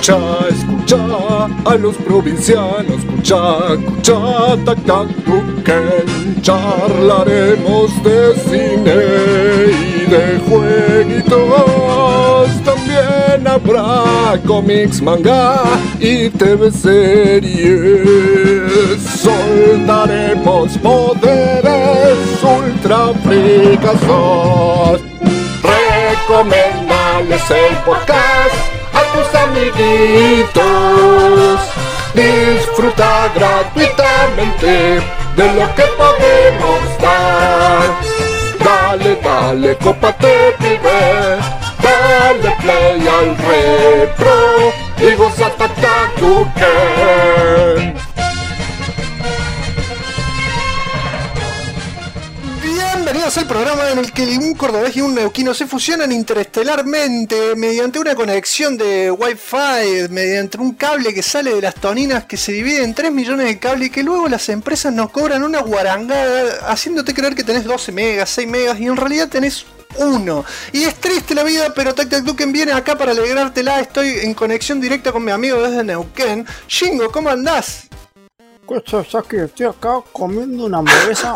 Escucha a los provincianos, escucha, tac, tac, tuquen. Charlaremos de cine y de jueguitos. También habrá cómics, manga y TV series. Soltaremos poderes ultra fricazos. Recomendales el podcast a tus amiguitos. Disfruta gratuitamente de lo que podemos dar. Dale, cópate, pibe. Dale play al repro y goza Tuken. Bienvenidos al programa en el que un cordobés y un neuquino se fusionan interestelarmente mediante una conexión de Wi-Fi, mediante un cable que sale de las toninas que se divide en 3 millones de cables y que luego las empresas nos cobran una guarangada haciéndote creer que tenés 12 megas, 6 megas y en realidad tenés 1. Y es triste la vida, pero Tac Tac Tuken viene acá para alegrártela. Estoy en conexión directa con mi amigo desde Neuquén. Shingo, ¿cómo andás? Escucha, ya que estoy acá comiendo una hamburguesa.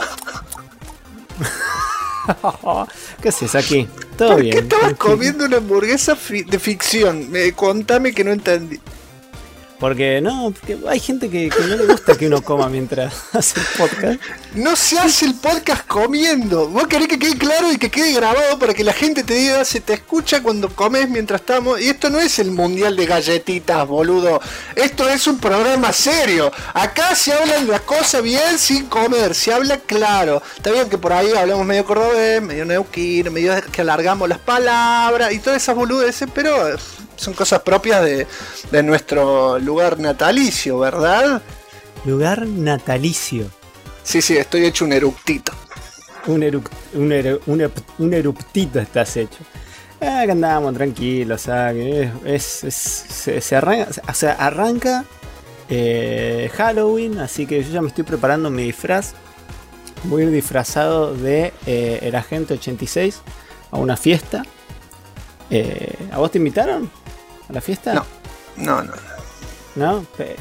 ¿Qué haces aquí? ¿Todo bien? ¿Por qué estabas comiendo una hamburguesa de ficción? Contame que no entendí. Porque hay gente que no le gusta que uno coma mientras hace el podcast. No se hace el podcast comiendo. Vos querés que quede claro y que quede grabado para que la gente te diga, se te escucha cuando comes mientras estamos. Y esto no es el mundial de galletitas, boludo. Esto es un programa serio. Acá se habla de la cosa bien sin comer, se habla claro. Está bien que por ahí hablamos medio cordobés, medio neuquino, medio que alargamos las palabras y todas esas boludeces, pero son cosas propias de nuestro lugar natalicio, ¿verdad? Lugar natalicio. Sí, estoy hecho un eructito. Un eruptito estás hecho. Que andábamos tranquilos, ¿sabes? Se arranca Halloween, así que yo ya me estoy preparando mi disfraz. Voy a ir disfrazado de el Agente 86 a una fiesta. ¿A vos te invitaron a la fiesta? No. ¿No? Pero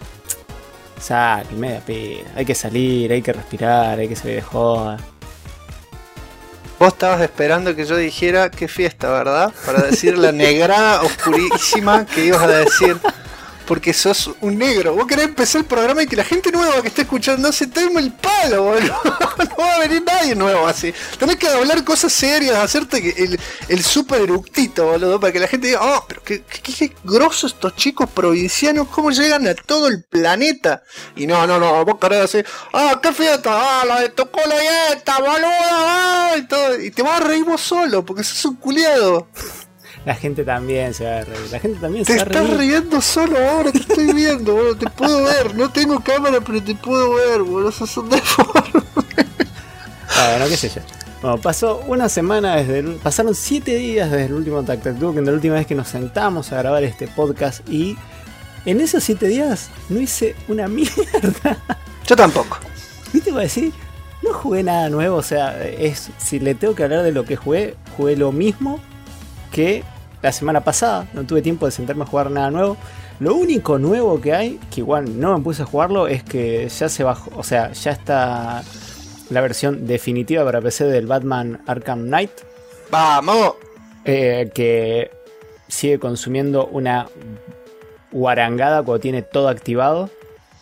media pena. Hay que salir, hay que respirar, hay que salir de joda. Vos estabas esperando que yo dijera qué fiesta, ¿verdad? Para decir la negrada oscurísima que ibas a decir. Porque sos un negro. Vos querés empezar el programa y que la gente nueva que esté escuchando se tome el palo, boludo. No va a venir nadie nuevo así. Tenés que hablar cosas serias, hacerte el super eructito, boludo, para que la gente diga, oh, pero qué grosos estos chicos provincianos, cómo llegan a todo el planeta. Y no, vos querés decir, qué fiesta, la de tu colegueta, boludo, y todo. Y te vas a reír vos solo, porque sos un culiado. La gente también se va a reír. Te estás riendo solo ahora, te estoy viendo, boludo. Te puedo ver. No tengo cámara, pero te puedo ver, boludo. Sos un deforme. Bueno, qué sé yo. Bueno, pasó una semana pasaron 7 días desde el último Tac Tac Tuken, de la última vez que nos sentamos a grabar este podcast. Y en esos 7 días no hice una mierda. Yo tampoco. ¿Viste? Voy a decir, no jugué nada nuevo. O sea, si le tengo que hablar de lo que jugué lo mismo que la semana pasada. No tuve tiempo de sentarme a jugar nada nuevo. Lo único nuevo que hay, que igual no me puse a jugarlo, es que ya se bajó, o sea, ya está la versión definitiva para PC del Batman Arkham Knight. ¡Vamos! Que sigue consumiendo una guarangada cuando tiene todo activado.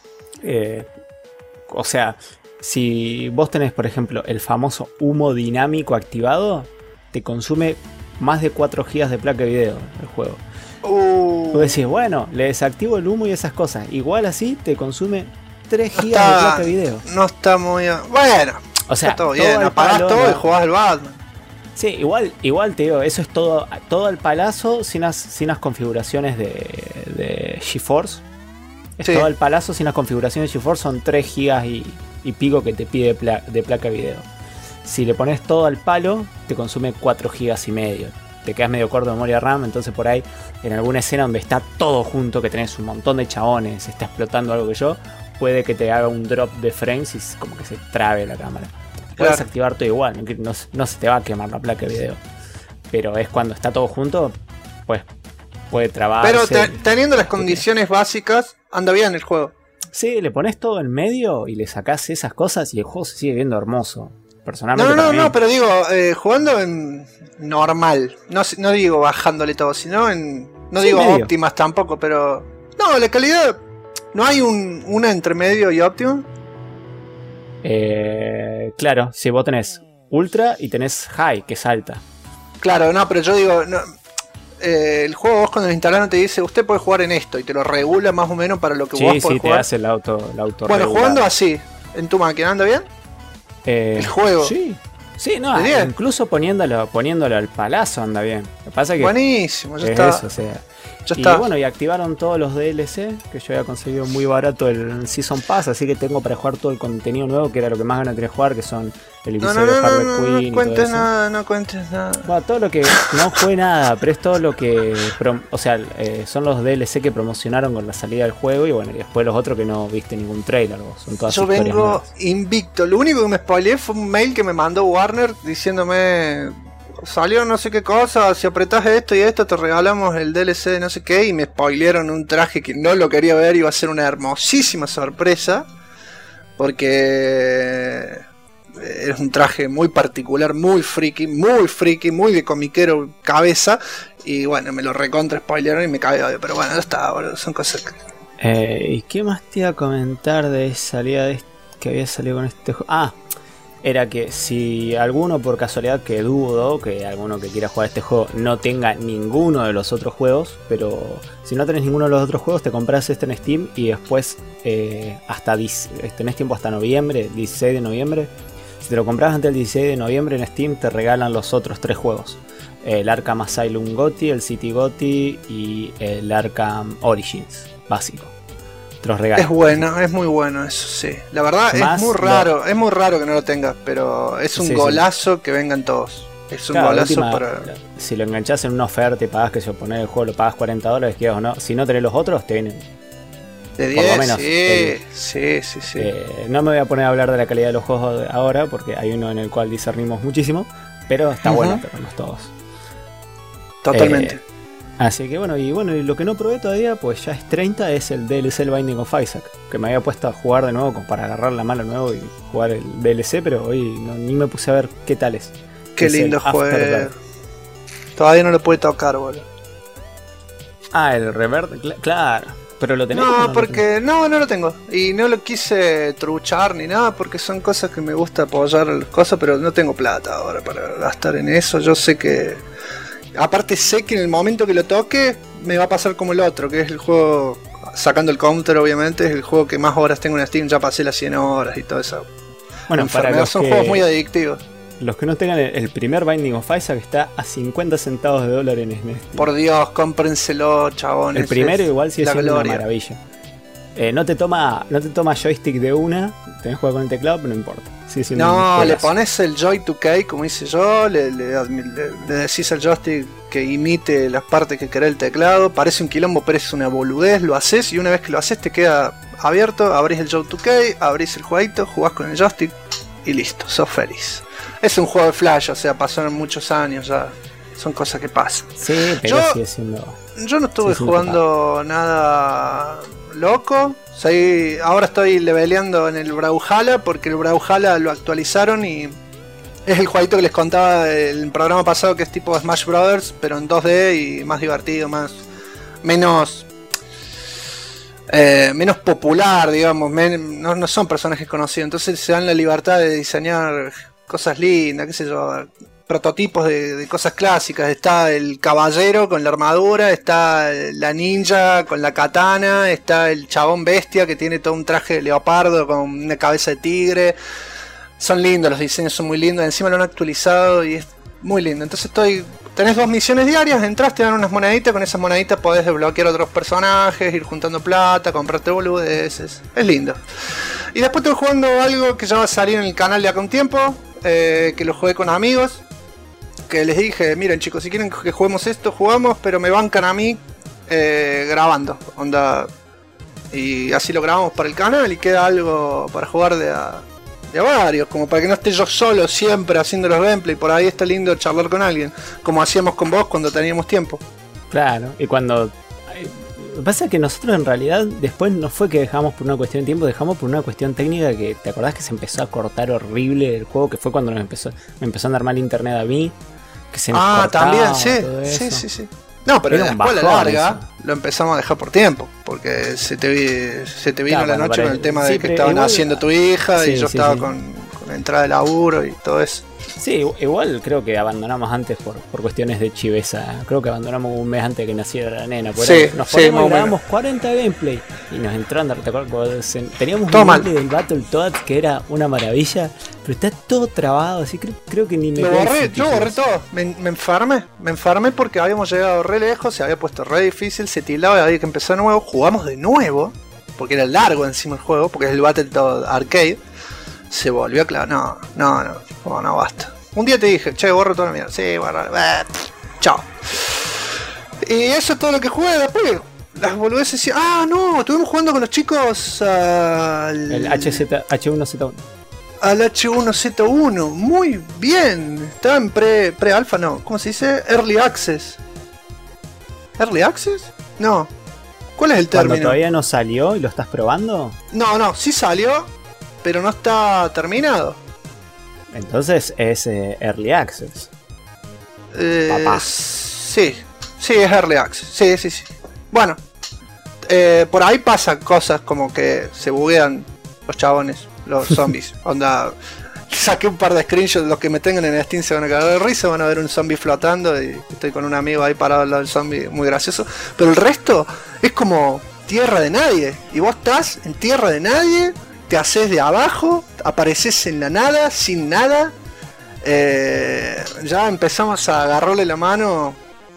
O sea, si vos tenés, por ejemplo, el famoso humo dinámico activado, te consume más de 4 GB de placa de video el juego. Vos decís, bueno, le desactivo el humo y esas cosas. Igual así te consume 3 GB de placa de video. No está muy... Bueno, o sea, está todo bien. Apagás todo y jugás al Batman. Sí, igual te digo, eso es todo al palazo sin las configuraciones de GeForce. Es todo al palazo sin las configuraciones de GeForce. Son 3 GB y pico que te pide de placa de video. Si le pones todo al palo, te consume 4 GB y medio. Te quedas medio corto de memoria RAM, entonces por ahí, en alguna escena donde está todo junto, que tenés un montón de chabones, está explotando algo que puede que te haga un drop de frames y como que se trabe la cámara. Puedes activar todo igual, no se te va a quemar la placa de video. Pero es cuando está todo junto, pues puede trabarse. Pero teniendo las condiciones básicas, anda bien el juego. Sí, le pones todo en medio y le sacás esas cosas y el juego se sigue viendo hermoso. Personalmente. No, pero digo, jugando en normal. No digo bajándole todo, sino en. No digo medio. Óptimas tampoco, pero. No, la calidad. ¿No hay una entre medio y óptima? Claro, si vos tenés ultra y tenés high, que es alta. Claro, no, pero yo digo. No, el juego vos cuando lo instalás no te dice usted puede jugar en esto y te lo regula más o menos para lo que vos podés jugar. Sí, te hace el auto bueno, regulado. Jugando así, en tu máquina, ¿anda bien? El juego. Sí, no, incluso poniéndolo al palazo anda bien. Lo que pasa es que buenísimo, ya está. Eso, o sea. Bueno, y activaron todos los DLC, que yo había conseguido muy barato el Season Pass, así que tengo para jugar todo el contenido nuevo, que era lo que más ganas tenía de jugar, que son el episodio de Harley Quinn. No cuentes nada. Bueno, todo lo que no fue nada, pero es todo lo que. Son los DLC que promocionaron con la salida del juego, y bueno, y después los otros que no viste ningún trailer. Son todas yo vengo nuevas. Invicto. Lo único que me spoileé fue un mail que me mandó Warner diciéndome. Salió no sé qué cosa, si apretás esto y esto te regalamos el DLC de no sé qué, y me spoilearon un traje que no lo quería ver, iba a ser una hermosísima sorpresa, porque es un traje muy particular, muy friki, muy de comiquero cabeza, y bueno, me lo recontra spoilearon y me cae odio, pero bueno, ya está, boludo, son cosas que... ¿Y qué más te iba a comentar de salida que había salido con este juego? Era que si alguno por casualidad, que dudo que alguno que quiera jugar este juego no tenga ninguno de los otros juegos, pero si no tenés ninguno de los otros juegos te compras este en Steam y después tenés tiempo hasta noviembre, 16 de noviembre. Si te lo compras antes del 16 de noviembre en Steam te regalan los otros 3 juegos. El Arkham Asylum GOTY, el City GOTY y el Arkham Origins básico. Es bueno, es muy bueno eso, sí. La verdad es muy raro que no lo tengas, pero es un golazo que vengan todos. Es un golazo para... Si lo enganchás en una oferta y pagás, que si poner el juego lo pagas $40, quedas o no. Si no tenés los otros, te vienen de 10, por lo menos, sí. No me voy a poner a hablar de la calidad de los juegos ahora, porque hay uno en el cual discernimos muchísimo, pero está bueno tenerlos todos. Totalmente. Así que bueno, y lo que no probé todavía, pues ya es 30, es el DLC el Binding of Isaac, que me había puesto a jugar de nuevo para agarrar la mano de nuevo y jugar el DLC, pero hoy ni me puse a ver qué tal es. Qué lindo juego. Todavía no lo pude tocar, boludo. El Revert, claro. ¿Pero lo tenés? No, porque no lo tengo. Y no lo quise truchar ni nada, porque son cosas que me gusta apoyar las cosas, pero no tengo plata ahora para gastar en eso. Yo sé que... Aparte sé que en el momento que lo toque me va a pasar como el otro, que es el juego, sacando el counter obviamente, es el juego que más horas tengo en Steam, ya pasé las 100 horas y todo eso. Bueno, para son juegos muy adictivos. Los que no tengan el primer Binding of Isaac está a 50 centavos de dólar en Steam. Por Dios, cómprenselo, chabones. El primero igual sigue siendo una maravilla. No te toma joystick de una, tenés que jugar con el teclado, pero no importa. No, le pones el Joy 2K, como hice yo, le decís al joystick que imite las partes que querés el teclado, parece un quilombo, pero es una boludez, lo haces y una vez que lo haces te queda abierto, abrís el Joy 2K, abrís el jueguito, jugás con el joystick y listo, sos feliz. Es un juego de Flash, o sea, pasaron muchos años ya, son cosas que pasan. Sí, pero sigue siendo... Yo no estuve jugando nada loco. Ahora estoy leveleando en el Brawlhalla, porque el Brawlhalla lo actualizaron y es el jueguito que les contaba en el programa pasado, que es tipo Smash Brothers, pero en 2D y más divertido, menos popular, digamos. No son personajes conocidos, entonces se dan la libertad de diseñar cosas lindas, qué sé yo, prototipos de cosas clásicas. Está el caballero con la armadura, está la ninja con la katana, está el chabón bestia que tiene todo un traje de leopardo con una cabeza de tigre. Son lindos, los diseños son muy lindos, encima lo han actualizado y es muy lindo. Entonces tenés 2 misiones diarias, entras, te dan unas moneditas, con esas moneditas podés desbloquear otros personajes, ir juntando plata, comprarte boludeces, es lindo. Y después estoy jugando algo que ya va a salir en el canal de acá un tiempo, que lo jugué con amigos, que les dije, miren chicos, si quieren que juguemos esto, jugamos, pero me bancan a mí grabando, onda, y así lo grabamos para el canal y queda algo para jugar de a varios, como para que no esté yo solo siempre haciendo los gameplay. Por ahí está lindo charlar con alguien, como hacíamos con vos cuando teníamos tiempo. Claro, y cuando... Lo que pasa es que nosotros en realidad después no fue que dejamos por una cuestión de tiempo, dejamos por una cuestión técnica que te acordás que se empezó a cortar horrible el juego, que fue cuando me empezó a andar mal internet a mí, que se nos cortaba, también, sí. No, pero después la larga lo empezamos a dejar por tiempo, porque se te vino la noche con el tema de que estaban haciendo tu hija y yo estaba con la entrada de laburo y todo eso. Sí, igual creo que abandonamos antes por cuestiones de chiveza. Creo que abandonamos un mes antes de que naciera la nena. Nos ponemos y grabamos 40 gameplay y nos entró a andar. ¿Te acuerdas? Teníamos un gameplay del Battletoads que era una maravilla, pero está todo trabado, así creo que ni me... Yo borré todo, me enfermé porque habíamos llegado re lejos, se había puesto re difícil, se tildaba y había que empezar de nuevo. Jugamos de nuevo, porque era largo encima el juego, porque es el Battletoads Arcade. Se volvió claro, no, basta. Un día te dije, che, borro toda la mierda. Sí, borro, chao. Y eso es todo lo que jugué después. Las boludeces. No, estuvimos jugando con los chicos el H1Z1. Al H1Z1, muy bien. Estaba en pre-alfa, no. ¿Cómo se dice? Early Access. ¿Early Access? No. ¿Cuál es el término? ¿Cuando todavía no salió y lo estás probando? No, sí salió, pero no está terminado. Entonces es Early Access. Papá. Sí, es Early Access. Sí. Bueno, por ahí pasan cosas como que se buguean los chabones, los zombies. Onda, saqué un par de screenshots, los que me tengan en Steam se van a cagar de risa, van a ver un zombie flotando y estoy con un amigo ahí parado al lado del zombie, muy gracioso. Pero el resto es como tierra de nadie. Y vos estás en tierra de nadie, te haces de abajo, apareces en la nada, sin nada. Ya empezamos a agarrarle la mano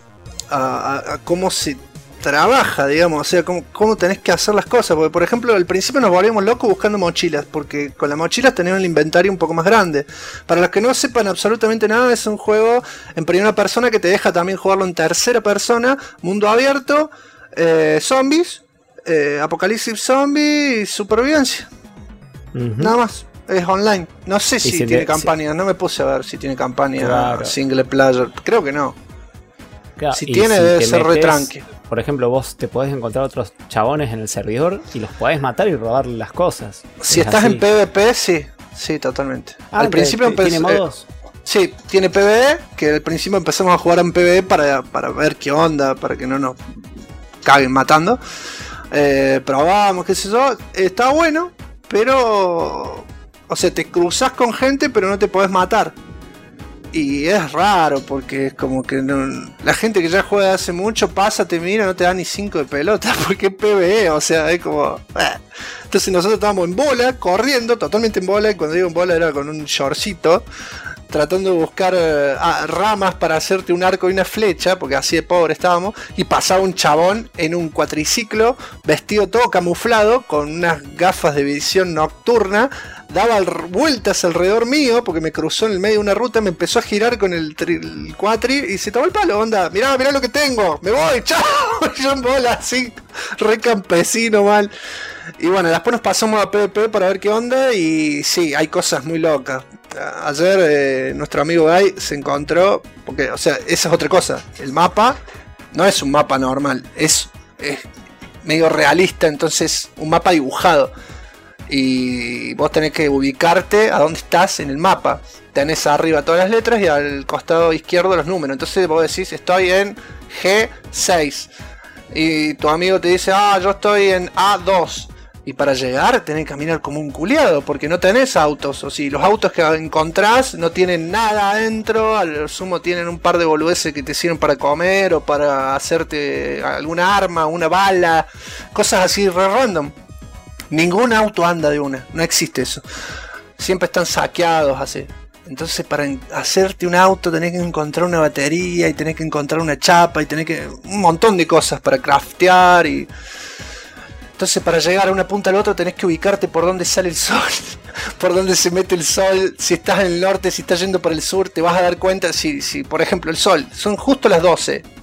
a cómo se trabaja, digamos, o sea, cómo tenés que hacer las cosas. Porque, por ejemplo, al principio nos volvíamos locos buscando mochilas, porque con las mochilas teníamos el inventario un poco más grande. Para los que no sepan absolutamente nada, es un juego en primera persona que te deja también jugarlo en tercera persona, mundo abierto, zombies, apocalipsis zombie y supervivencia. Nada más, es online. No sé si tiene campaña, no me puse a ver si tiene campaña single player, creo que no. Claro, si tiene, debe ser re tranqui. Por ejemplo, vos te podés encontrar otros chabones en el servidor y los podés matar y robarle las cosas. Si estás en PvP, sí, totalmente. Al principio ¿tiene modos? Sí, tiene PvE, que al principio empezamos a jugar en PvE para ver qué onda, para que no nos caguen matando. Probamos, qué sé yo, está bueno, pero... O sea, te cruzas con gente, pero no te podés matar. Y es raro, porque es como que la gente que ya juega hace mucho pasa, te mira, no te da ni 5 de pelota, porque es PvE, o sea, es como... Entonces nosotros estábamos en bola, corriendo, totalmente en bola, y cuando digo en bola era con un shortcito, tratando de buscar ramas para hacerte un arco y una flecha, porque así de pobre estábamos, y pasaba un chabón en un cuatriciclo, vestido todo camuflado, con unas gafas de visión nocturna, daba vueltas alrededor mío, porque me cruzó en el medio de una ruta, me empezó a girar con el cuatri, y se tomó el palo, onda, mirá lo que tengo, me voy, chao, yo en bola, así, re campesino mal. Y bueno, después nos pasamos a PvP para ver qué onda, y sí, hay cosas muy locas. Ayer nuestro amigo Guy se encontró, porque, o sea, esa es otra cosa, el mapa no es un mapa normal, es medio realista, entonces un mapa dibujado. Y vos tenés que ubicarte a dónde estás en el mapa. Tenés arriba todas las letras y al costado izquierdo los números. Entonces vos decís, estoy en G6. Y tu amigo te dice, yo estoy en A2. Y para llegar tenés que caminar como un culiado, porque no tenés autos. O si los autos que encontrás no tienen nada adentro, al sumo tienen un par de boludeces que te sirven para comer o para hacerte alguna arma, una bala, cosas así re random. Ningún auto anda de una, no existe eso. Siempre están saqueados así. Entonces para hacerte un auto tenés que encontrar una batería y tenés que encontrar una chapa y tenés que... un montón de cosas para craftear y... Entonces para llegar a una punta al otro tenés que ubicarte por dónde sale el sol, por dónde se mete el sol, si estás en el norte, si estás yendo por el sur, te vas a dar cuenta si por ejemplo el sol, son justo las 12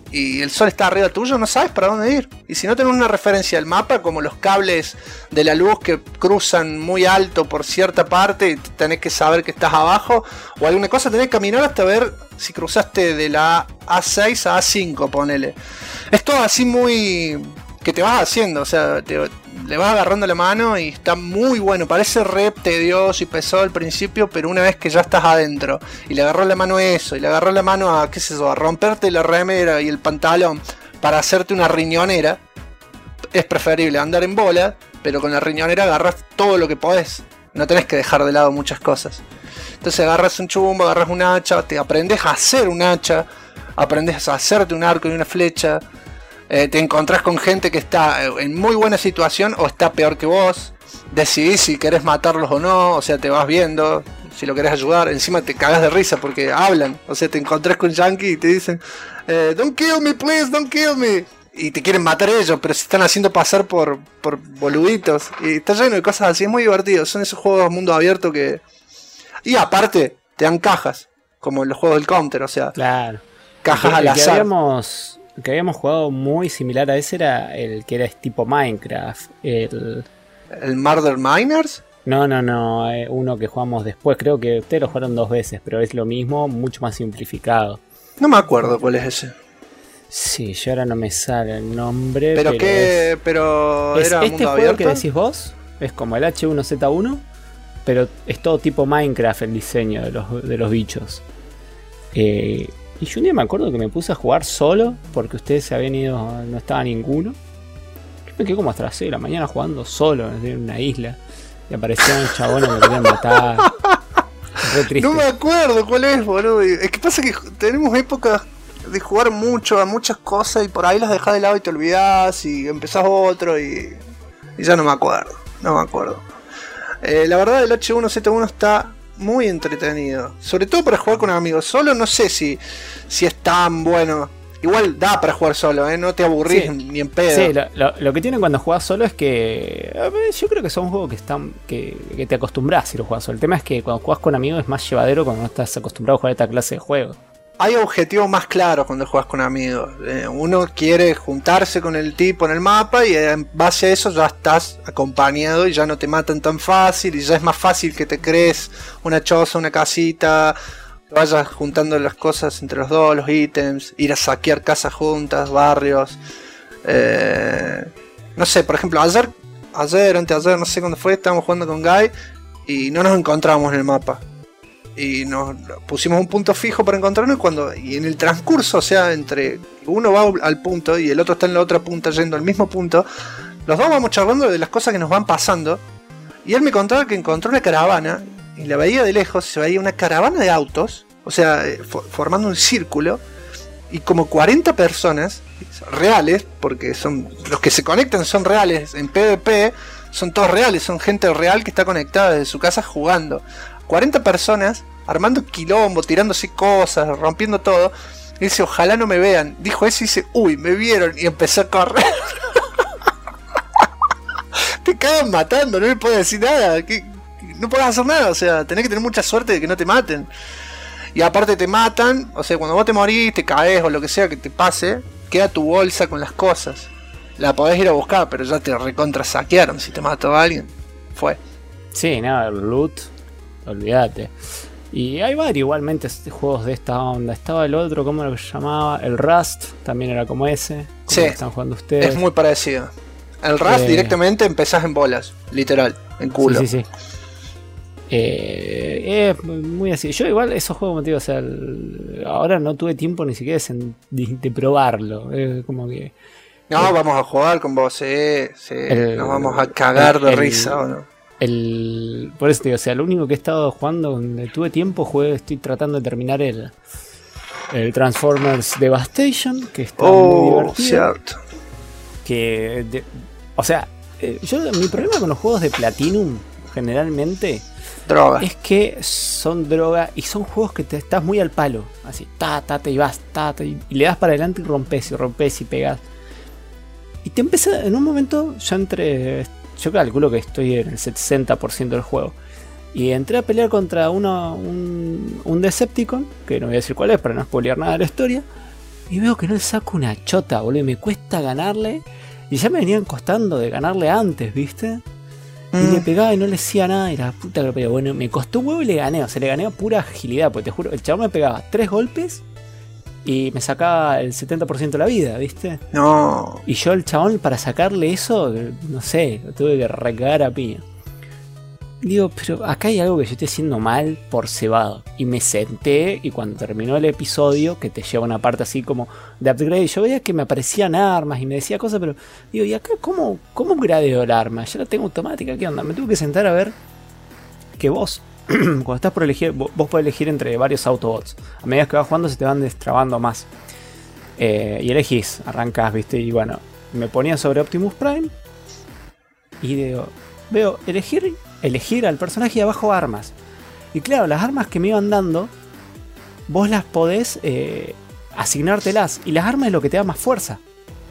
y el sol está arriba tuyo, no sabes para dónde ir. Y si no tenés una referencia del mapa, como los cables de la luz que cruzan muy alto por cierta parte y tenés que saber que estás abajo o alguna cosa, tenés que caminar hasta ver si cruzaste de la A6 a A5, ponele. Es todo así muy... que te vas haciendo, o sea, le vas agarrando la mano y está muy bueno. Parece re tedioso y pesado al principio, pero una vez que ya estás adentro y le agarró la mano a eso, y le agarró la mano a, qué sé yo, a romperte la remera y el pantalón para hacerte una riñonera, es preferible andar en bola, pero con la riñonera agarras todo lo que podés. No tenés que dejar de lado muchas cosas. Entonces agarras un chumbo, agarras un hacha, te aprendes a hacer un hacha, aprendes a hacerte un arco y una flecha. Te encontrás con gente que está en muy buena situación o está peor que vos. Decidís si querés matarlos o no, o sea, te vas viendo si lo querés ayudar. Encima te cagas de risa porque hablan, o sea, te encontrás con Yankee y te dicen don't kill me, please, don't kill me. Y te quieren matar ellos, pero se están haciendo pasar por boluditos. Y está lleno de cosas así, es muy divertido. Son esos juegos mundo abierto que... Y aparte, te dan cajas, como en los juegos del Counter, o sea, claro. Cajas al azar. Que habíamos jugado muy similar a ese era el que era tipo Minecraft. ¿El Murder Miners? No, uno que jugamos después. Creo que ustedes lo jugaron 2 veces, pero es lo mismo, mucho más simplificado. No me acuerdo cuál es ese. Sí, yo ahora no me sale el nombre. ¿Pero qué? ¿Pero era este mundo juego abierto? que decís vos es como el H1Z1, pero es todo tipo Minecraft el diseño de los bichos. Y yo un día me acuerdo que me puse a jugar solo, porque ustedes se habían ido, no estaba ninguno. Yo me quedé como hasta las 6 de la mañana jugando solo en una isla. Y aparecían chabones que me querían matar. Re triste. No me acuerdo cuál es, boludo. Es que pasa que tenemos épocas de jugar mucho a muchas cosas y por ahí las dejás de lado y te olvidás y empezás otro y ya no me acuerdo. La verdad el H1Z1 está muy entretenido, sobre todo para jugar con amigos. Solo no sé si es tan bueno. Igual da para jugar solo, no te aburrís sí, ni en pedo. Sí, lo que tiene cuando jugás solo es que yo creo que son juegos que te acostumbras si lo jugás solo. El tema es que cuando jugás con amigos es más llevadero cuando no estás acostumbrado a jugar a esta clase de juegos. Hay objetivos más claros cuando juegas con amigos. Uno quiere juntarse con el tipo en el mapa y en base a eso ya estás acompañado y ya no te matan tan fácil y ya es más fácil que te crees una choza, una casita, vayas juntando las cosas entre los dos, los ítems, ir a saquear casas juntas, barrios. No sé, por ejemplo, ayer, anteayer, no sé cuándo fue, estábamos jugando con Guy y no nos encontramos en el mapa. Y nos pusimos un punto fijo para encontrarnos y en el transcurso, o sea, entre uno va al punto y el otro está en la otra punta yendo al mismo punto, los dos vamos charlando de las cosas que nos van pasando. Y él me contaba que encontró una caravana y la veía de lejos, se veía una caravana de autos, o sea, formando un círculo, y como 40 personas reales, porque son los que se conectan son reales, en PvP son todos reales, son gente real que está conectada desde su casa jugando. 40 personas armando quilombo, tirándose cosas, rompiendo todo. Y dice, ojalá no me vean. Dijo eso y dice, uy, me vieron. Y empezó a correr. Te cagan matando, no le puedes decir nada. No puedes hacer nada, o sea, tenés que tener mucha suerte de que no te maten. Y aparte te matan, o sea, cuando vos te morís, te caes o lo que sea que te pase, queda tu bolsa con las cosas. La podés ir a buscar, pero ya te recontra saquearon. Si te mató a alguien, fue. Sí, nada, el loot, olvídate. Y hay varios igualmente juegos de esta onda. Estaba el otro, ¿cómo lo llamaba? El Rust, también era como ese. Sí, están jugando ustedes. Es muy parecido. El Rust directamente empezás en bolas, literal, en culo. Sí. Es muy así. Yo igual esos juegos, como te digo, o sea, ahora no tuve tiempo ni siquiera de probarlo. Es como que... No, vamos a jugar con vos, nos vamos a cagar de risa, ¿o no? Por eso te digo, o sea, lo único que he estado jugando donde tuve tiempo estoy tratando de terminar el Transformers Devastation, que está muy divertido. Cierto. Mi problema con los juegos de Platinum generalmente droga. Es que son droga y son juegos que te estás muy al palo, así, te y vas, y le das para adelante y rompes y pegas. Y te empieza, en un momento, yo calculo que estoy en el 60% del juego. Y entré a pelear contra un Decepticon, que no voy a decir cuál es para no spoilear nada de la historia. Y veo que no le saco una chota, boludo. Y me cuesta ganarle. Y ya me venían costando de ganarle antes, ¿viste? Y le pegaba y no le hacía nada. Y la puta que lo pegaba. Bueno, me costó un huevo y le gané. O sea, le gané a pura agilidad. Porque te juro, el chabón me pegaba 3 golpes y me sacaba el 70% de la vida, ¿viste? No. Y yo, el chabón, para sacarle eso, no sé, lo tuve que recagar a piña. Digo, pero acá hay algo que yo estoy haciendo mal por cebado. Y me senté y cuando terminó el episodio, que te lleva una parte así como de upgrade, yo veía que me aparecían armas y me decía cosas, pero digo, ¿y acá cómo gradeo el arma? Ya la tengo automática, ¿qué onda? Me tuve que sentar a ver que vos, cuando estás por elegir, vos podés elegir entre varios Autobots. A medida que vas jugando se te van destrabando más. Y elegís, arrancás, ¿viste? Y bueno, me ponía sobre Optimus Prime y digo, veo elegir al personaje y abajo armas. Y claro, las armas que me iban dando, vos las podés asignártelas. Y las armas es lo que te da más fuerza.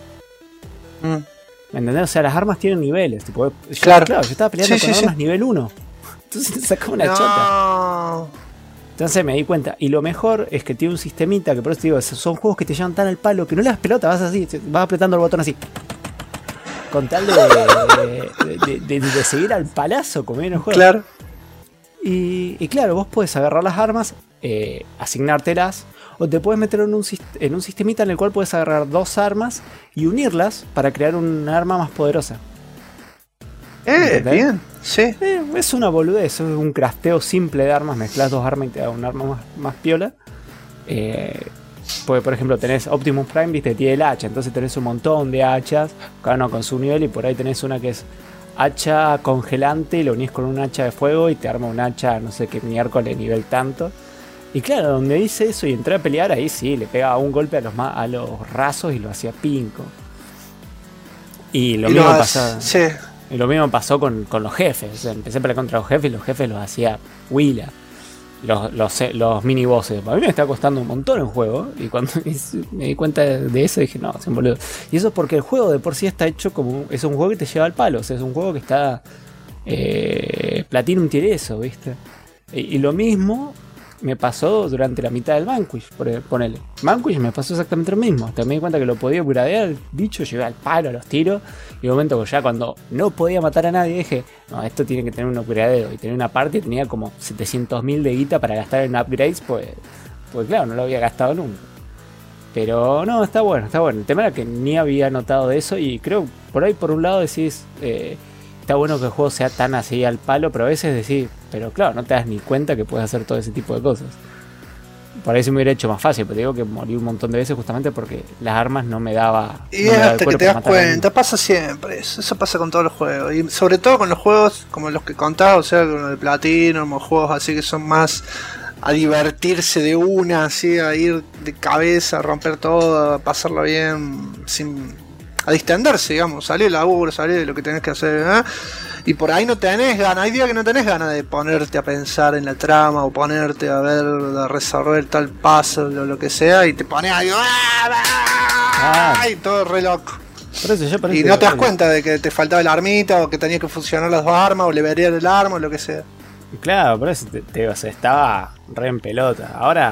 ¿Me entendés? O sea, las armas tienen niveles. Tipo, yo estaba peleando con armas nivel 1. Entonces te sacaba una chota. Entonces me di cuenta. Y lo mejor es que tiene un sistemita que por eso te digo, son juegos que te llevan tan al palo que no le das pelota, vas así, vas apretando el botón así. Con tal de seguir al palazo como viene el juego. Claro. Y claro, vos podés agarrar las armas, asignártelas, o te puedes meter en un sistemita en el cual puedes agarrar 2 armas y unirlas para crear un arma más poderosa. Bien, sí. Es una boludez, es un crafteo simple de armas, mezclas 2 armas y te da un arma más piola. Porque por ejemplo tenés Optimus Prime, viste, tiene el hacha, entonces tenés un montón de hachas, cada uno con su nivel, y por ahí tenés una que es hacha congelante y lo unís con un hacha de fuego y te arma un hacha, no sé qué miércoles, nivel tanto. Y claro, donde hice eso y entré a pelear, ahí sí, le pegaba un golpe a los rasos y lo hacía pinco. Y lo mismo pasó. Sí. Y lo mismo pasó con los jefes. O sea, empecé a pelear contra los jefes y los jefes los hacía huila. Los mini bosses. A mí me está costando un montón el juego. Y cuando me di cuenta de eso dije, no, es un boludo. Y eso es porque el juego de por sí está hecho como. Es un juego que te lleva al palo. O sea, es un juego que está. Platinum tiene eso, ¿viste? Y lo mismo me pasó durante la mitad del Vanquish. Ponele. Vanquish me pasó exactamente lo mismo. Hasta me di cuenta que lo podía gradear el bicho, llevé al palo, a los tiros. Y un momento que ya cuando no podía matar a nadie dije, no, esto tiene que tener un upgradeo. Y tenía una parte y tenía como 700.000 de guita para gastar en upgrades, pues claro, no lo había gastado nunca. Pero no, está bueno, está bueno. El tema era que ni había notado de eso. Y creo, por ahí por un lado decís, está bueno que el juego sea tan así al palo, pero a veces decís, pero claro, no te das ni cuenta que puedes hacer todo ese tipo de cosas. Por ahí se me hubiera hecho más fácil, pero te digo que morí un montón de veces justamente porque las armas no me daba. Y no es hasta que te das cuenta, pasa siempre, eso pasa con todos los juegos. Y sobre todo con los juegos como los que contaba, o sea, con el Platinum o juegos así que son más a divertirse de una, así, a ir de cabeza, a romper todo, a pasarlo bien, a distenderse, digamos, salir del laburo, salir de lo que tenés que hacer, ¿eh? Y por ahí no tenés ganas, hay días que no tenés ganas de ponerte a pensar en la trama o ponerte a ver, a resolver tal puzzle o lo que sea, y te pones ahí, y todo re loco. Y no te das cuenta de que te faltaba la armita o que tenías que funcionar las 2 armas o liberar el arma o lo que sea. Claro, por eso te digo, estaba re en pelota. Ahora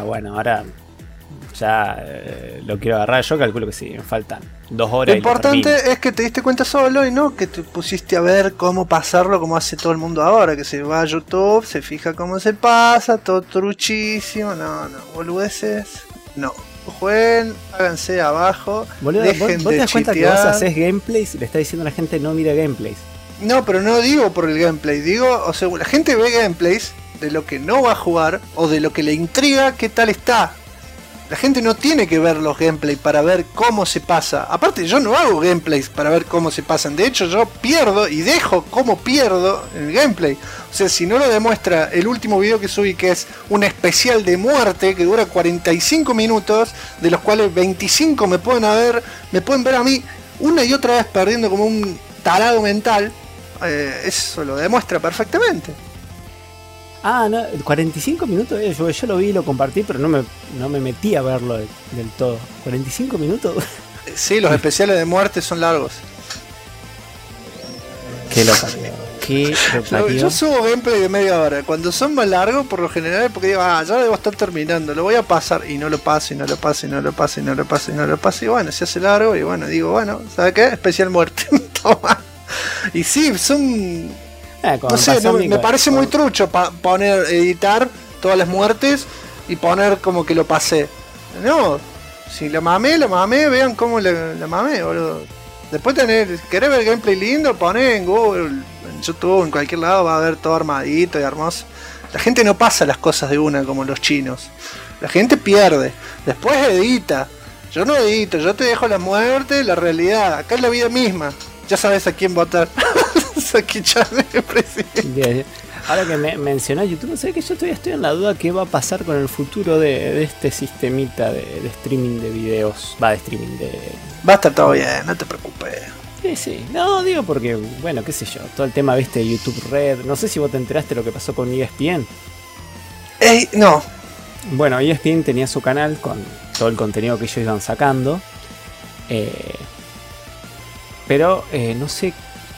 ya lo quiero agarrar. Yo calculo que sí, me faltan 2 horas. Lo importante es que te diste cuenta solo y no que te pusiste a ver cómo pasarlo como hace todo el mundo ahora, que se va a YouTube, se fija cómo se pasa, todo truchísimo. No, boludeces, no. Jueguen, háganse abajo. Boludo, dejen ¿vos te das de cuenta chitear. que vos haces gameplays y le estás diciendo a la gente no mira gameplays? No, pero no digo por el gameplay, digo, o sea, la gente ve gameplays de lo que no va a jugar o de lo que le intriga qué tal está. La gente no tiene que ver los gameplays para ver cómo se pasa. Aparte, yo no hago gameplays para ver cómo se pasan. De hecho, yo pierdo y dejo cómo pierdo el gameplay. O sea, si no lo demuestra el último video que subí, que es un especial de muerte que dura 45 minutos, de los cuales 25 me pueden ver a mí una y otra vez perdiendo como un tarado mental. Eso lo demuestra perfectamente. Ah, no, 45 minutos, yo lo vi y lo compartí, pero no me metí a verlo del todo. 45 minutos. Sí, los especiales de muerte son largos. Qué loca. Qué Yo subo gameplay de media hora. Cuando son más largos, por lo general es porque digo, ya debo estar terminando, lo voy a pasar. Y no lo paso, y no lo paso, y no lo paso, y no lo paso, y no lo paso. Y bueno, se hace largo, y bueno, digo, bueno, ¿sabes qué? Especial muerte. Toma. Y sí, son... no sé, me parece muy trucho editar todas las muertes y poner como que lo pasé. No, si la mamé, vean cómo la mamé, boludo. Después querés ver gameplay lindo, poné en Google, en YouTube, en cualquier lado, va a ver todo armadito y hermoso. La gente no pasa las cosas de una como los chinos. La gente pierde. Después edita. Yo no edito, yo te dejo la muerte, la realidad. Acá es la vida misma. Ya sabes a quién votar. Saki Chan es presidente. Ahora que mencionás YouTube, sé que yo todavía estoy en la duda qué va a pasar con el futuro de este sistemita de streaming de videos. Va, de streaming de... Va a estar todo bien, no te preocupes. Sí. No, digo porque, bueno, qué sé yo, todo el tema, viste, de YouTube Red. No sé si vos te enteraste de lo que pasó con ESPN. No. Bueno, ESPN tenía su canal con todo el contenido que ellos iban sacando. Pero no sé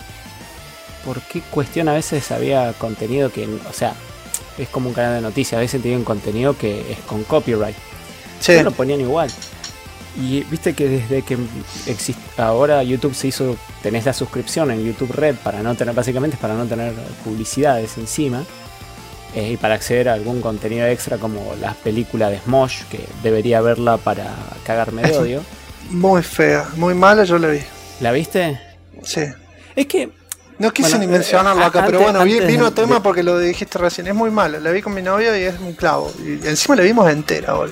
por qué cuestión a veces había contenido que, o sea, es como un canal de noticias. A veces tenían contenido que es con copyright. Sí. No lo ponían igual. Y viste que desde que ahora YouTube se hizo, tenés la suscripción en YouTube Red para no tener, básicamente es para no tener publicidades encima, y para acceder a algún contenido extra como las películas de Smosh, que debería verla para cagarme de odio. Muy fea, muy mala, yo la vi. ¿La viste? Sí. Es que no quise ni mencionarlo acá, pero bueno, vino a tema porque lo dijiste recién, es muy mala. La vi con mi novia y es un clavo. Y encima la vimos entera hoy.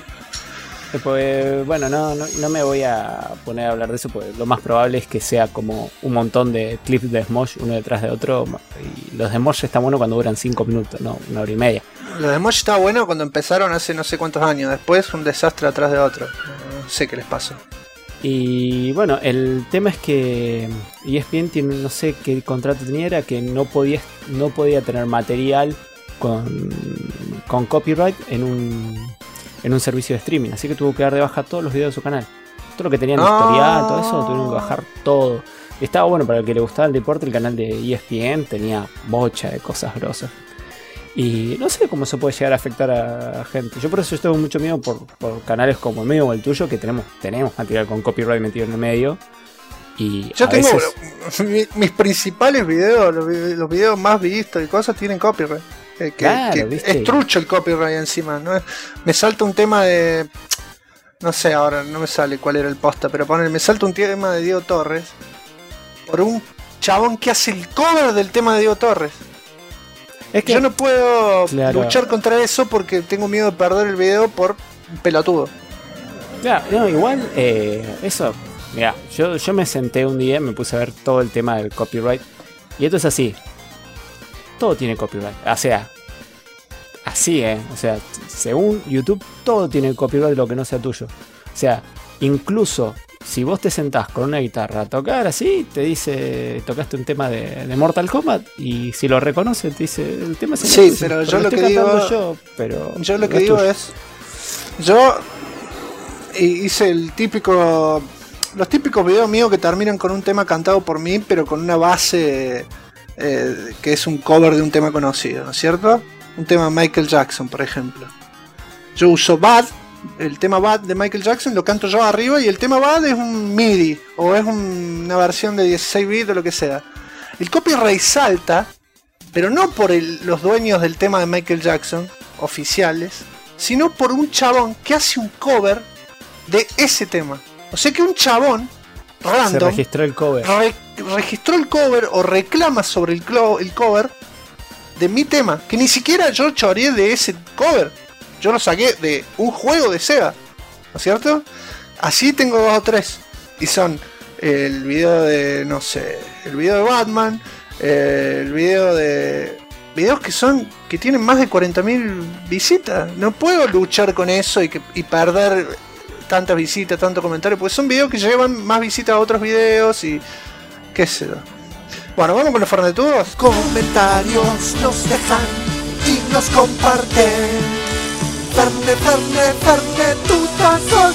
Pues, bueno, no me voy a poner a hablar de eso, porque lo más probable es que sea como un montón de clips de Smosh uno detrás de otro. Y los de Smosh están buenos cuando duran 5 minutos, no 1 hora y media. Los de Smosh estaban buenos cuando empezaron hace no sé cuántos años. Después un desastre atrás de otro. No sé qué les pasó. Y bueno, el tema es que ESPN tiene, no sé qué contrato tenía, era que no podía tener material con copyright en un servicio de streaming, así que tuvo que dar de baja todos los videos de su canal. Todo lo que tenían historial, todo eso, tuvieron que bajar todo. Estaba bueno para el que le gustaba el deporte, el canal de ESPN tenía bocha de cosas grosas. Y no sé cómo se puede llegar a afectar a gente. Yo por eso tengo mucho miedo por canales como el mío o el tuyo, que tenemos material con copyright metido en el medio. Y yo tengo mis principales videos, los videos más vistos y cosas tienen copyright. Claro, ¿viste? Es trucho el copyright encima, ¿no? Me salta un tema de... No sé, ahora no me sale cuál era el posta, pero me salta un tema de Diego Torres por un chabón que hace el cover del tema de Diego Torres. Es que yo no puedo luchar contra eso porque tengo miedo de perder el video por un pelotudo. Claro, no, igual eso, mira, yo me senté un día, me puse a ver todo el tema del copyright y esto es así. Todo tiene copyright, o sea, así, o sea, según YouTube todo tiene copyright de lo que no sea tuyo. O sea, incluso si vos te sentás con una guitarra a tocar así, te dice, tocaste un tema de Mortal Kombat y si lo reconoce te dice, el tema es sí, pero yo lo que digo yo lo que digo es, yo hice los típicos videos míos que terminan con un tema cantado por mí, pero con una base que es un cover de un tema conocido, ¿no es cierto? Un tema de Michael Jackson, por ejemplo. Yo uso Bad, el tema Bad de Michael Jackson, lo canto yo arriba y el tema Bad es un MIDI o es una versión de 16 bits o lo que sea. El copyright salta, pero no por los dueños del tema de Michael Jackson, oficiales, sino por un chabón que hace un cover de ese tema. O sea que un chabón random se registró el cover. Registró el cover o reclama sobre el cover de mi tema, que ni siquiera yo choreé de ese cover. Yo lo saqué de un juego de Sega, ¿no es cierto? Así tengo 2 o 3. Y son el video de, no sé, el video de Batman, el video de... Videos que tienen más de 40.000 visitas. No puedo luchar con eso y perder tantas visitas, tantos comentarios, porque son videos que llevan más visitas a otros videos y... qué sé yo. Bueno, vamos con los Fernetudos. Comentarios nos dejan y nos comparten. Fernetutazos.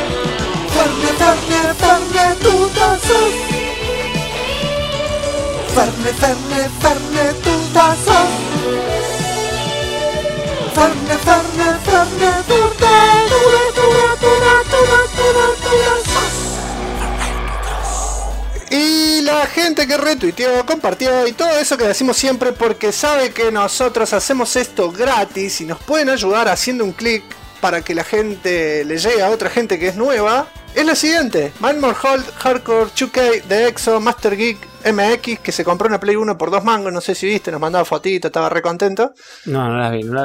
Fernetutazos. Ferne, Ferne, Ferne, tutazos. Ferne, Ferne, Ferne, Y la gente que retuiteó, compartió y todo eso que decimos siempre porque sabe que nosotros hacemos esto gratis y nos pueden ayudar haciendo un clic para que la gente le llegue a otra gente que es nueva, es la siguiente. Manmore Hold, Hardcore, 2K, The Exo, Master Geek, MX, que se compró una Play 1 por 2 mangos, no sé si viste, nos mandaba fotito, estaba re contento. No la vi.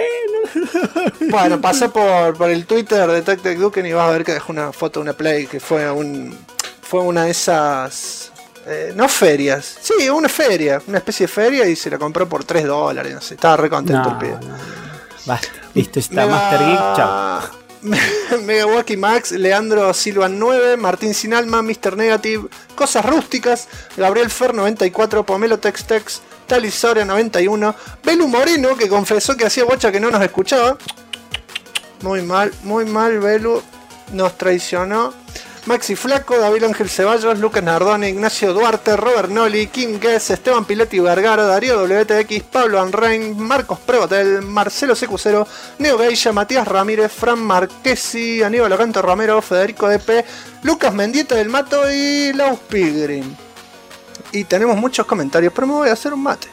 Bueno, pasó por el Twitter de Tech Duken y vas a ver que dejó una foto de una Play que fue una de esas... no ferias, sí, una feria, una especie de feria y se la compró por $3, no sé, estaba re contento el pibe. Basta, listo, está Master Geek, chao. Mega Wacky Max, Leandro Silvan 9, Martín Sinalma, Mr. Negative, Cosas Rústicas, Gabriel Fer 94, Pomelo Tex Tex, Talisoria 91, Belu Moreno, que confesó que hacía bocha que no nos escuchaba. Muy mal, Belu, nos traicionó. Maxi Flaco, David Ángel Ceballos, Lucas Nardone, Ignacio Duarte, Robert Noli, Kim Guess, Esteban Piletti Vergara, Darío WTX, Pablo Anrain, Marcos Prevotel, Marcelo CQ0, Neo Geisha, Matías Ramírez, Fran Marquesi, Aníbal Ocanto Romero, Federico DP, Lucas Mendieta del Mato y Laus Pilgrim. Y tenemos muchos comentarios, pero me voy a hacer un mate.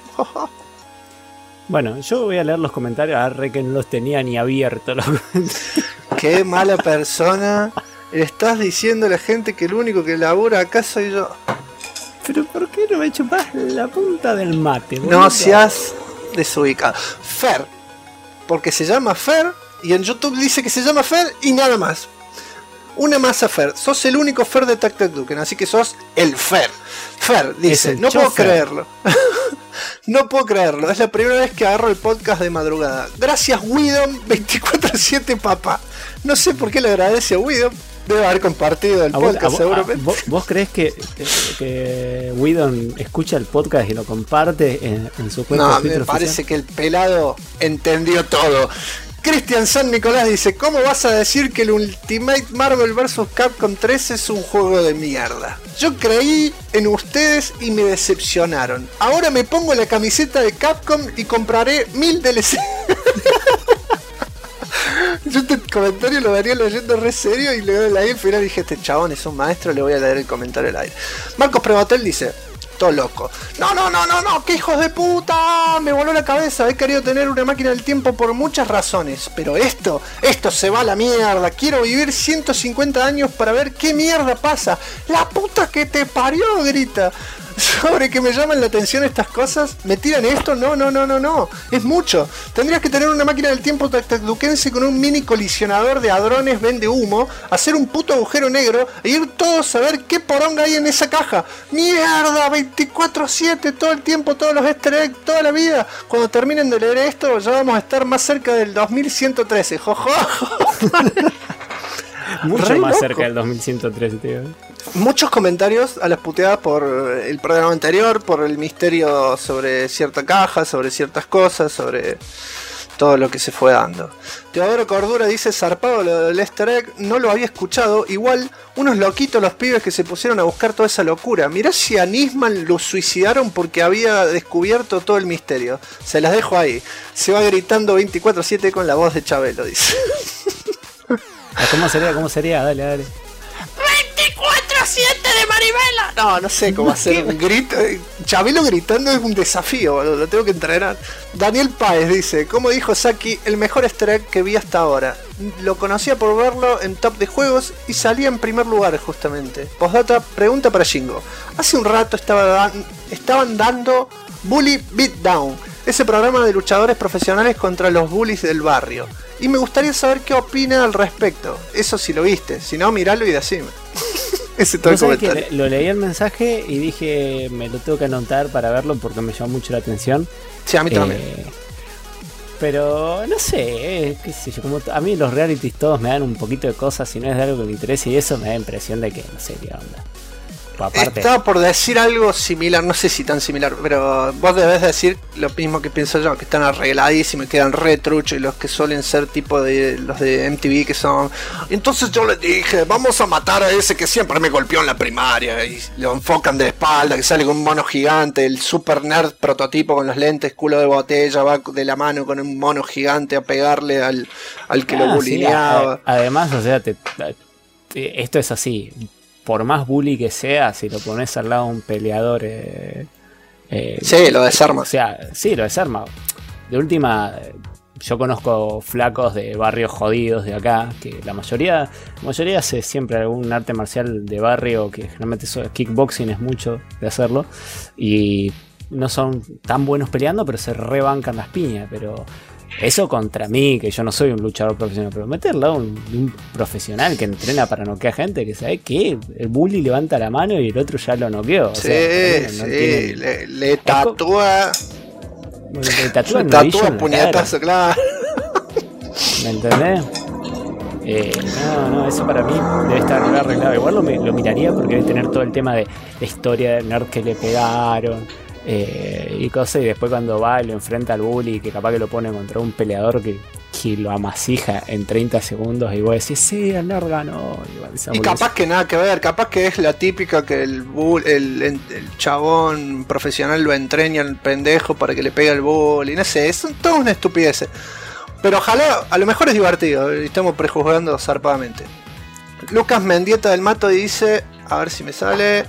Bueno, yo voy a leer los comentarios, arre que no los tenía ni abiertos. Qué mala persona. Le estás diciendo a la gente que el único que labura acá soy yo. Pero ¿por qué no me chupás la punta del mate, boludo? No seas desubicado. Fer, porque se llama Fer y en YouTube dice que se llama Fer y nada más. Una más a Fer. Sos el único Fer de Tac Tac Duken, así que sos el Fer. Fer dice, no puedo creerlo. No puedo creerlo, es la primera vez que agarro el podcast de madrugada. Gracias Widom 24/7 papá. No sé por qué le agradece a Widom. Debe haber compartido el podcast seguramente. ¿Vos crees que Widom escucha el podcast y lo comparte en su cuenta? No, me parece que el pelado entendió todo. Cristian San Nicolás dice, ¿cómo vas a decir que el Ultimate Marvel vs. Capcom 3 es un juego de mierda? Yo creí en ustedes y me decepcionaron. Ahora me pongo la camiseta de Capcom y compraré 1000 DLC. Yo este comentario lo daría leyendo re serio y le doy la al final dije, este chabón es un maestro, le voy a leer el comentario al aire. Marcos Prevatel dice, todo loco. No, qué hijos de puta, me voló la cabeza, he querido tener una máquina del tiempo por muchas razones, pero esto se va a la mierda, quiero vivir 150 años para ver qué mierda pasa. La puta que te parió, grita. Sobre que me llaman la atención estas cosas, me tiran esto, no, es mucho. Tendrías que tener una máquina del tiempo tactaduquense con un mini colisionador de hadrones vende humo, hacer un puto agujero negro e ir todos a ver qué poronga hay en esa caja. Mierda, 24/7 todo el tiempo, todos los easter eggs, toda la vida. Cuando terminen de leer esto ya vamos a estar más cerca del 2113, jojo. Mucho re más loco. cerca del 2113, tío. Muchos comentarios a las puteadas por el programa anterior, por el misterio sobre cierta caja, sobre ciertas cosas, sobre todo lo que se fue dando. Teodoro Cordura dice, zarpado lo del easter egg, no lo había escuchado, igual unos loquitos los pibes que se pusieron a buscar toda esa locura. Mirá si a Nisman lo suicidaron porque había descubierto todo el misterio. Se las dejo ahí. Se va gritando 24/7 con la voz de Chabelo, dice. ¿Cómo sería? Dale. 24/7 de Maribela. No sé cómo hacer un grito. Chabelo gritando es un desafío, boludo, lo tengo que entrenar. Daniel Páez dice, como dijo Saki, el mejor easter egg que vi hasta ahora. Lo conocía por verlo en Top de Juegos y salía en primer lugar justamente. Postdata, pregunta para Shingo. Hace un rato estaban dando Bully Beatdown, ese programa de luchadores profesionales contra los bullies del barrio. Y me gustaría saber qué opina al respecto. Eso si lo viste, si no, miralo y decime. Ese todo el comentario. Lo leí el mensaje y dije, me lo tengo que anotar para verlo porque me llamó mucho la atención. Sí, a mí también. Pero no sé, qué sé yo, como a mí los realities todos me dan un poquito de cosas, si no es de algo que me interese y eso me da impresión de que no sé qué onda. aparte. Estaba por decir algo similar, no sé si tan similar, pero vos debés decir lo mismo que pienso yo, que están arregladísimos y quedan re truchos, y los que suelen ser tipo de los de MTV que son... Entonces yo les dije, vamos a matar a ese que siempre me golpeó en la primaria, y lo enfocan de espalda, que sale con un mono gigante, el super nerd prototipo con los lentes, culo de botella, va de la mano con un mono gigante a pegarle al que lo bulineaba. Sí, además, o sea, esto es así. Por más bully que sea, si lo pones al lado de un peleador... sí, lo desarma. O sea, sí, lo desarma. De última, yo conozco flacos de barrios jodidos de acá, que la mayoría hace siempre algún arte marcial de barrio, que generalmente kickboxing es mucho de hacerlo, y no son tan buenos peleando, pero se rebancan las piñas, pero... Eso contra mí, que yo no soy un luchador profesional, pero meterlo a un profesional que entrena para noquear gente, que sabe que el bully levanta la mano y el otro ya lo noqueó. Sí, le tatúa. Le tatúa puñetazo, claro. ¿Me entendés? No, eso para mí debe estar arreglado. Igual lo miraría porque debe tener todo el tema de la historia del nerd que le pegaron. Y cosas, y después cuando va y lo enfrenta al bully, que capaz que lo pone contra un peleador que lo amasija en 30 segundos, y vos decís, sí, el nerd ganó. Y capaz que nada que ver, capaz que es la típica que el chabón profesional lo entreña al pendejo para que le pegue al bully, no sé, es toda una estupidez. Pero ojalá, a lo mejor es divertido, estamos prejuzgando zarpadamente. Lucas Mendieta del Mato dice, a ver si me sale...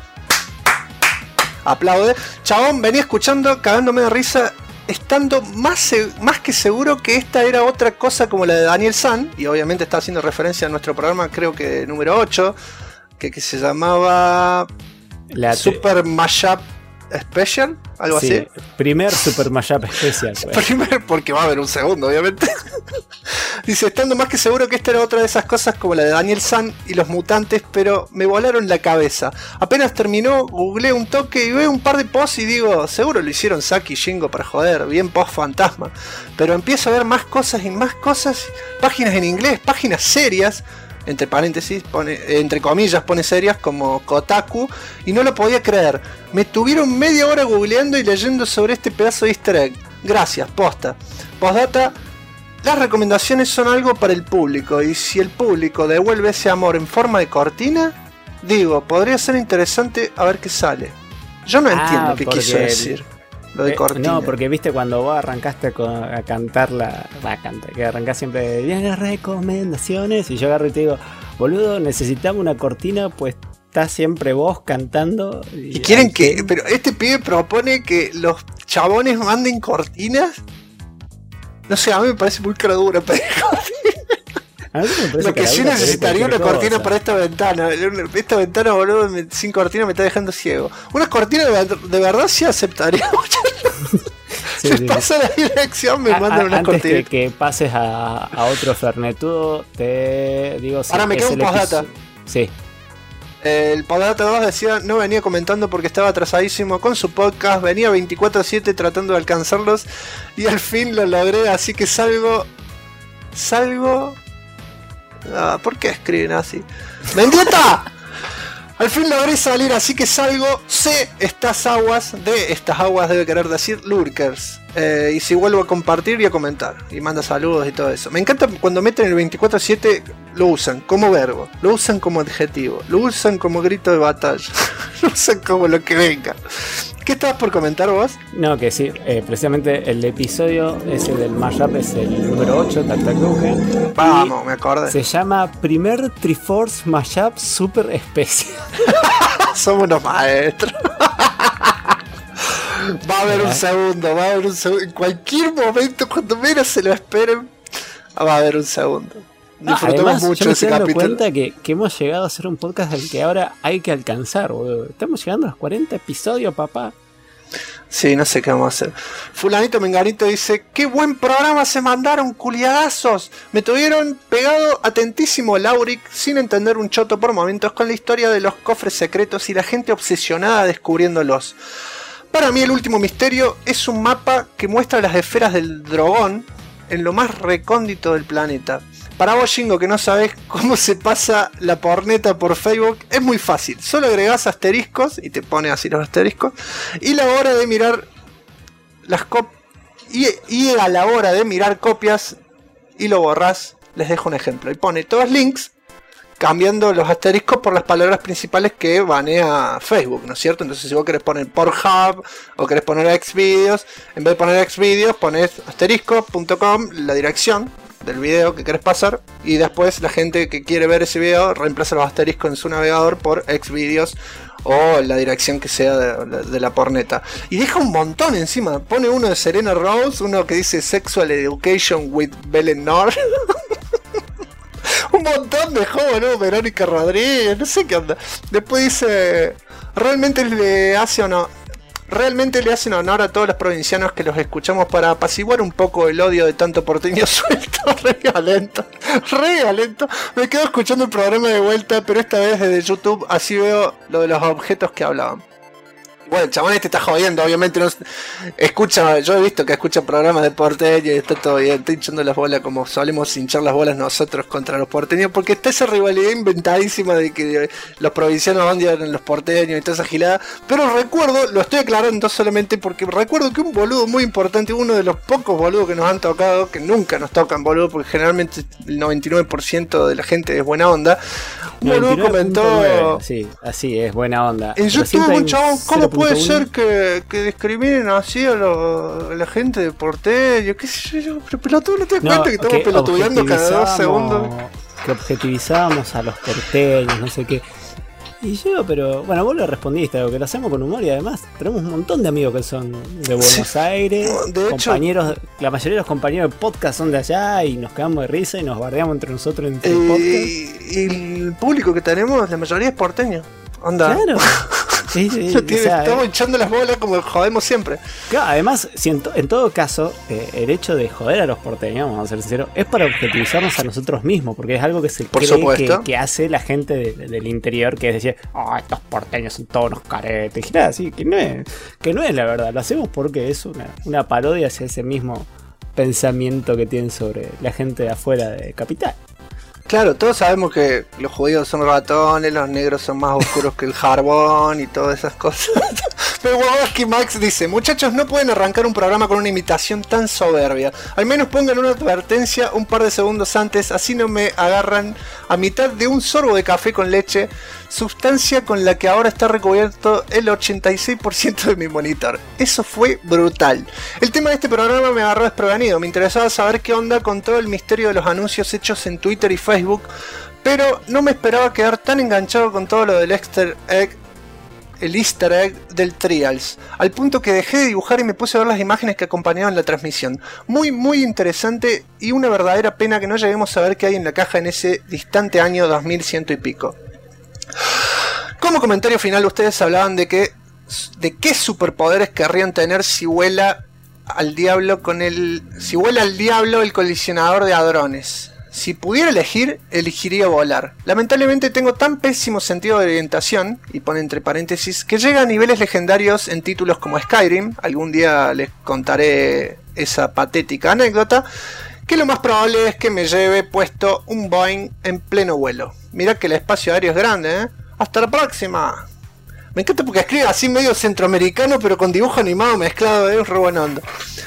Aplaude. Chabón, venía escuchando, cagándome de risa, estando más que seguro que esta era otra cosa como la de Daniel San, y obviamente está haciendo referencia a nuestro programa, creo que número 8, que se llamaba Super Mashup Special, algo sí, así. Primer Super Mashup Special. Primer, porque va a haber un segundo, obviamente. Dice, estando más que seguro que esta era otra de esas cosas como la de Daniel San y los mutantes, pero me volaron la cabeza. Apenas terminó, googleé un toque y veo un par de posts y digo, seguro lo hicieron Saki y Shingo para joder, bien post fantasma. Pero empiezo a ver más cosas y más cosas, páginas en inglés, páginas serias, entre paréntesis, entre comillas pone serias, como Kotaku, y no lo podía creer. Me tuvieron media hora googleando y leyendo sobre este pedazo de easter egg. Gracias, posta. Postdata, las recomendaciones son algo para el público, y si el público devuelve ese amor en forma de cortina, digo, podría ser interesante a ver qué sale. Yo no entiendo qué quiso decir. Lo de cortina. No, porque viste cuando vos arrancaste a cantar que arrancás siempre bien las recomendaciones, y yo agarro y te digo, boludo, necesitamos una cortina, pues está siempre vos cantando. Y quieren que... Pero este pibe propone que los chabones manden cortinas. No sé, a mí me parece muy caradura pedir cortina. Lo que sí necesitaría una cortina para esta ventana. Esta ventana, boludo, sin cortina me está dejando ciego. Una cortina de verdad sí aceptaría. Si pasa la dirección, me mandan unas cortinas. Antes que pases a otro fernetudo, te digo... Ahora me queda un postdata. Sí. El postdata 2 decía, no venía comentando porque estaba atrasadísimo con su podcast, venía 24/7 tratando de alcanzarlos y al fin lo logré, así que salgo... ¿Por qué escriben así? ¡Mendieta! Al fin logré salir, así que salgo. Sé estas aguas debe querer decir lurkers. Y si vuelvo a compartir y a comentar. Y manda saludos y todo eso. Me encanta cuando meten el 24/7, lo usan como verbo, lo usan como adjetivo, lo usan como grito de batalla, lo usan como lo que venga. ¿Qué estabas por comentar vos? No, que sí, precisamente el episodio ese del mashup es el número 8, Vamos, me acordé. Se llama Primer Triforce Mashup Super Especial. Somos unos maestros. Va a haber un segundo. En cualquier momento, cuando menos se lo esperen, va a haber un segundo. Disfrutamos mucho yo ese me estoy capítulo. Cuenta que hemos llegado a hacer un podcast del que ahora hay que alcanzar, boludo. Estamos llegando a los 40 episodios, papá. Sí, no sé qué vamos a hacer. Fulanito Menganito dice, qué buen programa se mandaron, culiadazos. Me tuvieron pegado atentísimo Lauric, sin entender un choto por momentos, con la historia de los cofres secretos y la gente obsesionada descubriéndolos. Para mí el último misterio es un mapa que muestra las esferas del dragón, en lo más recóndito del planeta. Para vos, Shingo, que no sabés cómo se pasa la porneta por Facebook, es muy fácil. Solo agregás asteriscos y te pone así los asteriscos. Y la hora de mirar las copias. Y a la hora de mirar copias y lo borrás, les dejo un ejemplo. Y pone todos links, cambiando los asteriscos por las palabras principales que banea Facebook, ¿no es cierto? Entonces, si vos querés poner Pornhub o querés poner Xvideos, en vez de poner Xvideos, pones asterisco.com, la dirección del video que querés pasar, y después la gente que quiere ver ese video reemplaza los asteriscos en su navegador por Xvideos o la dirección que sea de la porneta. Y deja un montón encima. Pone uno de Serena Rose, uno que dice Sexual Education with Belen Nor. Un montón de jóvenes, ¿no? Verónica Rodríguez, no sé qué onda. Después dice, realmente le hacen honor a todos los provincianos que los escuchamos para apaciguar un poco el odio de tanto porteño suelto. Re violento. Me quedo escuchando el programa de vuelta, pero esta vez desde YouTube, así veo lo de los objetos que hablaban. Bueno, el chabón este está jodiendo, obviamente no escucha, yo he visto que escucha programas de porteño y está todo bien, está hinchando las bolas como solemos hinchar las bolas nosotros contra los porteños, porque está esa rivalidad inventadísima de que los provincianos odian a los porteños y toda esa gilada. Pero recuerdo, lo estoy aclarando solamente porque recuerdo que un boludo muy importante, uno de los pocos boludos que nos han tocado, que nunca nos tocan boludo, porque generalmente el 99% de la gente es buena onda, un boludo comentó, sí, así es, buena onda. en YouTube, un chabón, ¿cómo puede ser que discriminen así a la gente de porteño? ¿Qué sé yo? Pero pelotudo, ¿no te das cuenta que estamos pelotudeando cada 2 segundos? Que objetivizábamos a los porteños, no sé qué. Y yo, pero bueno, vos le respondiste, algo que lo hacemos con humor y además tenemos un montón de amigos que son de Buenos Aires, de compañeros, hecho, la mayoría de los compañeros de podcast son de allá y nos quedamos de risa y nos bardeamos entre nosotros entre el podcast. Y el público que tenemos, la mayoría es porteño. Onda. Claro. Sí, estamos echando las bolas como jodemos siempre. Claro, además, si en todo caso, el hecho de joder a los porteños, vamos a ser sinceros, es para objetivizarnos a nosotros mismos, porque es algo que se cree que hace la gente del interior, que es decir, estos porteños son todos unos caretes, y nada, así que no es la verdad, lo hacemos porque es una parodia hacia ese mismo pensamiento que tienen sobre la gente de afuera de Capital. Claro, todos sabemos que los judíos son ratones, los negros son más oscuros que el jarbón y todas esas cosas. Pero Wawowski Max dice, muchachos, no pueden arrancar un programa con una imitación tan soberbia. Al menos pongan una advertencia un par de segundos antes, así no me agarran a mitad de un sorbo de café con leche, sustancia con la que ahora está recubierto el 86% de mi monitor. Eso fue brutal. El tema de este programa me agarró desprevenido. Me interesaba saber qué onda con todo el misterio de los anuncios hechos en Twitter y Facebook, pero no me esperaba quedar tan enganchado con todo lo del el easter egg del Trials, al punto que dejé de dibujar y me puse a ver las imágenes que acompañaban la transmisión. Muy muy interesante y una verdadera pena que no lleguemos a ver qué hay en la caja en ese distante año 2100 y pico. Como comentario final, ustedes hablaban de qué superpoderes querrían tener si vuela al diablo el colisionador de hadrones. Si pudiera elegir, elegiría volar. Lamentablemente tengo tan pésimo sentido de orientación, y pone entre paréntesis, que llega a niveles legendarios en títulos como Skyrim, algún día les contaré esa patética anécdota, que lo más probable es que me lleve puesto un Boeing en pleno vuelo. Mirá que el espacio aéreo es grande, ¿eh? Hasta la próxima. Me encanta porque escribe así medio centroamericano, pero con dibujo animado mezclado, es re buena onda.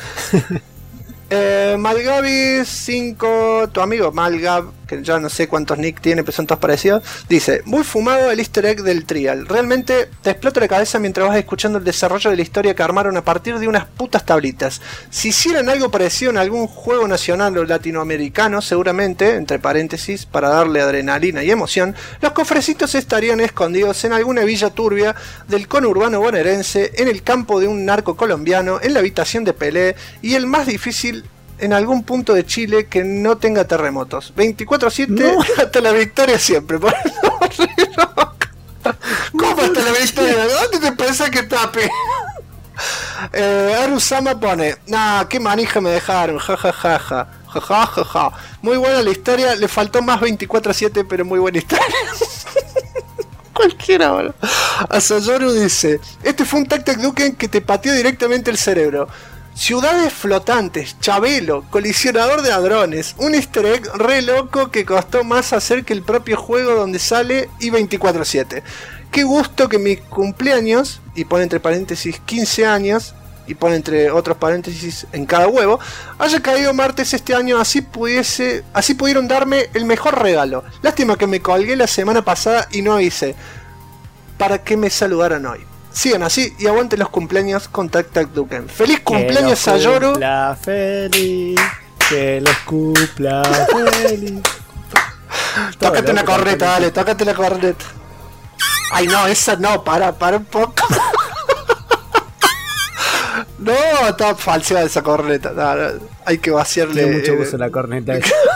Malgavi5, tu amigo Malgab, que ya no sé cuántos nick tiene, pero son todos parecidos, dice, muy fumado el easter egg del Trial. Realmente te explota la cabeza mientras vas escuchando el desarrollo de la historia que armaron a partir de unas putas tablitas. Si hicieran algo parecido en algún juego nacional o latinoamericano, seguramente, entre paréntesis, para darle adrenalina y emoción, los cofrecitos estarían escondidos en alguna villa turbia del conurbano bonaerense, en el campo de un narco colombiano, en la habitación de Pelé, y el más difícil, en algún punto de Chile que no tenga terremotos. 24/7 no. Hasta la victoria siempre. ¿Cómo hasta la victoria? ¿Dónde te pensás que tape? Arusama pone, nah, qué manija me dejaron, jajajaja. Muy buena la historia, le faltó más 24/7, pero muy buena historia. Cualquiera, boludo. Asayoru dice, este fue un Tac Tac Duken que te pateó directamente el cerebro. ciudades flotantes, Chabelo, colisionador de hadrones, un easter egg re loco que costó más hacer que el propio juego donde sale y 24/7. Qué gusto que mi cumpleaños, y pone entre paréntesis 15 años, y pone entre otros paréntesis en cada huevo, haya caído martes este año, así pudieron darme el mejor regalo. Lástima que me colgué la semana pasada y no avisé. ¿Para qué me saludaran hoy? Sigan así y aguanten los cumpleaños con Tac Tac Duken. ¡Feliz cumpleaños a Yoru! Feliz, que los cumpla feliz. Tócate una corneta, dale, tócate la corneta. Ay no, esa no, para un poco. No, está falseada esa corneta. No, hay que vaciarle. Tiene mucho uso la corneta.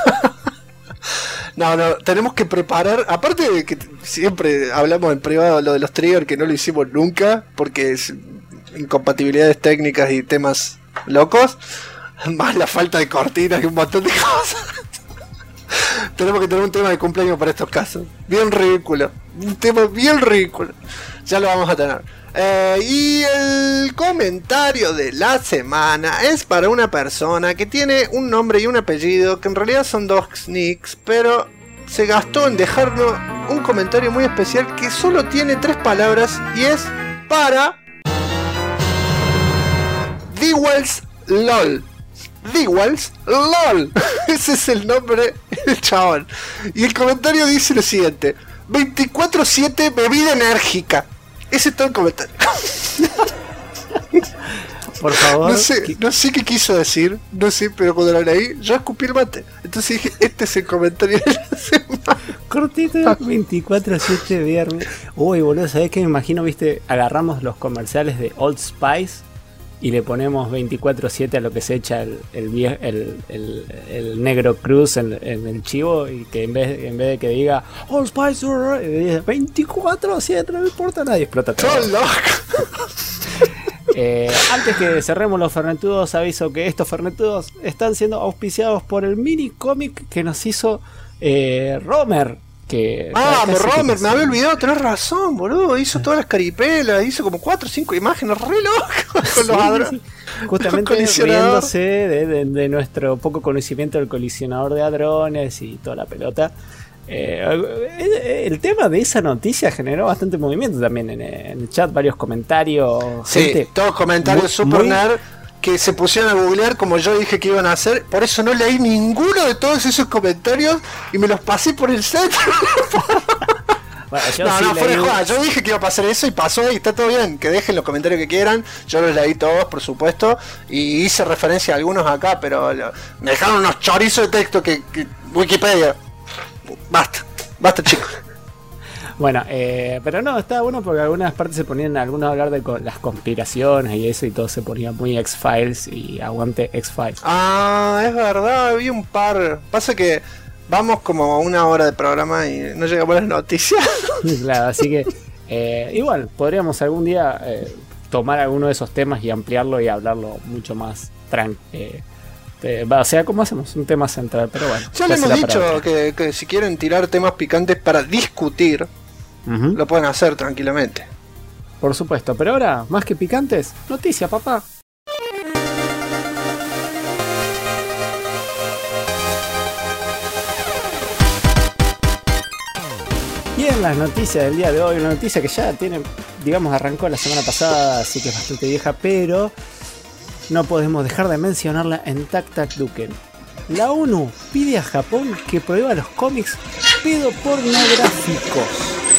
No, tenemos que preparar. Aparte de que siempre hablamos en privado lo de los triggers, que no lo hicimos nunca, porque es incompatibilidades técnicas y temas locos, más la falta de cortinas y un montón de cosas. Tenemos que tener un tema de cumpleaños para estos casos. Bien ridículo. Un tema bien ridículo. Ya lo vamos a tener. Y el comentario de la semana es para una persona que tiene un nombre y un apellido que en realidad son dos nicks, pero se gastó en dejarnos un comentario muy especial que solo tiene 3 palabras y es para Dewells LOL. Dewells LOL. Ese es el nombre del chabón. Y el comentario dice lo siguiente: 24/7 bebida enérgica. Ese es todo el comentario. Por favor. No sé qué quiso decir. No sé, pero cuando lo leí, yo escupí el mate. Entonces dije, este es el comentario de la semana. Cortito, 24/7 viernes. Uy, boludo, ¿sabés qué me imagino? Viste, agarramos los comerciales de Old Spice y le ponemos 24/7 a lo que se echa el negro Cruz en el chivo, y que en vez de que diga Old Spice 24/7, no me importa nada, y explota todo. Antes que cerremos los fernetudos, aviso que estos fernetudos están siendo auspiciados por el mini cómic que nos hizo Romer. Romer, me había olvidado, tenés razón, boludo. Hizo todas las caripelas, hizo como 4 o 5 imágenes re locas con los hadrones. Sí. Justamente riéndose de nuestro poco conocimiento del colisionador de hadrones y toda la pelota. El tema de esa noticia generó bastante movimiento también en el chat, varios comentarios. Sí, todos comentarios super nerd que se pusieron a googlear como yo dije que iban a hacer. Por eso no leí ninguno de todos esos comentarios y me los pasé por el set. Bueno, fuera de joda, yo dije que iba a pasar eso y pasó, y está todo bien. Que dejen los comentarios que quieran. Yo los leí todos, por supuesto, y hice referencia a algunos acá, pero me dejaron unos chorizos de texto que Wikipedia. Basta chicos. Bueno, pero no, estaba bueno porque algunas partes se ponían, algunos a hablar de las conspiraciones y eso, y todo se ponía muy X-Files, y aguante X-Files. Es verdad, vi un par. Pasa que vamos como a 1 hora de programa y no llegamos a las noticias. Claro, así que igual, podríamos algún día tomar alguno de esos temas y ampliarlo y hablarlo mucho más tranquilo. O sea, como hacemos un tema central, pero bueno. Ya le hemos dicho que si quieren tirar temas picantes para discutir, lo pueden hacer tranquilamente. Por supuesto, pero ahora, más que picantes, noticias, papá. Y en las noticias del día de hoy, una noticia que ya tiene, digamos, arrancó la semana pasada, así que es bastante vieja, pero no podemos dejar de mencionarla en Tac Tac Duken. La ONU pide a Japón que prohíba los cómics pedopornográficos.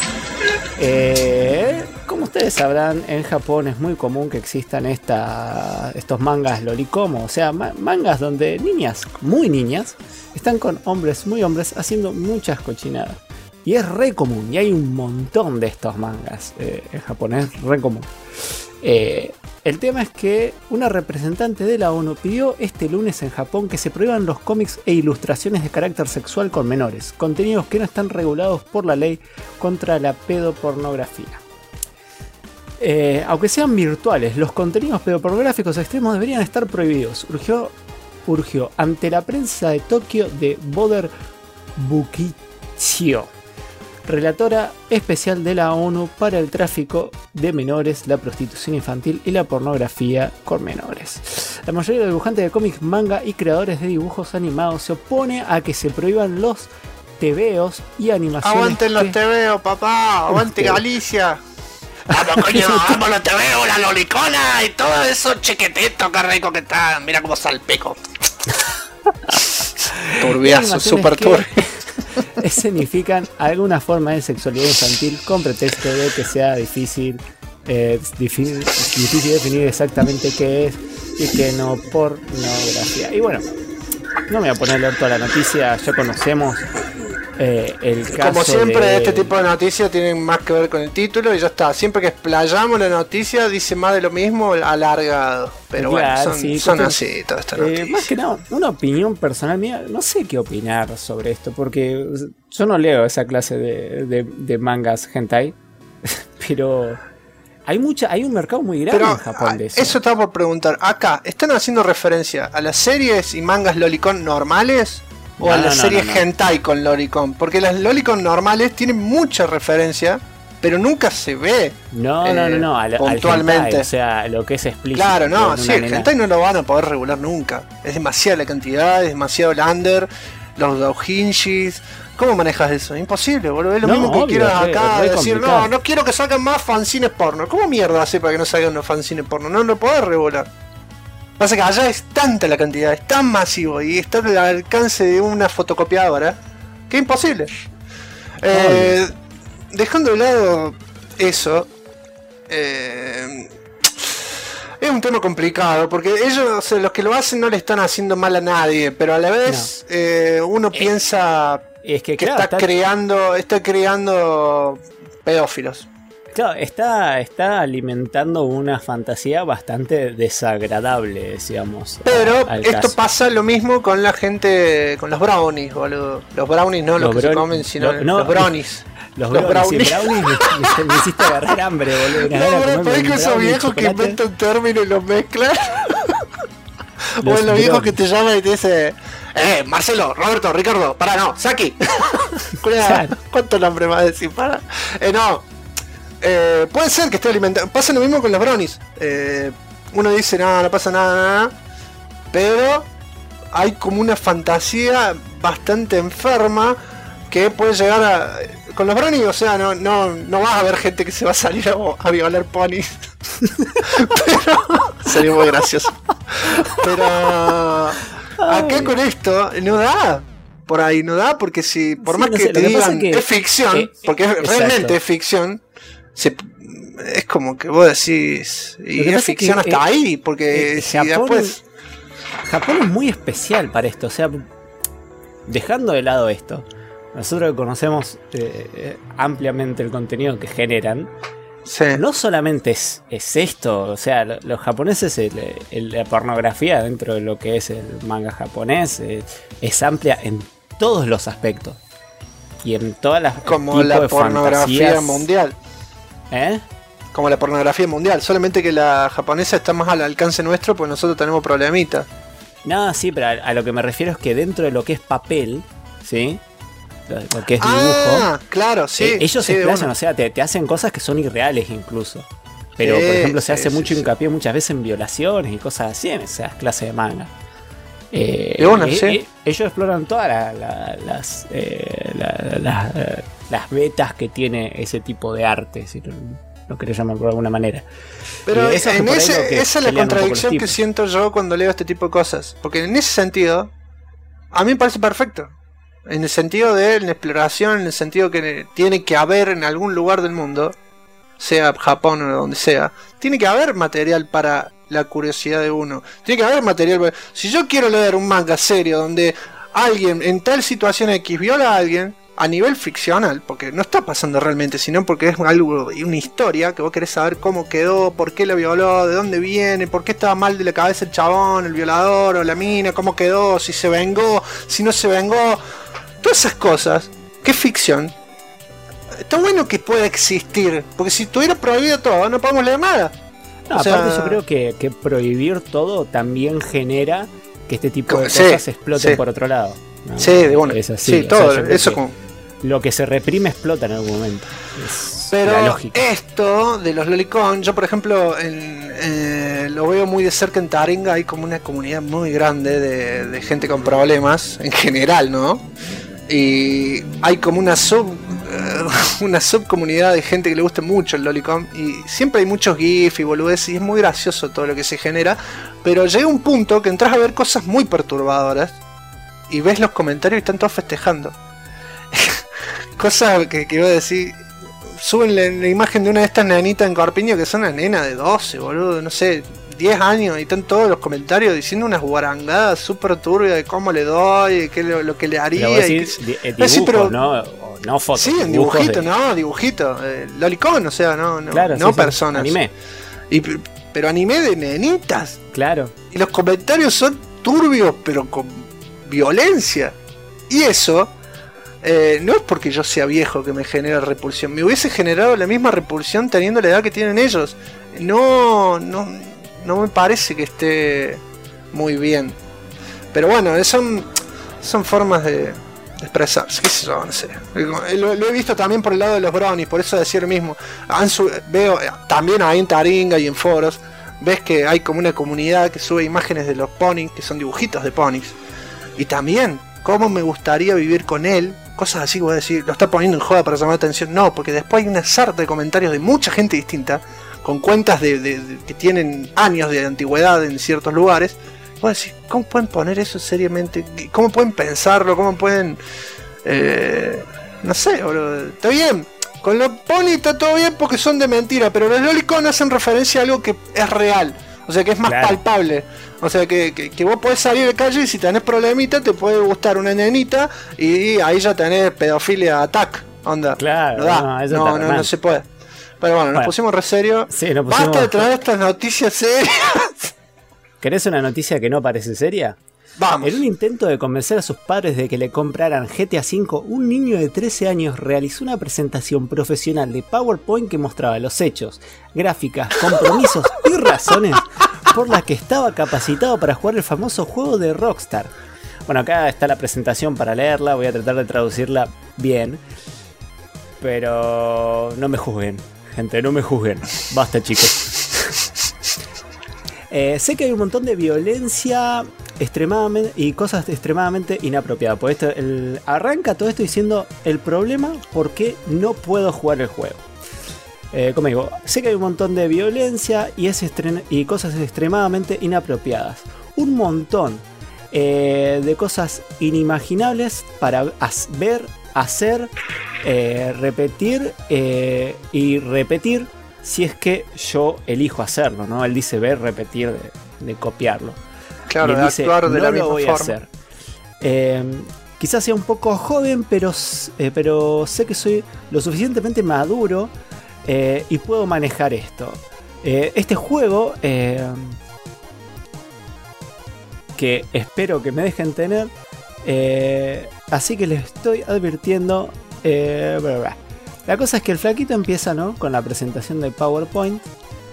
Como ustedes sabrán, en Japón es muy común que existan estos mangas lolikomo, o sea, mangas donde niñas, muy niñas, están con hombres, muy hombres, haciendo muchas cochinadas. Y es re común, y hay un montón de estos mangas en Japón, es re común. El tema es que una representante de la ONU pidió este lunes en Japón que se prohíban los cómics e ilustraciones de carácter sexual con menores, contenidos que no están regulados por la ley contra la pedopornografía. Aunque sean virtuales, los contenidos pedopornográficos extremos deberían estar prohibidos, urgió ante la prensa de Tokio de Boder Bukichio, relatora especial de la ONU para el tráfico de menores, la prostitución infantil y la pornografía con menores. La mayoría de dibujantes de cómics, manga y creadores de dibujos animados se opone a que se prohíban los tebeos y animaciones. Aguanten los tebeos, papá. Aguante Galicia. Vamos, coño, vamos, no te veo, la lolicona y todo eso chiquitito, qué rico que está. Mira cómo salpico. Turbiazo, super turbio. Escenifican alguna forma de sexualidad infantil con pretexto de que sea difícil definir exactamente qué es y qué no pornografía. Y bueno, no me voy a poner a leer toda la noticia, ya conocemos el caso. Como siempre, de... este tipo de noticias tienen más que ver con el título y ya está. Siempre que explayamos la noticia, dice más de lo mismo, alargado. Pero claro, bueno, sí, son así todas estas noticias. Más que nada, una opinión personal mía, no sé qué opinar sobre esto, porque yo no leo esa clase de mangas hentai, pero hay un mercado muy grande en Japón de eso. Eso estaba por preguntar. Acá, ¿están haciendo referencia a las series y mangas lolicon normales? ¿O a las series hentai con lolicon? Porque las lolicon normales tienen mucha referencia, pero nunca se ve puntualmente. Al hentai, o sea, lo que es explícito. Claro, no, sí, el hentai no lo van a poder regular nunca. Es demasiada la cantidad, es demasiado lander, los doujinshis. ¿Cómo manejas eso? Imposible, boludo. Es lo mismo que quieras acá decir, no quiero que salgan más fanzines porno. ¿Cómo mierda hace para que no salgan los fanzines porno? No lo podés regular. Pasa que allá es tanta la cantidad, es tan masivo y está al alcance de una fotocopiadora que es imposible. Dejando de lado eso, es un tema complicado porque ellos, los que lo hacen, no le están haciendo mal a nadie, pero a la vez uno piensa que está creando pedófilos. Claro, está alimentando una fantasía bastante desagradable, decíamos. Pero esto pasa lo mismo con la gente, con los brownies, boludo. Los brownies no los que se comen, sino los brownies. Los brownies me hiciste agarrar hambre, boludo. No, pero es que esos viejos que inventan términos y los mezclan. O los viejos que te llaman y te dicen, Marcelo, Roberto, Ricardo, para, no, Saki. ¿Cuánto nombre más decir? Para. Puede ser que esté alimentando. Pasa lo mismo con los brownies. Uno dice, no pasa nada, pero hay como una fantasía bastante enferma que puede llegar a. Con los brownies, o sea, no vas a ver gente que se va a salir a violar ponis. Pero sería muy gracioso. Pero acá con esto no da. Por ahí no da, porque si por más que te digan que es ficción, porque realmente es ficción. Es como que vos decís, y es ficción hasta ahí, porque si después. Japón es muy especial para esto, o sea, dejando de lado esto, nosotros que conocemos ampliamente el contenido que generan, no solamente es esto, o sea, los japoneses, la pornografía dentro de lo que es el manga japonés es amplia en todos los aspectos y en todas las como la pornografía mundial. Como la pornografía mundial, solamente que la japonesa está más al alcance nuestro, pues nosotros tenemos problemitas. No, sí, pero a lo que me refiero es que dentro de lo que es papel, ¿sí? Lo que es dibujo. Claro, sí. Ellos se explayan, o sea, te hacen cosas que son irreales incluso. Pero, por ejemplo, se hace mucho hincapié muchas veces en violaciones y cosas así en esas clases de manga. Ellos exploran todas las betas que tiene ese tipo de arte, si lo querés llamar por alguna manera. Pero esa es la contradicción que siento yo cuando leo este tipo de cosas. Porque en ese sentido, a mí me parece perfecto. En el sentido de la exploración, en el sentido que tiene que haber en algún lugar del mundo, sea Japón o donde sea, tiene que haber material para la curiosidad de uno. Tiene que haber material. Si yo quiero leer un manga serio donde alguien en tal situación X viola a alguien a nivel ficcional, porque no está pasando realmente, sino porque es algo, una historia que vos querés saber cómo quedó, por qué lo violó, de dónde viene, por qué estaba mal de la cabeza el chabón, el violador o la mina, cómo quedó, si se vengó, si no se vengó, todas esas cosas, que es ficción. Está bueno que pueda existir, porque si estuviera prohibido todo, no podemos leer nada. No, aparte yo creo que prohibir todo también genera que este tipo de cosas exploten por otro lado, ¿no? Sí, de bueno. Es así. Sí, todo, eso como... Lo que se reprime explota en algún momento. Pero la lógica. esto de los lolicon, yo por ejemplo lo veo muy de cerca en Taringa. Hay como una comunidad muy grande de gente con problemas en general, ¿no? Y hay como una subcomunidad de gente que le gusta mucho el lolicon, y siempre hay muchos gifs y boludeces, y es muy gracioso todo lo que se genera. Pero llega un punto que entras a ver cosas muy perturbadoras y ves los comentarios y están todos festejando. Cosas que iba a decir. Suben la imagen de una de estas nenitas en Corpiño, que son una nena de 12, boludo, no sé, 10 años, y están todos los comentarios diciendo unas guarangadas súper turbias de cómo le doy, qué lo que le haría. Pero y dibujos, sí, pero, no fotos. sí, en dibujito, no, dibujito. Lolicon, o sea, no, claro, no sí, personas. Anime. Pero anime de nenitas. Claro. Y los comentarios son turbios, pero con violencia. Y eso... no es porque yo sea viejo que me genera repulsión. Me hubiese generado la misma repulsión teniendo la edad que tienen ellos. No me parece que esté muy bien. Pero bueno, son formas de expresarse. ¿Qué sé yo? No sé. Lo he visto también por el lado de los brownies. Por eso decía lo mismo. Veo también ahí en Taringa y en foros. Ves que hay como una comunidad que sube imágenes de los ponis, que son dibujitos de ponis. Y también, ¿cómo me gustaría vivir con él? Cosas así, voy a decir, lo está poniendo en joda para llamar la atención. No, porque después hay una sarta de comentarios de mucha gente distinta, con cuentas que tienen años de antigüedad en ciertos lugares. Voy a decir, ¿cómo pueden poner eso seriamente? ¿Cómo pueden pensarlo? ¿Cómo pueden...? No sé, boludo. Está bien, con los pony está todo bien porque son de mentira, pero los lolicon hacen referencia a algo que es real. O sea, que es más palpable. O sea, que vos podés salir de calle y si tenés problemita te puede gustar una nenita y ahí ya tenés pedofilia attack. Onda. Claro, no se puede. Pero bueno, nos pusimos re serio. Sí, nos pusimos... Basta de traer estas noticias serias. ¿Querés una noticia que no parece seria? Vamos. En un intento de convencer a sus padres de que le compraran GTA V, un niño de 13 años realizó una presentación profesional de PowerPoint que mostraba los hechos, gráficas, compromisos y razones por las que estaba capacitado para jugar el famoso juego de Rockstar. Bueno, acá está la presentación para leerla, voy a tratar de traducirla bien, pero no me juzguen, gente, no me juzguen. Basta, chicos. Sé que hay un montón de violencia extremadamente y cosas extremadamente inapropiadas. Por esto, arranca todo esto diciendo el problema por qué no puedo jugar el juego. Como digo, sé que hay un montón de violencia y cosas extremadamente inapropiadas. Un montón de cosas inimaginables para ver, hacer, repetir y repetir si es que yo elijo hacerlo, ¿no? Él dice ver, repetir, de copiarlo. Claro, de actuar de la misma forma. Hacer. Quizás sea un poco joven, pero sé que soy lo suficientemente maduro y puedo manejar esto. Este juego, que espero que me dejen tener, así que les estoy advirtiendo. La cosa es que el flaquito empieza, ¿no?, con la presentación de PowerPoint.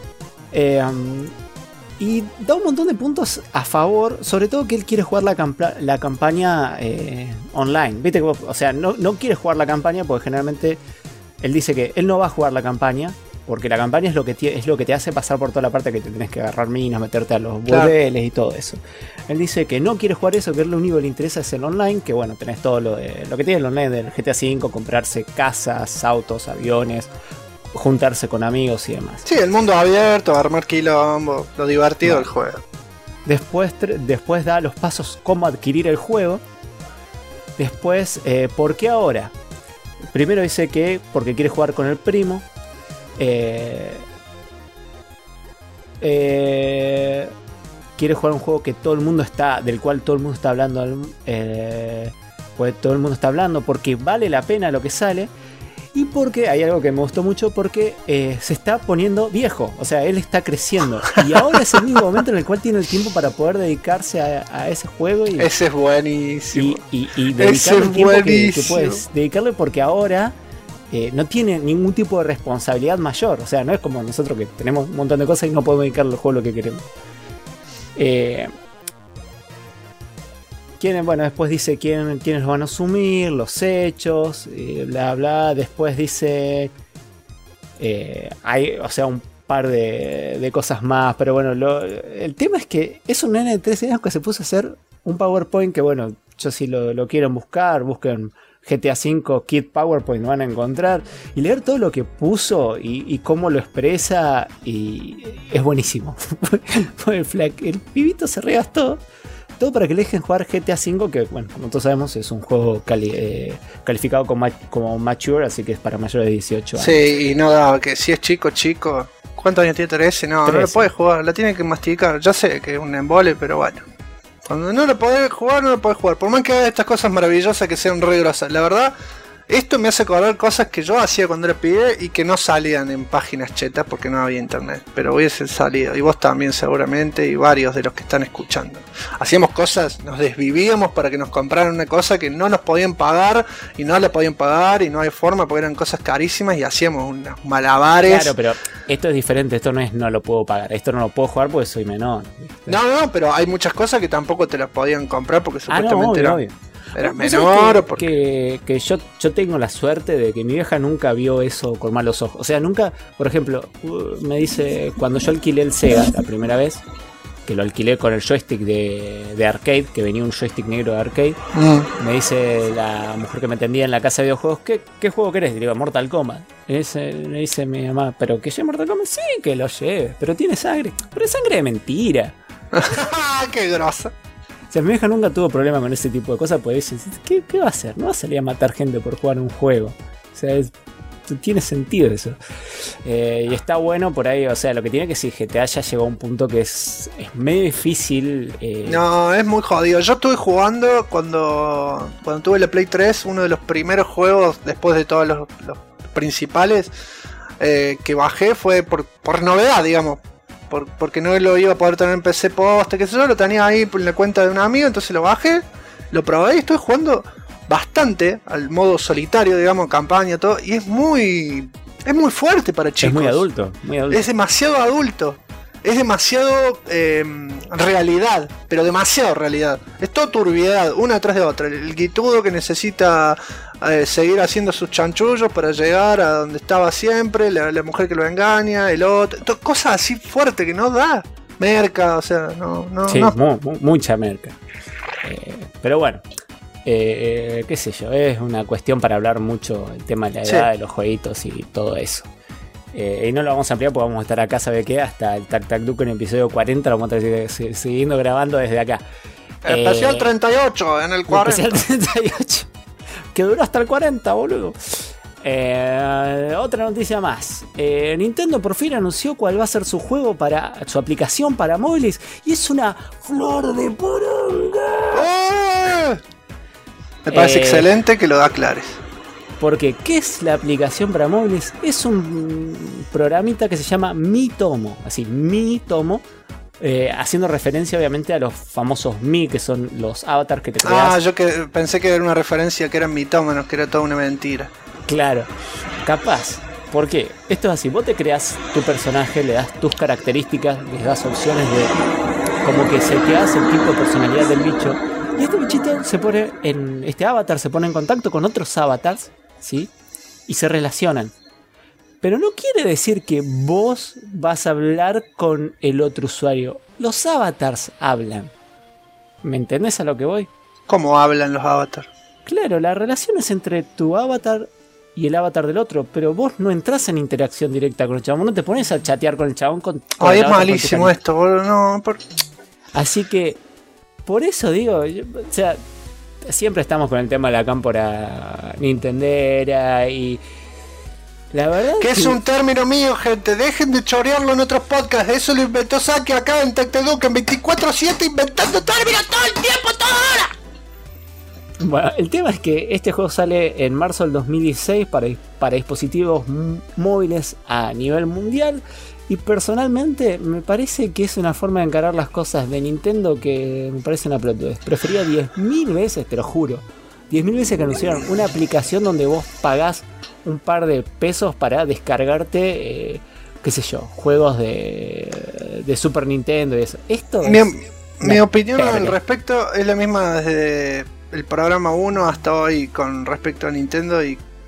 Y da un montón de puntos a favor, sobre todo que él quiere jugar la campaña online. ¿Viste? O sea, no quiere jugar la campaña porque generalmente él dice que él no va a jugar la campaña porque la campaña es lo que te hace pasar por toda la parte que te tenés que agarrar minas, meterte a los burdeles y todo eso. Él dice que no quiere jugar eso, que lo único que le interesa es el online, que bueno, tenés todo lo que tiene el online del GTA V, comprarse casas, autos, aviones, juntarse con amigos y demás. Sí, el mundo abierto, armar quilombo, lo divertido del juego. Después da los pasos cómo adquirir el juego. Después, ¿por qué ahora? Primero dice que porque quiere jugar con el primo. Quiere jugar un juego que del cual todo el mundo está hablando. Pues todo el mundo está hablando porque vale la pena lo que sale. Y porque hay algo que me gustó mucho, porque se está poniendo viejo. O sea, él está creciendo. Y ahora es el mismo momento en el cual tiene el tiempo para poder dedicarse a ese juego. Ese es buenísimo. Y dedicarle el tiempo que puedes dedicarle, porque ahora no tiene ningún tipo de responsabilidad mayor. O sea, no es como nosotros que tenemos un montón de cosas y no podemos dedicarle al juego lo que queremos. Después dice quiénes van a asumir los hechos, bla bla. Después dice Hay, o sea, un par de cosas más, pero bueno, el tema es que es un nene de 13 años que se puso a hacer un PowerPoint que, bueno, yo si lo quieren buscar, busquen GTA V Kid PowerPoint, van a encontrar, y leer todo lo que puso y cómo lo expresa, y es buenísimo. El pibito se regastó todo para que le dejen jugar GTA V, que, bueno, como todos sabemos, es un juego calificado como mature, así que es para mayores de 18 años. Sí, y no da, que si es chico, ¿cuántos años tiene 13? No, 13. No lo puede jugar, la tiene que masticar. Ya sé que es un embole, pero bueno. Cuando no lo podés jugar, no lo podés jugar. Por más que haga estas cosas maravillosas que sean re grosas. La verdad, esto me hace acordar cosas que yo hacía cuando era pibe y que no salían en páginas chetas porque no había internet. Pero hubiesen salido. Y vos también seguramente, y varios de los que están escuchando. Hacíamos cosas, nos desvivíamos para que nos compraran una cosa que no nos podían pagar. Y no la podían pagar y no hay forma porque eran cosas carísimas. Y hacíamos unos malabares. Claro, pero esto es diferente. Esto no es no lo puedo pagar. Esto no lo puedo jugar porque soy menor. No, pero hay muchas cosas que tampoco te las podían comprar porque supuestamente obvio. Eras menor. Que yo tengo la suerte de que mi vieja nunca vio eso con malos ojos. O sea, nunca, por ejemplo, me dice, cuando yo alquilé el Sega la primera vez, que lo alquilé con el joystick de arcade, que venía un joystick negro de arcade, me dice la mujer que me atendía en la casa de videojuegos, ¿qué juego querés? Y le digo, Mortal Kombat. Me dice mi mamá, ¿pero que lleve Mortal Kombat? Sí, que lo lleve, pero tiene sangre. Pero es sangre de mentira. ¡Qué grosa! O sea, mi vieja nunca tuvo problema con ese tipo de cosas, porque dicen, ¿qué va a hacer? No va a salir a matar gente por jugar un juego. O sea, tiene sentido eso. Y está bueno por ahí, o sea, lo que tiene que decir, GTA ya llegó a un punto que es medio difícil. No, es muy jodido. Yo estuve jugando cuando tuve la Play 3, uno de los primeros juegos, después de todos los principales, que bajé fue por novedad, digamos. Porque no lo iba a poder tener en PC poste, qué sé yo, lo tenía ahí por la cuenta de un amigo, entonces lo bajé, lo probé y estoy jugando bastante al modo solitario, digamos, campaña, todo, y es muy fuerte para chicos. Es muy adulto. Es demasiado adulto. Es demasiado realidad, pero demasiado realidad. Es todo turbiedad, una atrás de otra. El guitudo que necesita seguir haciendo sus chanchullos para llegar a donde estaba siempre, la mujer que lo engaña, el otro, cosas así fuertes que no da. Merca, o sea, no. Sí, no. Mucha merca. Pero bueno, qué sé yo, es una cuestión para hablar mucho el tema de la edad, de los jueguitos y todo eso. Y no lo vamos a ampliar porque vamos a estar acá, ¿sabe qué? Hasta el Tac Tac Duke en el episodio 40 lo vamos a estar siguiendo grabando desde acá. Especial 38 en el 40. Especial 38. Que duró hasta el 40, boludo. Otra noticia más. Nintendo por fin anunció cuál va a ser su juego para su aplicación para móviles. Y es una flor de poronga. Me parece excelente que lo da Clares. Porque, ¿qué es la aplicación para móviles? Es un programita que se llama Mi Tomo. Así, Mi Tomo. Haciendo referencia obviamente a los famosos Mi, que son los avatars que te creas. Yo pensé que era una referencia que eran mitómanos, que era toda una mentira. Claro, capaz. ¿Por qué? Esto es así, vos te creas tu personaje, le das tus características, les das opciones de como que se te hace el tipo de personalidad del bicho. Y este bichito se pone este avatar se pone en contacto con otros avatars, ¿sí? Y se relacionan. Pero no quiere decir que vos vas a hablar con el otro usuario. Los avatars hablan. ¿Me entendés a lo que voy? ¿Cómo hablan los avatars? Claro, la relación es entre tu avatar y el avatar del otro, pero vos no entras en interacción directa con el chabón, no te pones a chatear con el chabón. Ay, es malísimo esto, boludo. No, Así que, por eso digo, o sea, siempre estamos con el tema de la cámpora nintendera y... La verdad que es un término mío, gente. Dejen de chorearlo en otros podcasts. Eso lo inventó Saki acá en TechTeduc en 24/7, inventando términos todo el tiempo, toda hora. Bueno, el tema es que este juego sale en marzo del 2016 para dispositivos móviles a nivel mundial. Y personalmente me parece que es una forma de encarar las cosas de Nintendo que me parece una pelotudez. Prefería 10.000 veces, te lo juro, 10.000 veces que anunciaron una aplicación donde vos pagás un par de pesos para descargarte, qué sé yo, juegos de Super Nintendo y eso. Esto mi opinión al respecto es la misma desde el programa 1 hasta hoy con respecto a Nintendo y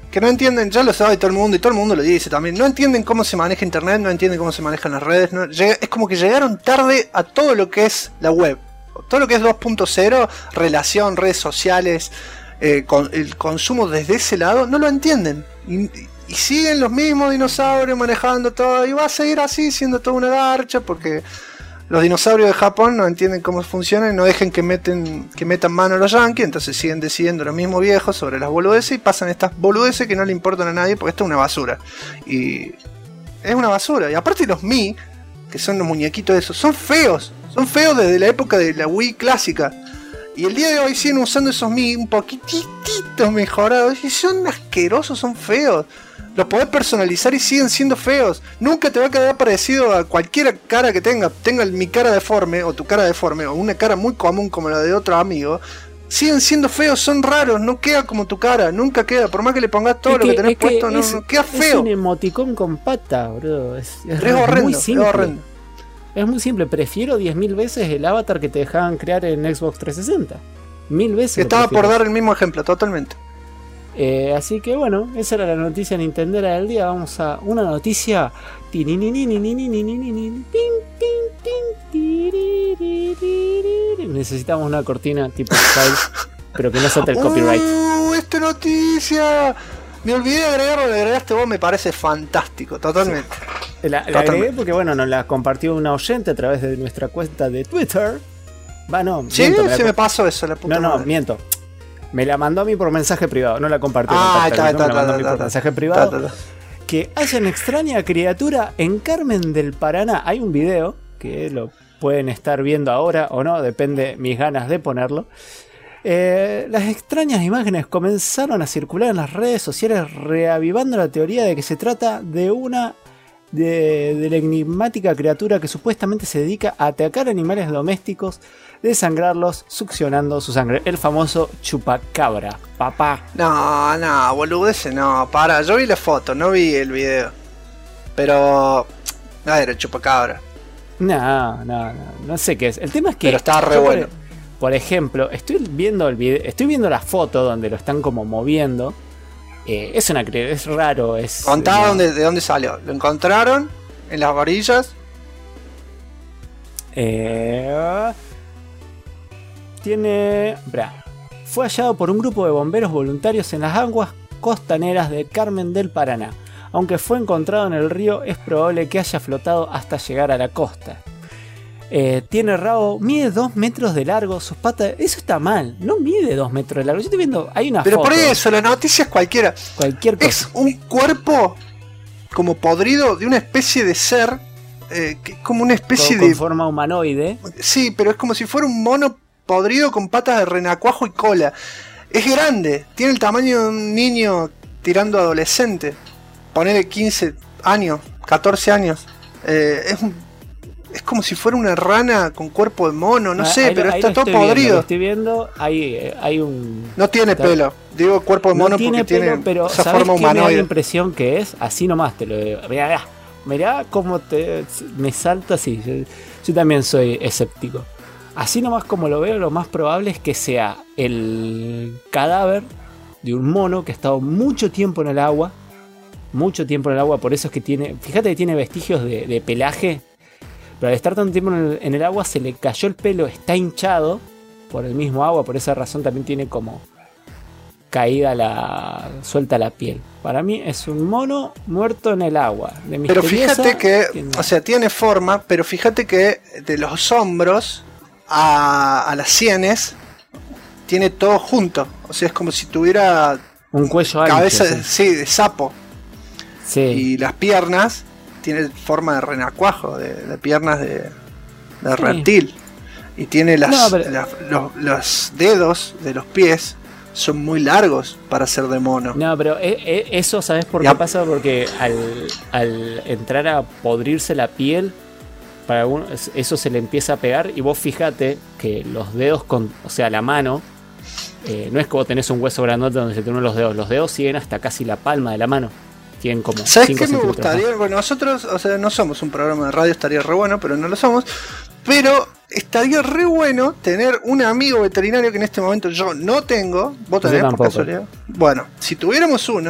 que no entienden, ya lo sabe todo el mundo y todo el mundo lo dice también, no entienden cómo se maneja internet, no entienden cómo se manejan las redes, es como que llegaron tarde a todo lo que es la web, todo lo que es 2.0, relación, redes sociales, con el consumo desde ese lado, no lo entienden y siguen los mismos dinosaurios manejando todo y va a seguir así siendo toda una garcha porque los dinosaurios de Japón no entienden cómo funciona y no dejen que metan mano a los yankees, entonces siguen decidiendo los mismos viejos sobre las boludeces y pasan estas boludeces que no le importan a nadie porque esto es una basura. Y es una basura. Y aparte los Mi, que son los muñequitos esos, son feos desde la época de la Wii clásica. Y el día de hoy siguen usando esos Mi un poquititos mejorados y son asquerosos, son feos. Los podés personalizar y siguen siendo feos. Nunca te va a quedar parecido a cualquier cara que tenga mi cara deforme o tu cara deforme o una cara muy común como la de otro amigo. Siguen siendo feos, son raros, no queda como tu cara, nunca queda. Por más que le pongas todo lo que tenés puesto, no queda feo. Es un emoticón con pata, bro. Es horrendo, muy simple. es horrendo. Es muy simple, prefiero 10.000 veces el avatar que te dejaban crear en Xbox 360. 1000 veces. Estaba por dar el mismo ejemplo, totalmente. Así que bueno, esa era la noticia nintendera del día. Vamos a una noticia. Necesitamos una cortina tipo style, pero que no salte el copyright. ¡Esta noticia! Me olvidé de agregarlo, le agregaste vos, me parece fantástico, totalmente. La agregué porque bueno, nos la compartió una oyente a través de nuestra cuenta de Twitter. Sí, me pasó eso, la puta madre. Miento. Me la mandó a mí por mensaje privado, no la compartió. Me la mandó a mí por mensaje privado. Que haya una extraña criatura en Carmen del Paraná. Hay un video que lo pueden estar viendo ahora o no, depende mis ganas de ponerlo. Las extrañas imágenes comenzaron a circular en las redes sociales, reavivando la teoría de que se trata de de la enigmática criatura que supuestamente se dedica a atacar animales domésticos, desangrarlos, succionando su sangre. El famoso chupacabra, papá. No, boludece, no, para. Yo vi la foto, no vi el video. Pero no era el chupacabra. No sé qué es. El tema es que... Pero estaba re bueno. Por ejemplo, estoy viendo el video, estoy viendo la foto donde lo están como moviendo. Es raro. Contá de dónde salió. ¿Lo encontraron en las orillas? Fue hallado por un grupo de bomberos voluntarios en las aguas costaneras de Carmen del Paraná. Aunque fue encontrado en el río, es probable que haya flotado hasta llegar a la costa. Tiene rabo, mide 2 metros de largo, sus patas... Eso está mal, no mide 2 metros de largo. Yo estoy viendo, hay una Pero foto. Pero por eso, la noticia es cualquiera. Cualquier cosa. Es un cuerpo como podrido de una especie de ser, como una especie con forma humanoide. Sí, pero es como si fuera un mono podrido con patas de renacuajo y cola. Es grande, tiene el tamaño de un niño tirando a adolescente. Ponele 15 años, 14 años. Es como si fuera una rana con cuerpo de mono, no sé, pero está todo podrido. Lo estoy viendo, hay un... No tiene pelo, digo cuerpo de mono porque tiene pero esa ¿sabés forma qué me da la humanoide. impresión que es? Así nomás te lo digo. Mirá cómo me salta así. Yo también soy escéptico. Así nomás como lo veo, lo más probable es que sea el cadáver de un mono que ha estado mucho tiempo en el agua. Por eso es que tiene... Fíjate que tiene vestigios de pelaje. Pero al estar tanto tiempo en el agua se le cayó el pelo, está hinchado por el mismo agua, por esa razón también tiene como suelta la piel. Para mí es un mono muerto en el agua. Pero fíjate que, o sea, tiene forma, pero fíjate que de los hombros a las sienes tiene todo junto. O sea, es como si tuviera un cuello ancho. Cabeza, sí, de sapo. Sí. Y las piernas tiene forma de renacuajo, de piernas de reptil. Y tiene los dedos de los pies son muy largos para ser de mono. No, pero eso, ¿sabes por qué pasa? Porque al entrar a podrirse la piel, para algunos, eso se le empieza a pegar. Y vos fíjate que los dedos, o sea, la mano, no es que vos tenés un hueso grandote donde se te unen los dedos. Los dedos siguen hasta casi la palma de la mano. Tienen como ¿sabes qué me gustaría? Bueno, nosotros, o sea, no somos un programa de radio, estaría re bueno, pero no lo somos. Pero estaría re bueno tener un amigo veterinario que en este momento yo no tengo. ¿Vos tenés por casualidad? Bueno, si tuviéramos uno,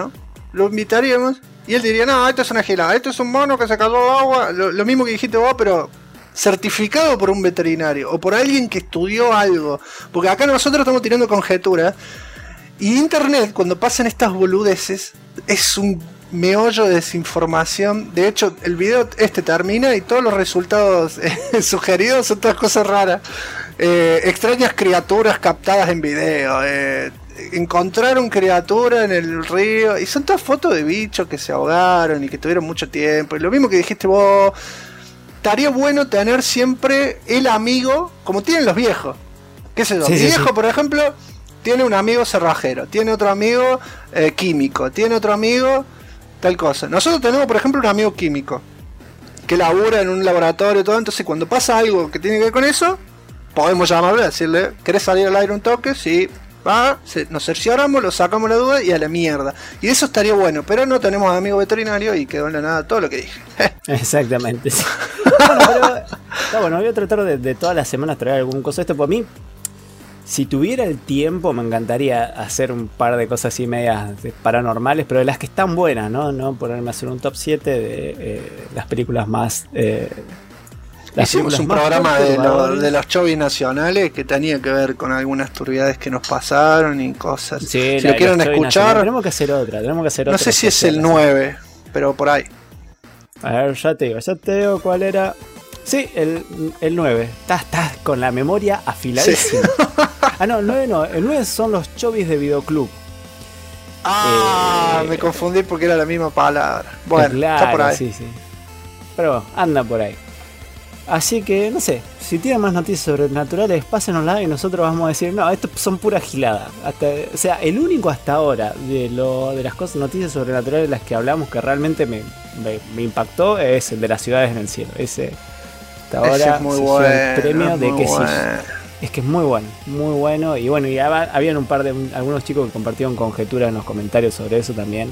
lo invitaríamos y él diría, no, esto es una gilada, esto es un mono que se cayó al agua, lo mismo que dijiste vos, pero certificado por un veterinario o por alguien que estudió algo, porque acá nosotros estamos tirando conjeturas y internet cuando pasan estas boludeces es un meollo de desinformación. De hecho el video termina y todos los resultados sugeridos son todas cosas raras, extrañas criaturas captadas en video, encontraron criatura en el río y son todas fotos de bichos que se ahogaron y que tuvieron mucho tiempo, y lo mismo que dijiste vos. Estaría bueno tener siempre el amigo, como tienen los viejos. ¿Qué sé yo? Mi viejo, por ejemplo, tiene un amigo cerrajero, tiene otro amigo químico, tiene otro amigo tal cosa. Nosotros tenemos, por ejemplo, un amigo químico que labura en un laboratorio y todo, entonces cuando pasa algo que tiene que ver con eso, podemos llamarle y decirle, ¿querés salir al aire un toque? Sí. Va, nos cercioramos, lo sacamos la duda y a la mierda. Y eso estaría bueno, pero no tenemos amigo veterinario y quedó en la nada todo lo que dije. Exactamente, sí. Bueno, pero está bueno, voy a tratar de todas las semanas traer algún cosa. Esto por mí, si tuviera el tiempo, me encantaría hacer un par de cosas así medias paranormales, pero de las que están buenas, ¿no? No ponerme a hacer un top 7 de las películas más... hicimos un programa de los chovis nacionales que tenía que ver con algunas turbidades que nos pasaron y cosas. Sí, si lo quieren escuchar, tenemos que hacer otra. No sé si es el 9, pero por ahí. A ver, ya te digo cuál era. Sí, el 9. Estás con la memoria afiladísima. Sí. No, el 9 no. El 9 son los chovis de videoclub. Me confundí porque era la misma palabra. Bueno, claro, está por ahí. Sí. Pero anda por ahí. Así que, no sé, si tienen más noticias sobrenaturales, pásenosla y nosotros vamos a decir, no, esto son pura gilada. O sea, el único hasta ahora de las cosas, noticias sobrenaturales de las que hablamos que realmente me impactó es el de las ciudades en el cielo. Ese hasta ahora es muy bueno, el premio de que bueno. sí. Es que es muy bueno. Y bueno, y habían un par de algunos chicos que compartieron conjeturas en los comentarios sobre eso también.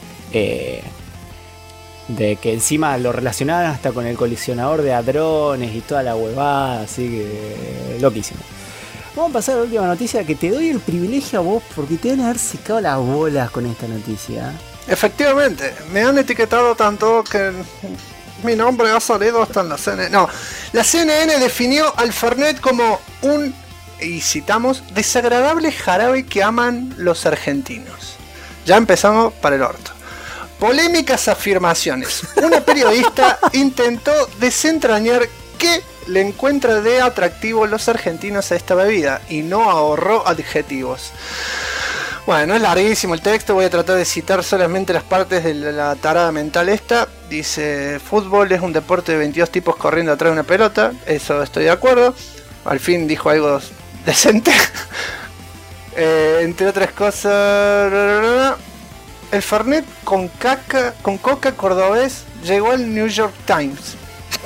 De que encima lo relacionaban hasta con el colisionador de hadrones y toda la huevada, así que loquísimo. Vamos a pasar a la última noticia, que te doy el privilegio a vos porque te van a haber secado las bolas con esta noticia. Efectivamente, me han etiquetado tanto que mi nombre ha salido hasta en la CNN. No, la CNN definió al Fernet como un, y citamos, desagradable jarabe que aman los argentinos. Ya empezamos para el orto. Polémicas afirmaciones. Una periodista intentó desentrañar qué le encuentra de atractivo los argentinos a esta bebida y no ahorró adjetivos. Bueno, es larguísimo el texto, voy a tratar de citar solamente las partes de la tarada mental esta. Dice, fútbol es un deporte de 22 tipos corriendo atrás de una pelota, eso estoy de acuerdo. Al fin dijo algo decente. Entre otras cosas... El Fernet con coca cordobés llegó al New York Times.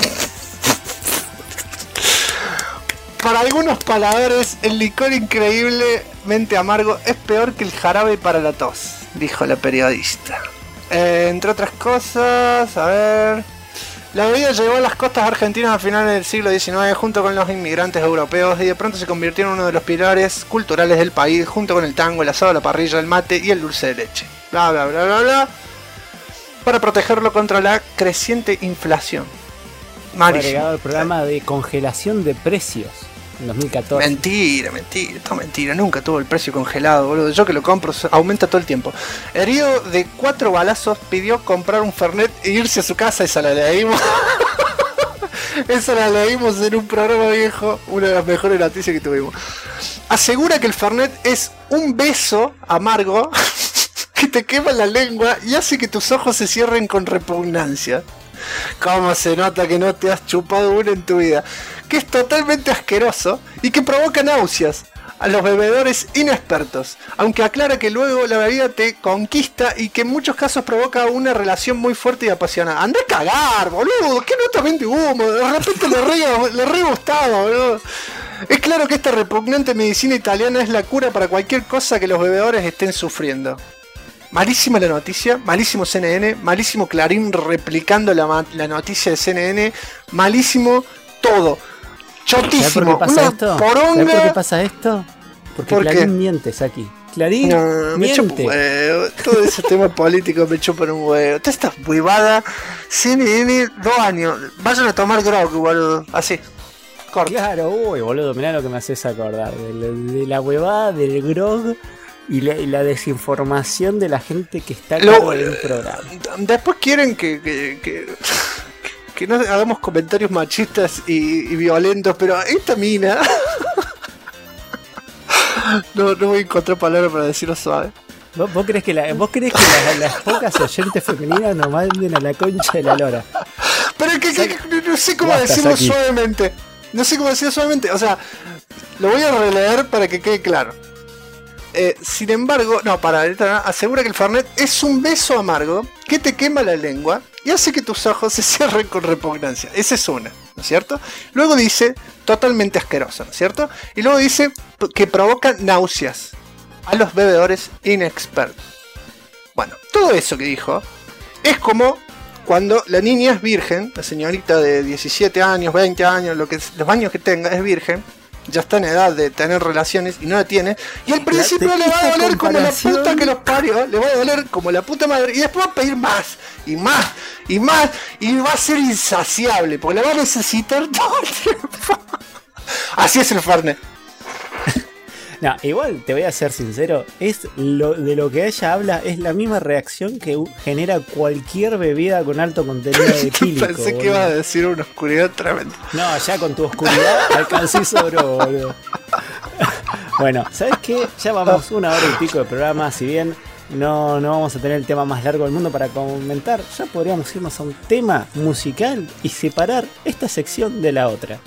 Para algunos paladares, el licor increíblemente amargo es peor que el jarabe para la tos, dijo la periodista. Entre otras cosas, a ver... La bebida llegó a las costas argentinas a finales del siglo XIX junto con los inmigrantes europeos y de pronto se convirtió en uno de los pilares culturales del país junto con el tango, el asado, la parrilla, el mate y el dulce de leche. Bla bla bla bla bla. Para protegerlo contra la creciente inflación. Fue agregado al programa de congelación de precios en 2014. Mentira, todo mentira. Nunca tuvo el precio congelado, boludo. Yo que lo compro, aumenta todo el tiempo. Herido de 4 balazos, pidió comprar un Fernet e irse a su casa. Esa la leímos. Esa la leímos en un programa viejo. Una de las mejores noticias que tuvimos. Asegura que el Fernet es un beso amargo que te quema la lengua y hace que tus ojos se cierren con repugnancia. ¿Cómo se nota que no te has chupado uno en tu vida? Que es totalmente asqueroso y que provoca náuseas a los bebedores inexpertos, aunque aclara que luego la bebida te conquista y que en muchos casos provoca una relación muy fuerte y apasionada. ¡Anda a cagar, boludo! ¿Qué nota vende humo? De repente le re gustaba, boludo. Es claro que esta repugnante medicina italiana es la cura para cualquier cosa que los bebedores estén sufriendo. Malísima la noticia, malísimo CNN, malísimo Clarín replicando la noticia de CNN, malísimo todo. Chotísimo. ¿Sabes por qué pasa esto? ¿Sabes por qué pasa esto? Porque Clarín miente, Saki. Clarín me chupa miente. un huevo. Todo ese tema político me chupa un huevo. Toda esta huevada, CNN, 2 años. Vayan a tomar grog, boludo. Así. Corta. Claro, uy, boludo, mirá lo que me haces acordar. De la huevada, del grog y la desinformación de la gente que está a cargo del programa. Después quieren que no hagamos comentarios machistas y violentos, pero esta mina. No voy a encontrar palabras para decirlo suave. ¿Vos crees que las pocas oyentes femeninas nos manden a la concha de la lora? Pero es que no sé cómo Basta, decirlo Saki. suavemente. No sé cómo decirlo suavemente. O sea, lo voy a releer para que quede claro. Sin embargo, asegura que el Fernet es un beso amargo que te quema la lengua y hace que tus ojos se cierren con repugnancia. Esa es una, ¿no es cierto? Luego dice, totalmente asqueroso, ¿no es cierto? Y luego dice que provoca náuseas a los bebedores inexpertos. Bueno, todo eso que dijo es como cuando la niña es virgen, la señorita de 17 años, 20 años, los años que tenga, es virgen, ya está en edad de tener relaciones y no la tiene, y al principio le va a doler como la puta que los parió, le va a doler como la puta madre, y después va a pedir más, y más, y más, y va a ser insaciable, porque la va a necesitar todo el tiempo. Así es el Fernet. No, igual te voy a ser sincero, de lo que ella habla es la misma reacción que genera cualquier bebida con alto contenido de etílico. Pensé que iba a decir una oscuridad tremenda. No, ya con tu oscuridad alcancé sobró, boludo. Bueno, ¿sabes qué? Ya vamos 1 hora y pico de programa, si bien no vamos a tener el tema más largo del mundo para comentar, ya podríamos irnos a un tema musical y separar esta sección de la otra.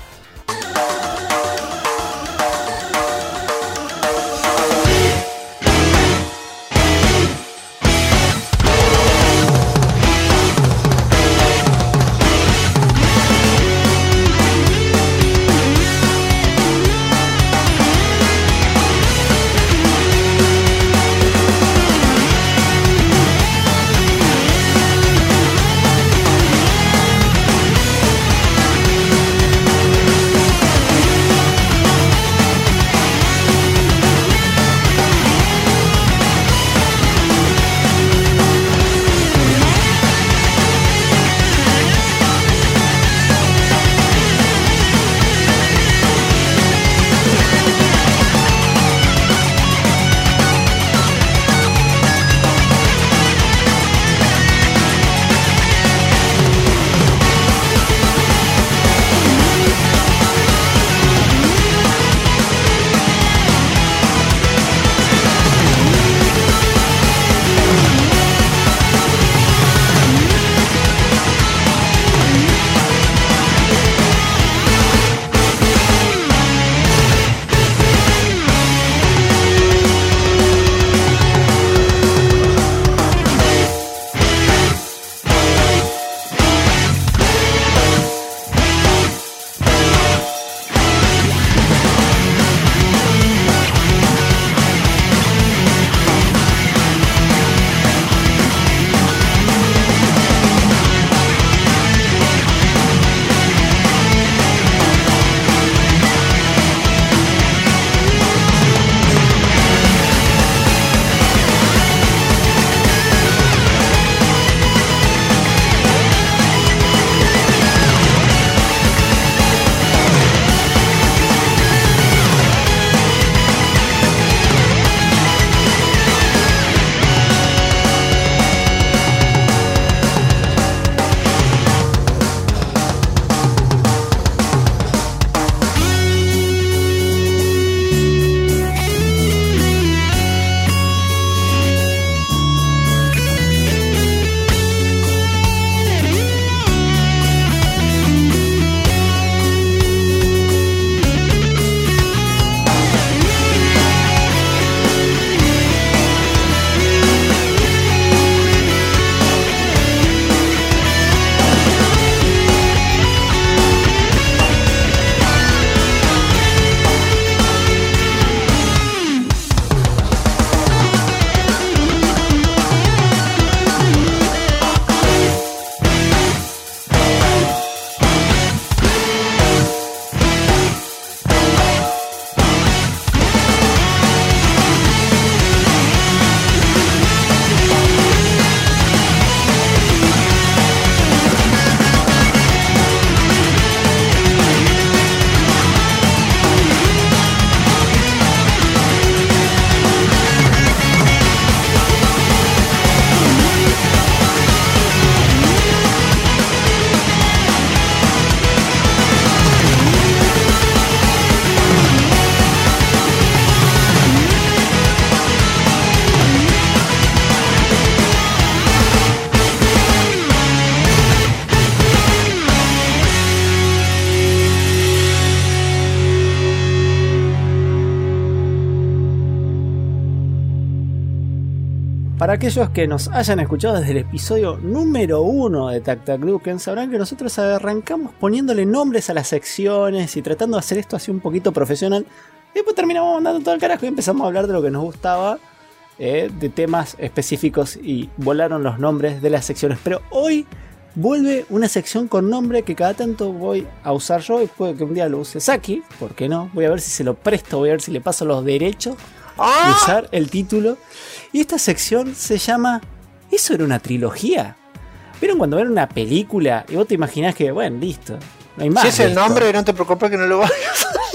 para aquellos que nos hayan escuchado desde el episodio número 1 de Tac Tac Duken, sabrán que nosotros arrancamos poniéndole nombres a las secciones y tratando de hacer esto así un poquito profesional. Y después terminamos mandando todo el carajo y empezamos a hablar de lo que nos gustaba, de temas específicos, y volaron los nombres de las secciones. Pero hoy vuelve una sección con nombre que cada tanto voy a usar yo, y puede que un día lo use Saki, ¿por qué no? Voy a ver si se lo presto, voy a ver si le paso los derechos de usar el título. Y esta sección se llama ¿Eso era una trilogía? ¿Vieron cuando ven una película y vos te imaginás que, bueno, listo, no hay más? Si es el nombre, no te preocupes que no lo vayas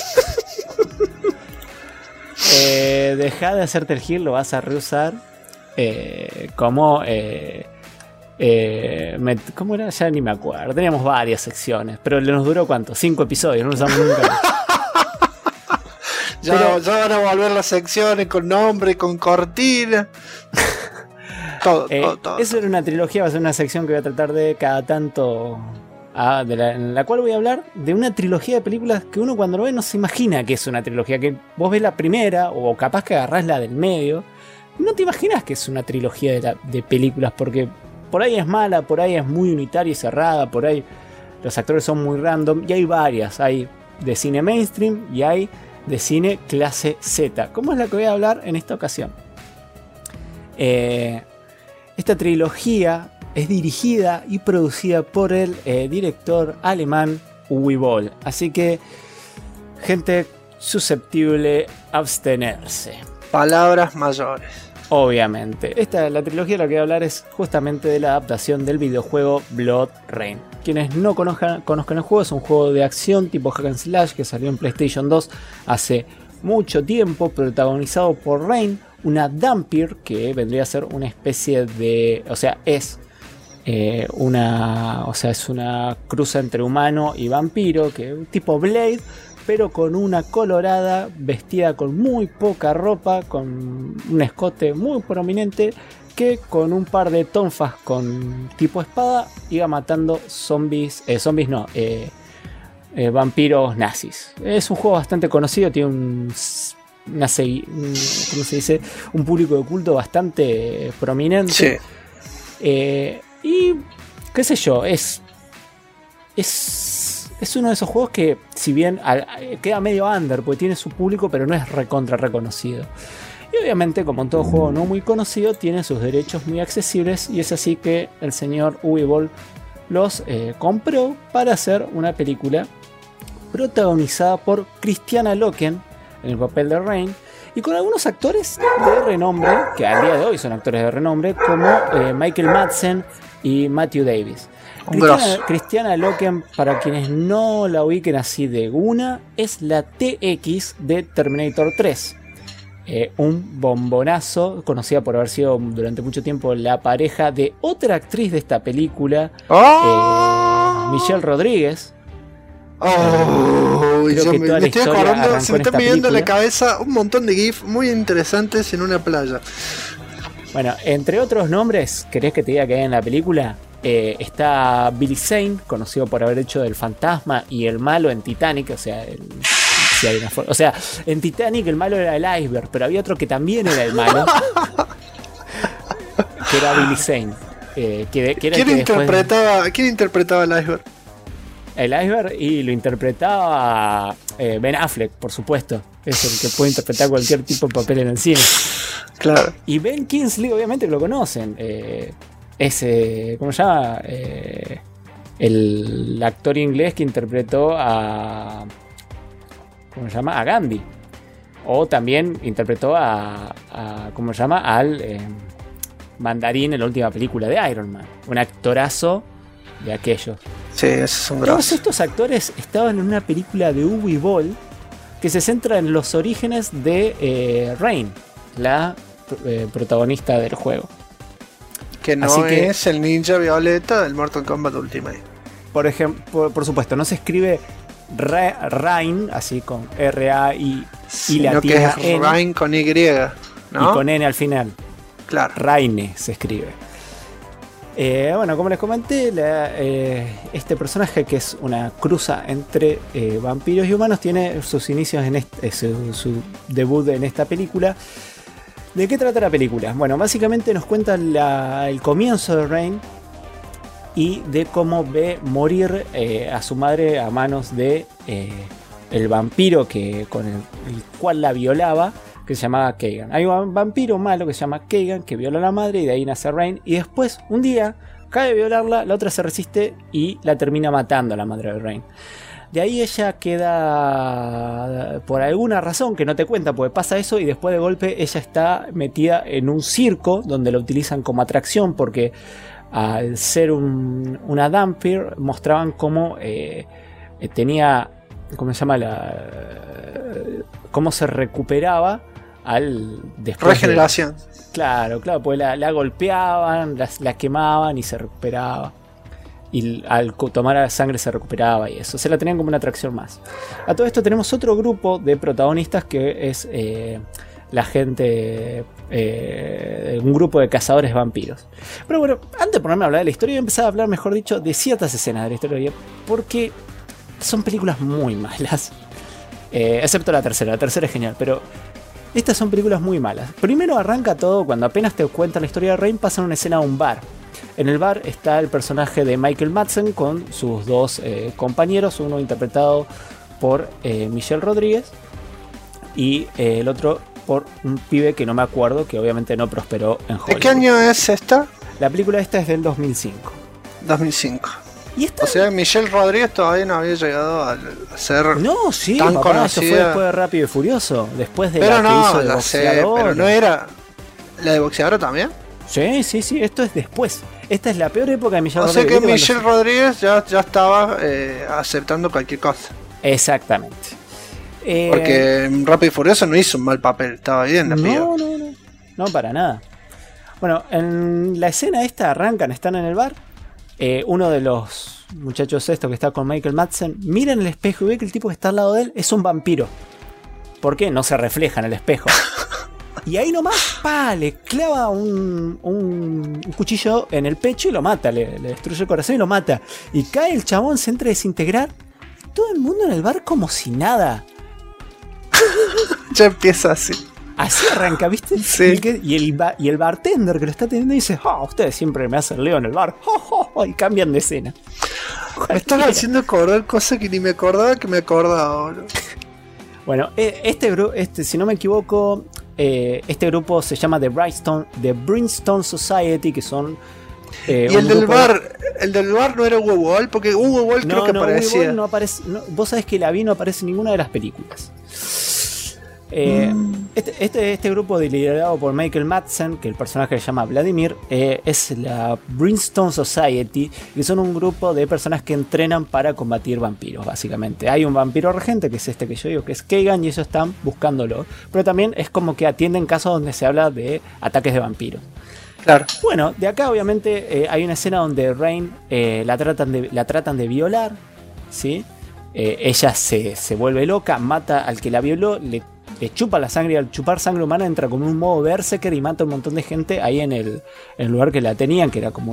a Dejá de hacerte el gil, lo vas a reusar. ¿Cómo era? Ya ni me acuerdo. Teníamos varias secciones, pero nos duró ¿cuánto? 5 episodios, no lo usamos nunca. Ya van a volver las secciones con nombre, con cortina. todo. Eso era una trilogía, va a ser una sección que voy a tratar de cada tanto. En la cual voy a hablar de una trilogía de películas que uno cuando lo ve no se imagina que es una trilogía. Que vos ves la primera, o capaz que agarrás la del medio, no te imaginas que es una trilogía de películas, porque por ahí es mala, por ahí es muy unitaria y cerrada, por ahí los actores son muy random, y hay varias. Hay de cine mainstream y hay de cine clase Z, como es la que voy a hablar en esta ocasión. Esta trilogía es dirigida y producida por el director alemán Uwe Boll, así que, gente susceptible, abstenerse. Palabras mayores. Obviamente. La trilogía de la que voy a hablar es justamente de la adaptación del videojuego Blood Rain. Quienes no conozcan el juego, es un juego de acción tipo hack and slash que salió en PlayStation 2 hace mucho tiempo, protagonizado por Rain, una Dhampir que vendría a ser una especie de... es una cruza entre humano y vampiro, que tipo Blade, pero con una colorada, vestida con muy poca ropa, con un escote muy prominente, que con un par de tonfas con tipo espada iba matando vampiros nazis. Es un juego bastante conocido, tiene un público de culto bastante prominente. Sí. Y qué sé yo, es uno de esos juegos que, si bien queda medio under, porque tiene su público, pero no es recontra reconocido. Y obviamente, como en todo juego no muy conocido, tiene sus derechos muy accesibles, y es así que el señor Uwe Boll los compró para hacer una película protagonizada por Kristiana Loken en el papel de Rain, y con algunos actores de renombre, que al día de hoy son actores de renombre, como Michael Madsen y Matthew Davis. Kristiana Loken, para quienes no la ubiquen así de una, es la TX de Terminator 3. Un bombonazo, conocida por haber sido durante mucho tiempo la pareja de otra actriz de esta película, Michelle Rodríguez. Me estoy acordando, se me está pidiendo en la cabeza un montón de GIF muy interesantes en una playa. Bueno, entre otros nombres, ¿querés que te diga que hay en la película? Está Billy Zane, conocido por haber hecho del fantasma y el malo en Titanic, en Titanic el malo era el iceberg, pero había otro que también era el malo, que era Billy Zane. ¿Quién interpretaba el iceberg? El iceberg, y lo interpretaba Ben Affleck, por supuesto. Es el que puede interpretar cualquier tipo de papel en el cine. Claro. Y Ben Kingsley, obviamente que lo conocen. ¿Cómo se llama? El actor inglés que interpretó a... ¿Cómo se llama? A Gandhi. O también interpretó ¿cómo se llama? Al Mandarín en la última película de Iron Man. Un actorazo de aquellos. Sí, esos son grosos. Todos estos actores estaban en una película de Uwe Boll que se centra en los orígenes de Rain, la protagonista del juego. Que no es el ninja violeta del Mortal Kombat Ultimate. Por ejemplo, por supuesto, no se escribe Rain, así con R-A-I latina, que es N, Rain con Y, ¿no? Y con N al final. Claro. Raine se escribe. Bueno, como les comenté, este personaje, que es una cruza entre vampiros y humanos, tiene sus inicios en su debut en esta película ¿De qué trata la película? Bueno, básicamente nos cuenta el comienzo de Rain y de cómo ve morir a su madre a manos de el vampiro con el cual la violaba, que se llamaba Kagan. Hay un vampiro malo que se llama Kagan que viola a la madre y de ahí nace Rain. Y después, un día, cae a violarla, la otra se resiste y la termina matando a la madre de Rain. De ahí ella queda, por alguna razón que no te cuenta, porque pasa eso y después de golpe ella está metida en un circo donde la utilizan como atracción porque al ser una Vampire mostraban cómo tenía, ¿cómo se llama? Cómo se recuperaba después regeneración. Claro, pues la golpeaban, la quemaban y se recuperaba. Y al tomar sangre se recuperaba y eso. Se la tenían como una atracción más. A todo esto tenemos otro grupo de protagonistas que es la gente, un grupo de cazadores vampiros. Pero bueno, antes de ponerme a hablar de la historia, voy a empezar a hablar, mejor dicho, de ciertas escenas de la historia, porque son películas muy malas. Excepto la tercera es genial, pero estas son películas muy malas. Primero arranca todo cuando apenas te cuentan la historia de Rain, pasa una escena a un bar. En el bar está el personaje de Michael Madsen con sus dos compañeros, uno interpretado por Michelle Rodríguez y el otro por un pibe que no me acuerdo, que obviamente no prosperó en Hollywood. ¿De qué año es esta? La película esta es del 2005. 2005. ¿Y esta? O sea, Michelle Rodríguez todavía no había llegado a ser no, sí, tan papá, conocida. Eso fue después de Rápido y Furioso. Después de pero la no, que hizo de la sé, boxeador. pero no era... ¿La de boxeadora también? Sí, esto es después. Esta es la peor época de Michelle Rodríguez. O sea que Michelle Rodríguez ya estaba aceptando cualquier cosa. Exactamente. Porque en Rápido y Furioso no hizo un mal papel, estaba bien la piba. No, para nada. Bueno, en la escena esta están en el bar. Uno de los muchachos estos que está con Michael Madsen mira en el espejo y ve que el tipo que está al lado de él es un vampiro. ¿Por qué? No se refleja en el espejo. Y ahí nomás, le clava un cuchillo en el pecho y lo mata, le destruye el corazón y lo mata. Y cae el chabón, se entra a desintegrar. Y todo el mundo en el bar como si nada. Ya empieza así. Así arranca, ¿viste? Sí. Y el bartender que lo está teniendo dice: ustedes siempre me hacen lío en el bar. Y cambian de escena. Me estás haciendo acordar cosas que ni me acordaba que me acordaba, boludo. Bueno, si no me equivoco, este grupo se llama The Brimstone Society, que son... y el del bar no era Uwe Boll, porque Uwe Boll creo que aparecía. Uwe Boll no aparece, vos sabés que la vi, no aparece en ninguna de las películas. Este grupo liderado por Michael Madsen, que el personaje se llama Vladimir, es la Brimstone Society, que son un grupo de personas que entrenan para combatir vampiros, básicamente. Hay un vampiro regente, que es este que yo digo, que es Kagan, y ellos están buscándolo. Pero también es como que atienden casos donde se habla de ataques de vampiros. Claro. Bueno, de acá obviamente hay una escena donde Rain la tratan de violar, ¿sí? Ella se vuelve loca, mata al que la violó, le chupa la sangre, y al chupar sangre humana entra como un modo berserker y mata a un montón de gente ahí en el lugar que la tenían, que era un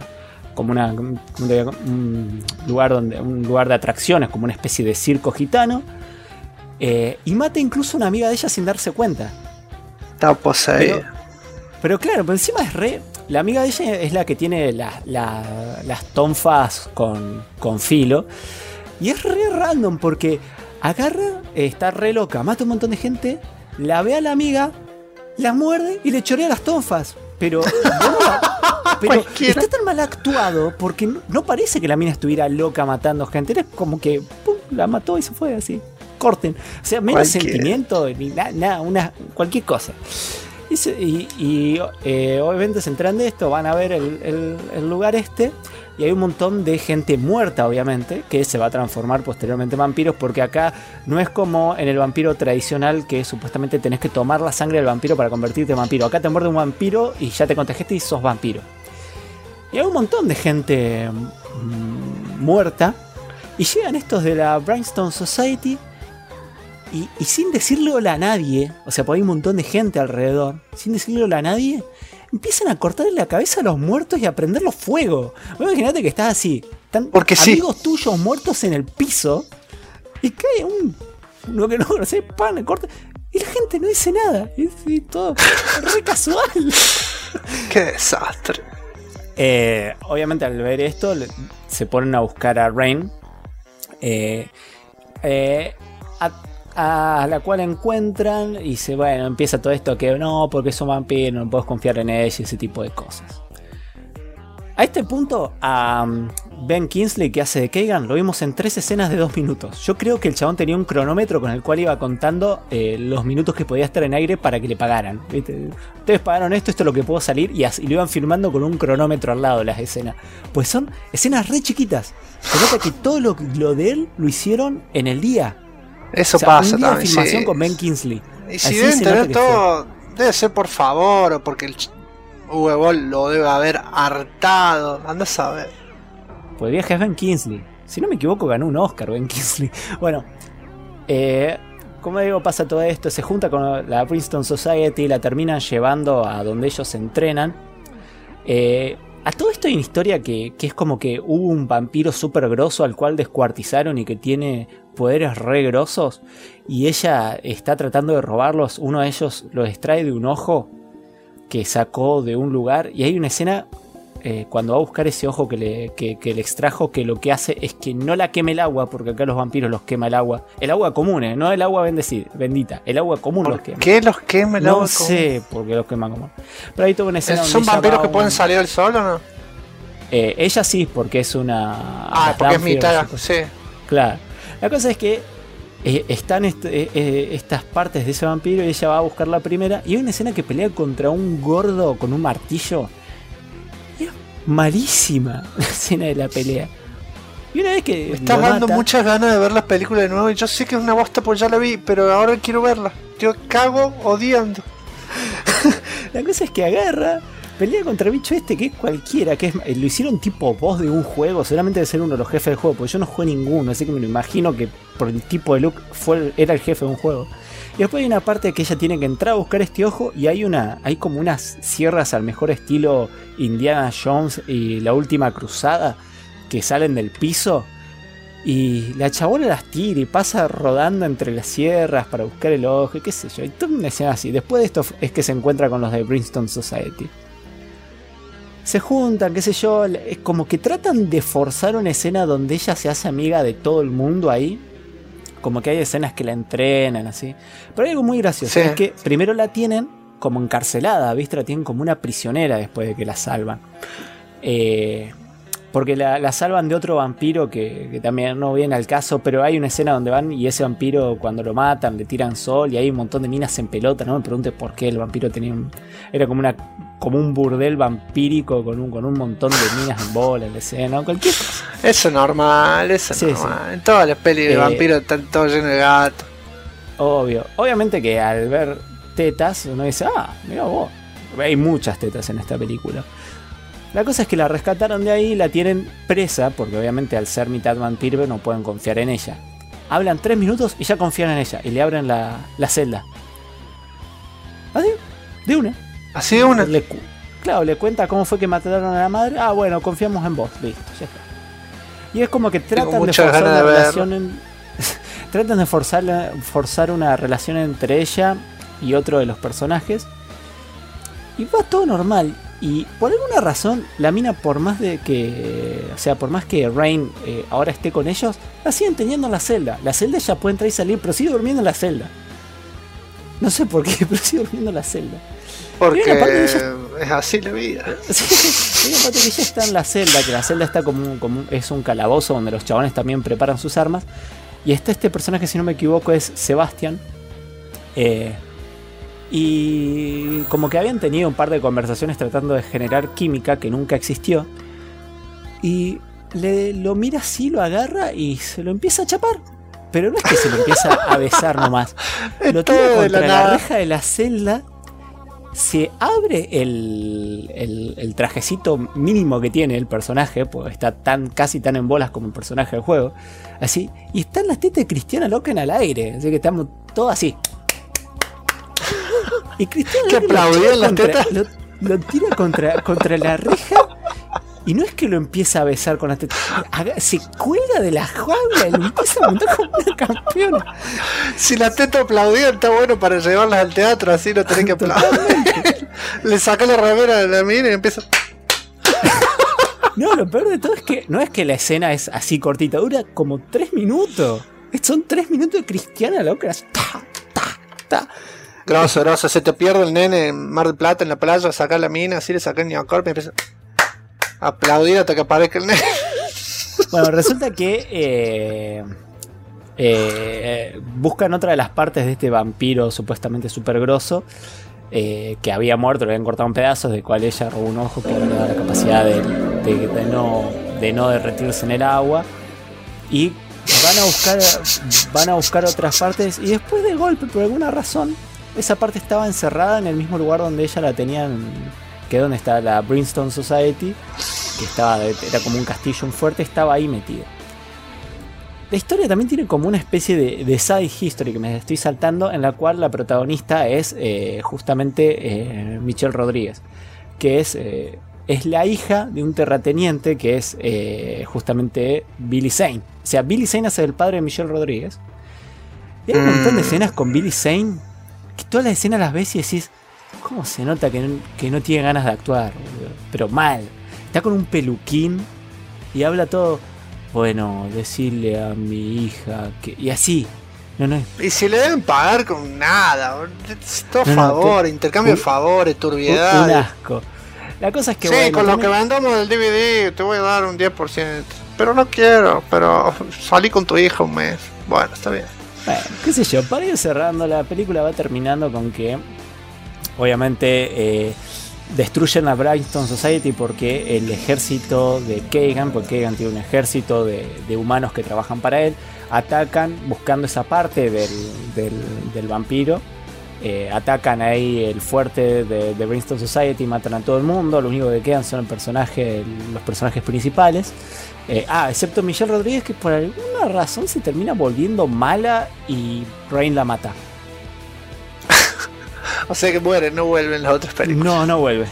lugar de atracciones, como una especie de circo gitano, y mata incluso a una amiga de ella sin darse cuenta. Está poseída. Pero claro, por encima la amiga de ella es la que tiene las tonfas con filo, y es re random porque agarra, está re loca, mata un montón de gente, la ve a la amiga, la muerde y le chorea las tonfas. Pero está tan mal actuado porque no parece que la mina estuviera loca matando gente. Era como que pum, la mató y se fue así. Corten. O sea, menos sentimiento ni nada, cualquier cosa. Y obviamente se enteran de esto, van a ver el lugar este. Y hay un montón de gente muerta, obviamente, que se va a transformar posteriormente en vampiros, porque acá no es como en el vampiro tradicional, que supuestamente tenés que tomar la sangre del vampiro para convertirte en vampiro. Acá te muerde un vampiro y ya te contagiaste y sos vampiro. Y hay un montón de gente muerta, y llegan estos de la Brimstone Society, y sin decirle hola a nadie, o sea, pues hay un montón de gente alrededor, sin decirle hola a nadie, empiezan a cortarle la cabeza a los muertos y a prenderlos fuego. Imagínate que estás así, amigos tuyos muertos en el piso, y cae uno que no conoce, pan, corta, Y la gente no dice nada. Y todo re casual. Qué desastre. Obviamente al ver esto se ponen a buscar a Rain. A la cual encuentran y empieza todo esto que no, porque son vampiros, no puedes confiar en ellos y ese tipo de cosas. A este punto a Ben Kingsley, que hace de Kagan, lo vimos en 3 escenas de 2 minutos. Yo creo que el chabón tenía un cronómetro con el cual iba contando los minutos que podía estar en aire para que le pagaran, ¿viste? Ustedes pagaron esto es lo que puedo salir, y lo iban filmando con un cronómetro al lado de las escenas. Pues son escenas re chiquitas. Se nota que todo lo de él lo hicieron en el día. Eso, o sea, pasa un día también. De filmación Sí. con Ben Kingsley. Y si deben tener todo, debe ser por favor, o porque el Uwe Boll lo debe haber hartado. Anda a saber. Pues el viaje es Ben Kingsley. Si no me equivoco, ganó un Oscar Ben Kingsley. Bueno, como digo, pasa todo esto. Se junta con la Princeton Society, la terminan llevando a donde ellos se entrenan. A todo esto hay una historia que es como que hubo un vampiro súper grosso al cual descuartizaron y que tiene poderes re grosos. Y ella está tratando de robarlos. Uno de ellos los extrae de un ojo que sacó de un lugar. Y hay una escena cuando va a buscar ese ojo que le extrajo, que lo que hace es que no la queme el agua, porque acá los vampiros los quema el agua. El agua común, no el agua bendita. El agua común los quema. ¿Por qué los quema el agua común? No sé por qué los quema común. Pero hay toda una escena ¿Son vampiros que pueden salir al sol o no? Ella sí, porque es una... porque es mitad, sí. Claro. La cosa es que están estas partes de ese vampiro y ella va a buscar la primera. Y hay una escena que pelea contra un gordo con un martillo. Y es malísima la escena de la pelea. Y una vez que me estás dando muchas ganas de ver las películas de nuevo. Y yo sé que es una bosta porque ya la vi, pero ahora quiero verla. Yo cago odiando. La cosa es que agarra, pelea contra el bicho este que es cualquiera, que lo hicieron tipo boss de un juego, seguramente debe ser uno de los jefes del juego, porque yo no jugué ninguno, así que me lo imagino que por el tipo de look era el jefe de un juego. Y después hay una parte que ella tiene que entrar a buscar este ojo y hay como unas sierras al mejor estilo Indiana Jones y La Última Cruzada que salen del piso y la chabola las tira y pasa rodando entre las sierras para buscar el ojo y qué sé yo, y toda una escena así. Después de esto es que se encuentra con los de Princeton Society. Se juntan, qué sé yo, es como que tratan de forzar una escena donde ella se hace amiga de todo el mundo ahí. Como que hay escenas que la entrenan, así. Pero hay algo muy gracioso, sí. Es que primero la tienen como encarcelada, ¿viste? La tienen como una prisionera después de que la salvan. Porque la salvan de otro vampiro que también no viene al caso, pero hay una escena donde van y ese vampiro cuando lo matan le tiran sol y hay un montón de minas en pelota. No me preguntes por qué el vampiro era como un burdel vampírico con un montón de minas en bola en la escena, ¿no? Cualquier cosa. Eso es normal, eso es normal. Sí. En todas las pelis de vampiros están todos llenos de gatos. Obvio. Obviamente que al ver tetas uno dice, mira vos, hay muchas tetas en esta película. La cosa es que la rescataron de ahí y la tienen presa, porque obviamente al ser mitad vampiro no pueden confiar en ella. Hablan 3 minutos y ya confían en ella y le abren la celda. ¿Así? De una. ¿Así de una? Claro, le cuenta cómo fue que mataron a la madre. Bueno, confiamos en vos. Listo, ya está. Y es como que tratan de forzar una relación tratan de forzar una relación entre ella y otro de los personajes. Y va todo normal. Y por alguna razón, la mina, por más que Rain ahora esté con ellos, la siguen teniendo en la celda. La celda ya puede entrar y salir, pero sigue durmiendo en la celda. No sé por qué, pero sigue durmiendo en la celda. Porque es así la vida. Sí, hay una parte que ella está en la celda, que la celda está es un calabozo donde los chabones también preparan sus armas. Y está este personaje, si no me equivoco, es Sebastian. Y como que habían tenido un par de conversaciones tratando de generar química que nunca existió. Y lo mira así, lo agarra y se lo empieza a chapar. Pero no es que se lo empieza a besar nomás. Lo tira contra la reja de la celda. Se abre el trajecito mínimo que tiene el personaje, pues está casi tan en bolas como el personaje del juego. Así. Y están las tetas de Cristiana Loken al aire. Así que estamos todos así. Y Cristiano que aplaudían las tetas lo tira contra la reja Y no es que lo empieza a besar con la teta, se cuelga de la jaula y lo empieza a montar como una campeona. Si la teta aplaudía, está bueno para llevarlas al teatro, así no tenés que aplaudir. Le saca la remera de la mina y empieza. No, lo peor de todo es que no es que la escena es así cortita, dura como 3 minutos. Son 3 minutos de Cristiana loca. Grosso, se te pierde el nene en Mar del Plata, en la playa, sacar la mina, así le saca el neocorp y empieza a aplaudir hasta que aparezca el nene. Bueno, resulta que buscan otra de las partes de este vampiro supuestamente súper grosso, que había muerto, le habían cortado en pedazos, de cual ella robó un ojo que le da la capacidad de no derretirse en el agua. Y van a buscar otras partes, y después de golpe, por alguna razón, esa parte estaba encerrada en el mismo lugar donde ella la tenían, que es donde está la Brimstone Society, que era como un castillo, un fuerte, estaba ahí metido. La historia también tiene como una especie de side history que me estoy saltando, en la cual la protagonista es justamente Michelle Rodríguez, que es la hija de un terrateniente que es justamente Billy Zane. O sea, Billy Zane hace el padre de Michelle Rodríguez. Y hay un montón de escenas con Billy Zane que todas las escenas las ves y decís, ¿cómo se nota que no tiene ganas de actuar, boludo? Pero mal. Está con un peluquín y habla todo, bueno, decirle a mi hija que... Y así. No. Y si le deben pagar con nada, todo favor, intercambio de favores, turbiedades. Un asco. La cosa es que sí, bueno, con también... lo que vendamos del DVD te voy a dar un 10%. Pero no quiero, pero salí con tu hija un mes. Bueno, está bien. Bueno, qué sé yo, para ir cerrando, la película va terminando con que obviamente destruyen la Brimstone Society porque el ejército de Kagan, porque Kagan tiene un ejército de humanos que trabajan para él, atacan buscando esa parte del vampiro. Atacan ahí el fuerte de Brimstone Society, matan a todo el mundo, lo único que quedan son los personajes principales. Excepto Michelle Rodríguez, que por alguna razón se termina volviendo mala y Rain la mata. O sea que muere, no vuelven las otras películas. No vuelve.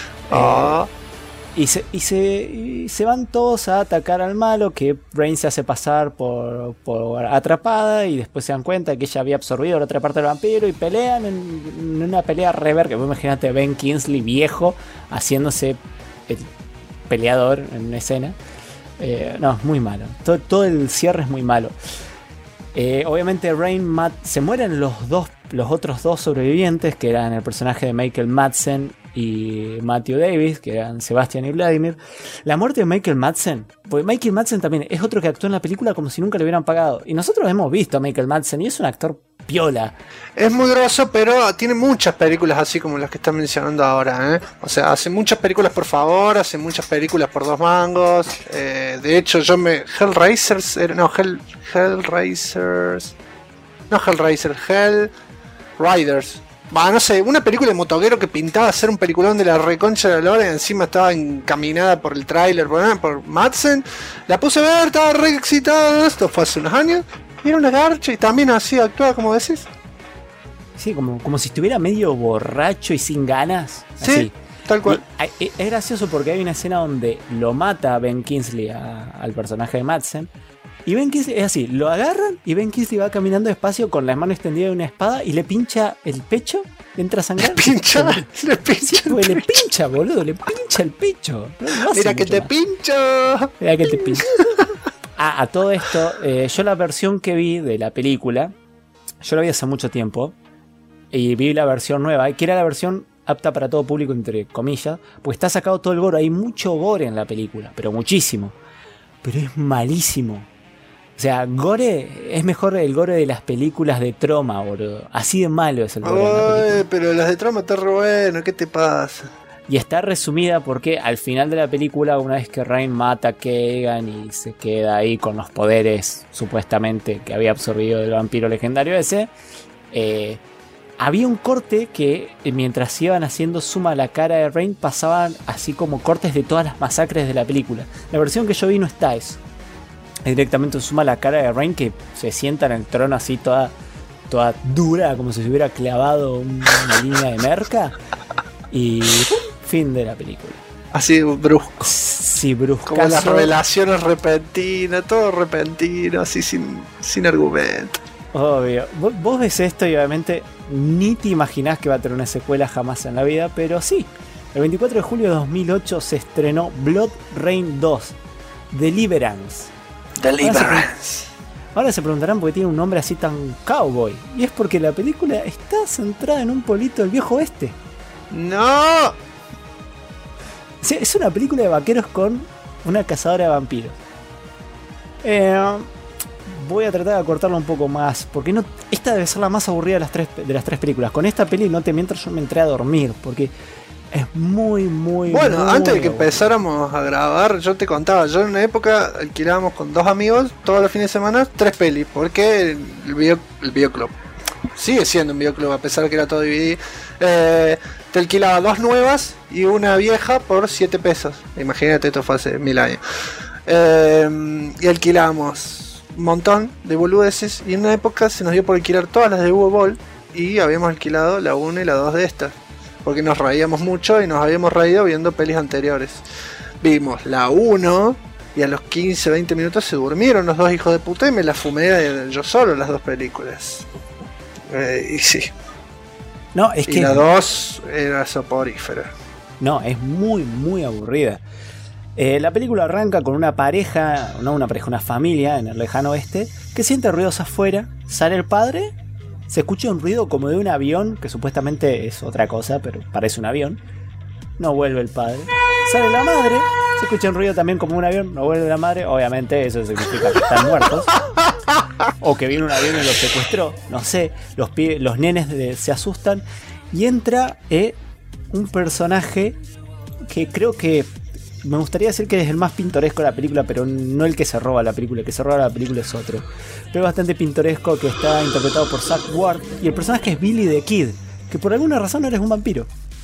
Y se van todos a atacar al malo, que Rain se hace pasar por atrapada y después se dan cuenta que ella había absorbido la otra parte del vampiro y pelean en una pelea rever, que vos imaginate Ben Kingsley viejo haciéndose el peleador en una escena. No, es muy malo. Todo el cierre es muy malo. Obviamente se mueren los otros dos sobrevivientes, que eran el personaje de Michael Madsen y Matthew Davis, que eran Sebastian y Vladimir. La muerte de Michael Madsen, porque Michael Madsen también es otro que actuó en la película como si nunca le hubieran pagado. Y nosotros hemos visto a Michael Madsen y es un actor piola. Es muy grosso, pero tiene muchas películas así como las que están mencionando ahora, ¿eh? O sea, hace muchas películas por favor, hace muchas películas por 2 mangos. De hecho, Hellraisers. No sé, una película de motoguero que pintaba ser un peliculón de la reconcha de la lora y encima estaba encaminada por el tráiler por Madsen. La puse a ver, estaba re excitada. Esto fue hace unos años. Y era una garcha y también así actuaba, como decís. Sí, como si estuviera medio borracho y sin ganas. Sí, así. tal cual. Es gracioso porque hay una escena donde lo mata Ben Kingsley al personaje de Madsen. Y Ben Kingsley es así, lo agarran y Ben Kingsley va caminando despacio con la mano extendida de una espada y le pincha el pecho, le entra a sangrar. Le pincha sí, el le pincha, boludo, le pincha el pecho. Mira que te pincho. Mira que te pincho. A todo esto, yo la versión que vi de la película, yo la vi hace mucho tiempo, y vi la versión nueva, que era la versión apta para todo público, entre comillas, pues está sacado todo el gore, hay mucho gore en la película, pero muchísimo. Pero es malísimo. O sea, gore es mejor el gore de las películas de Troma, boludo. Así de malo es el gore de la película. Pero las de Troma están re bueno, ¿qué te pasa? Y está resumida porque al final de la película, una vez que Rain mata a Kagan y se queda ahí con los poderes supuestamente que había absorbido del vampiro legendario ese, había un corte que mientras iban haciendo suma a la cara de Rain pasaban así como cortes de todas las masacres de la película. La versión que yo vi no está eso. Es directamente suma la cara de Rain, que se sienta en el trono así toda dura, como si se hubiera clavado una línea de merca. Y fin de la película. Así brusco. Sí, bruscazo. Como las revelaciones repentinas, todo repentino, así sin argumento. Obvio. Vos ves esto y obviamente ni te imaginás que va a tener una secuela jamás en la vida, pero sí. El 24 de julio de 2008 se estrenó Blood Rain 2, Deliverance. Ahora se preguntarán por qué tiene un nombre así tan cowboy. Y es porque la película está centrada en un pueblito del viejo oeste. ¡No! Sí, es una película de vaqueros con una cazadora de vampiros. Voy a tratar de acortarla un poco más, porque no, esta debe ser la más aburrida de las tres películas. Con esta peli, no te mientras yo me entré a dormir, porque es muy Bueno, antes de que empezáramos a grabar, yo te contaba, yo en una época alquilábamos con 2 amigos todos los fines de semana 3 pelis, porque el videoclub sigue siendo un videoclub a pesar de que era todo DVD. Te alquilaba 2 nuevas y una vieja por 7 pesos. Imagínate, esto fue hace 1000 años. Y alquilábamos un montón de boludeces, y en una época se nos dio por alquilar todas las de Uwe Boll, y habíamos alquilado la 1 y la 2 de estas, porque nos reíamos mucho y nos habíamos reído viendo pelis anteriores. Vimos la 1 y a los 15-20 minutos se durmieron los 2 hijos de puta y me la fumé yo solo las 2 películas. Y sí. No, es y que la 2 era soporífera. No, es muy aburrida. La película arranca con una pareja, no una pareja, una familia en el lejano oeste, que siente ruidos afuera, sale el padre, se escucha un ruido como de un avión, que supuestamente es otra cosa, pero parece un avión, no vuelve el padre, sale la madre, se escucha un ruido también como un avión, no vuelve la madre, obviamente eso significa que están muertos, o que viene un avión y los secuestró, no sé, los nenes se asustan, y entra un personaje que creo que me gustaría decir que es el más pintoresco de la película, pero no el que se roba la película. El que se roba la película es otro, pero es bastante pintoresco, que está interpretado por Zach Ward, y el personaje es Billy the Kid, que por alguna razón eres un vampiro.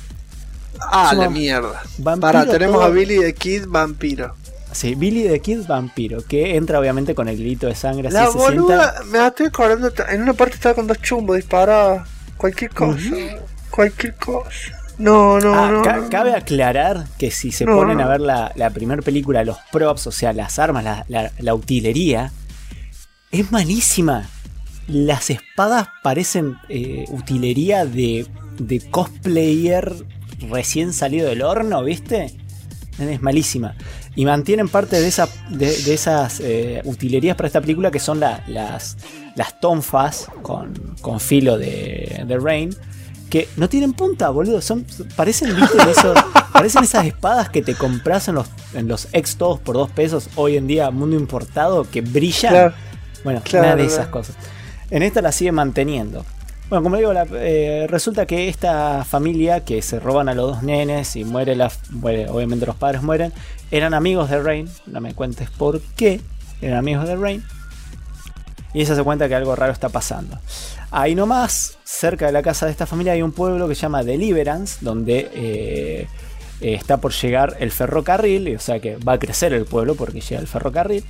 La mierda. Tenemos a Billy the Kid vampiro. Sí, Billy the Kid vampiro, que entra obviamente con el grito de sangre. La así boluda, se sienta. me la estoy acordando, en una parte estaba con 2 chumbos disparados. Cualquier cosa. Cualquier cosa. No. Cabe aclarar que si se ponen a ver la primera película, los props, o sea, las armas, la utilería, es malísima. Las espadas parecen utilería de cosplayer recién salido del horno, ¿viste? Es malísima. Y mantienen parte de esas utilerías para esta película, que son las tonfas con filo de Rain, que no tienen punta, boludo. Parecen, ¿viste? Parecen esas espadas que te compras en los ex todos por 2 pesos hoy en día, mundo importado, que brillan. Claro, bueno, nada de esas cosas. En esta la sigue manteniendo. Bueno, como digo, resulta que esta familia, que se roban a los 2 nenes y muere, obviamente los padres mueren, eran amigos de Rain. No me cuentes por qué eran amigos de Rain. Y ella se cuenta que algo raro está pasando. Ahí nomás, cerca de la casa de esta familia, hay un pueblo que se llama Deliverance, donde está por llegar el ferrocarril, o sea que va a crecer el pueblo porque llega el ferrocarril.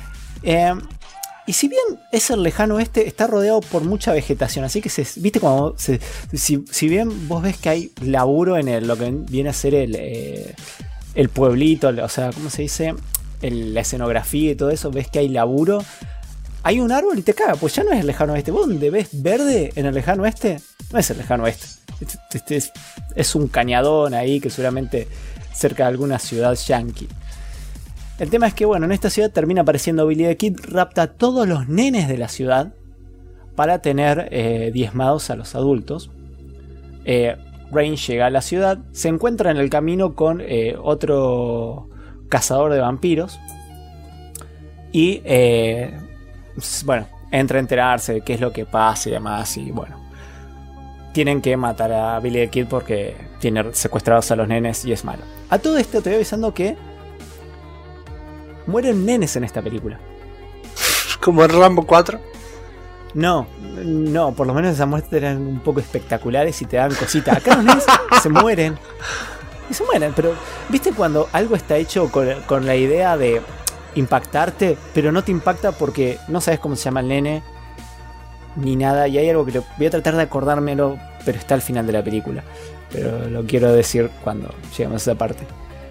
Y si bien es el lejano oeste, está rodeado por mucha vegetación, así que viste cuando si bien vos ves que hay laburo en lo que viene a ser el pueblito, o sea, ¿cómo se dice? La escenografía y todo eso, ves que hay laburo. Hay un árbol y te caga, pues ya no es el lejano oeste. ¿Vos donde ves verde en el lejano oeste? No es el lejano oeste. Es un cañadón ahí que seguramente cerca de alguna ciudad yankee. El tema es que, bueno, en esta ciudad termina apareciendo Billy the Kid, rapta a todos los nenes de la ciudad para tener diezmados a los adultos. Rain llega a la ciudad, se encuentra en el camino con otro cazador de vampiros y, bueno, entra a enterarse de qué es lo que pasa y demás, y bueno, tienen que matar a Billy the Kid porque tiene secuestrados a los nenes y es malo. A todo esto te voy avisando que mueren nenes en esta película. ¿Como en Rambo 4? No, por lo menos esas muertes eran un poco espectaculares y te dan cositas. Acá los nenes se mueren. Y se mueren, pero ¿viste cuando algo está hecho con la idea de impactarte, pero no te impacta porque no sabes cómo se llama el nene ni nada? Y hay algo que voy a tratar de acordármelo, pero está al final de la película. Pero lo quiero decir cuando lleguemos a esa parte.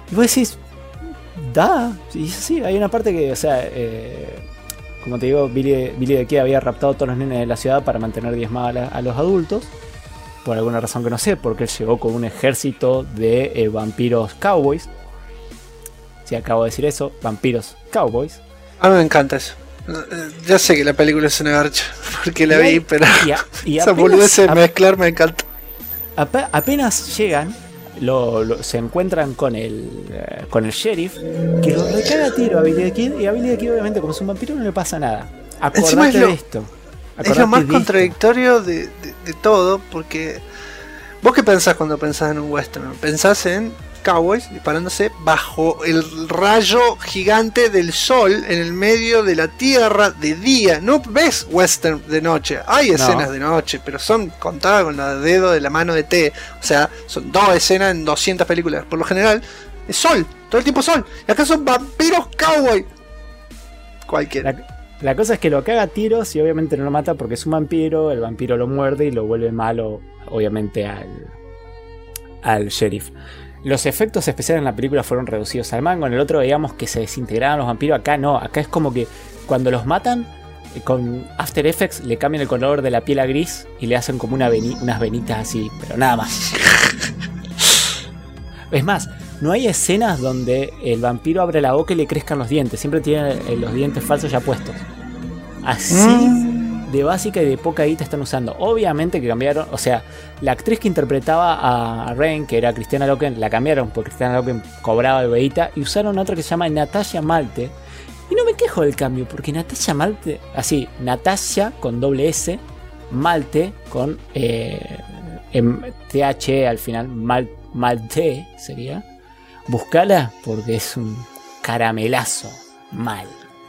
Y vos decís, y sí, hay una parte que, o sea, como te digo, Billy the Kid había raptado a todos los nenes de la ciudad para mantener diezmados a los adultos. Por alguna razón que no sé, porque él llegó con un ejército de vampiros cowboys. Si acabo de decir eso, vampiros cowboys. A mí me encanta eso. Ya sé que la película es una garcha, porque la vi, pero esa boludez de mezclar me encanta. Apenas llegan, se encuentran con el sheriff, que lo recaga a tiro a Billy the Kid, y a Billy the Kid, obviamente, como es un vampiro, no le pasa nada. Acordate de esto. Es lo más contradictorio de todo, porque ¿vos qué pensás cuando pensás en un western? Pensás en cowboys disparándose bajo el rayo gigante del sol en el medio de la tierra de día. No ves western de noche. Hay escenas de noche, pero son contadas con los dedos de la mano de T. O sea, son 2 escenas en 200 películas. Por lo general es sol, todo el tiempo sol. Y acá son vampiros cowboy. Cualquiera. La cosa es que lo caga a tiros y obviamente no lo mata porque es un vampiro. El vampiro lo muerde y lo vuelve malo, obviamente, al sheriff. Los efectos especiales en la película fueron reducidos al mango. En el otro veíamos que se desintegraban los vampiros. Acá no, acá es como que cuando los matan, con After Effects le cambian el color de la piel a gris y le hacen como unas venitas así, pero nada más. Es más, no hay escenas donde el vampiro abre la boca y le crezcan los dientes. Siempre tiene los dientes falsos ya puestos. Así de básica y de poca guita están usando. Obviamente que cambiaron, o sea, la actriz que interpretaba a Rain, que era Christiana Loken, la cambiaron porque Christiana Loken cobraba de guita y usaron otra que se llama Natasha Malte. Y no me quejo del cambio, porque Natasha Malte, así, Natasha con doble S, Malte con THE al final, Malte sería. Buscala porque es un caramelazo mal.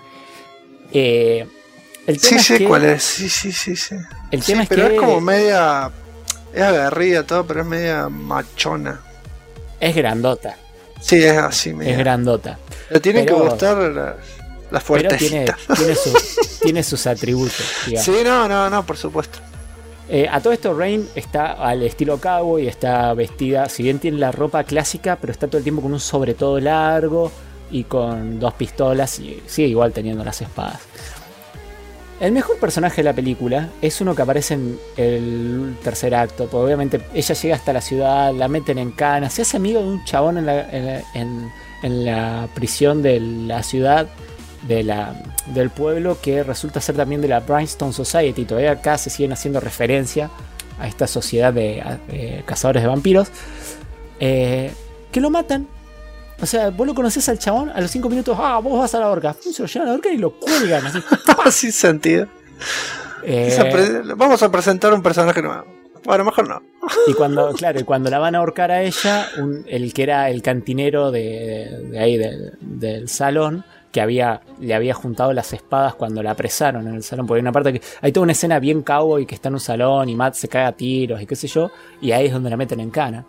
El tema sí, es que, cuál es. Sí. El tema es pero que es como media. Es aguerrida todo, pero es media machona. es grandota. Sí, es así, media. Es grandota. Le tienen que gustar las fuertecitas. Pero tiene sus atributos, digamos. Sí, no, por supuesto. A todo esto, Rain está al estilo cowboy, está vestida, si bien tiene la ropa clásica, pero está todo el tiempo con un sobre todo largo y con 2 pistolas y sigue igual teniendo las espadas. El mejor personaje de la película es uno que aparece en el tercer acto, porque obviamente ella llega hasta la ciudad, la meten en cana, se hace amigo de un chabón en la prisión de la ciudad, del pueblo, que resulta ser también de la Brightstone Society. Todavía acá se siguen haciendo referencia a esta sociedad de cazadores de vampiros, que lo matan. O sea, vos lo conocés al chabón, a los 5 minutos, vos vas a la horca. Se lo llevan a la horca y lo cuelgan así. Sin sentido. Vamos a presentar un personaje nuevo. Bueno, mejor no. Y cuando la van a ahorcar a ella, el que era el cantinero de ahí del salón, que le había juntado las espadas cuando la apresaron en el salón, porque hay una parte que hay toda una escena bien cowboy que está en un salón y Matt se caga a tiros y qué sé yo, y ahí es donde la meten en cana.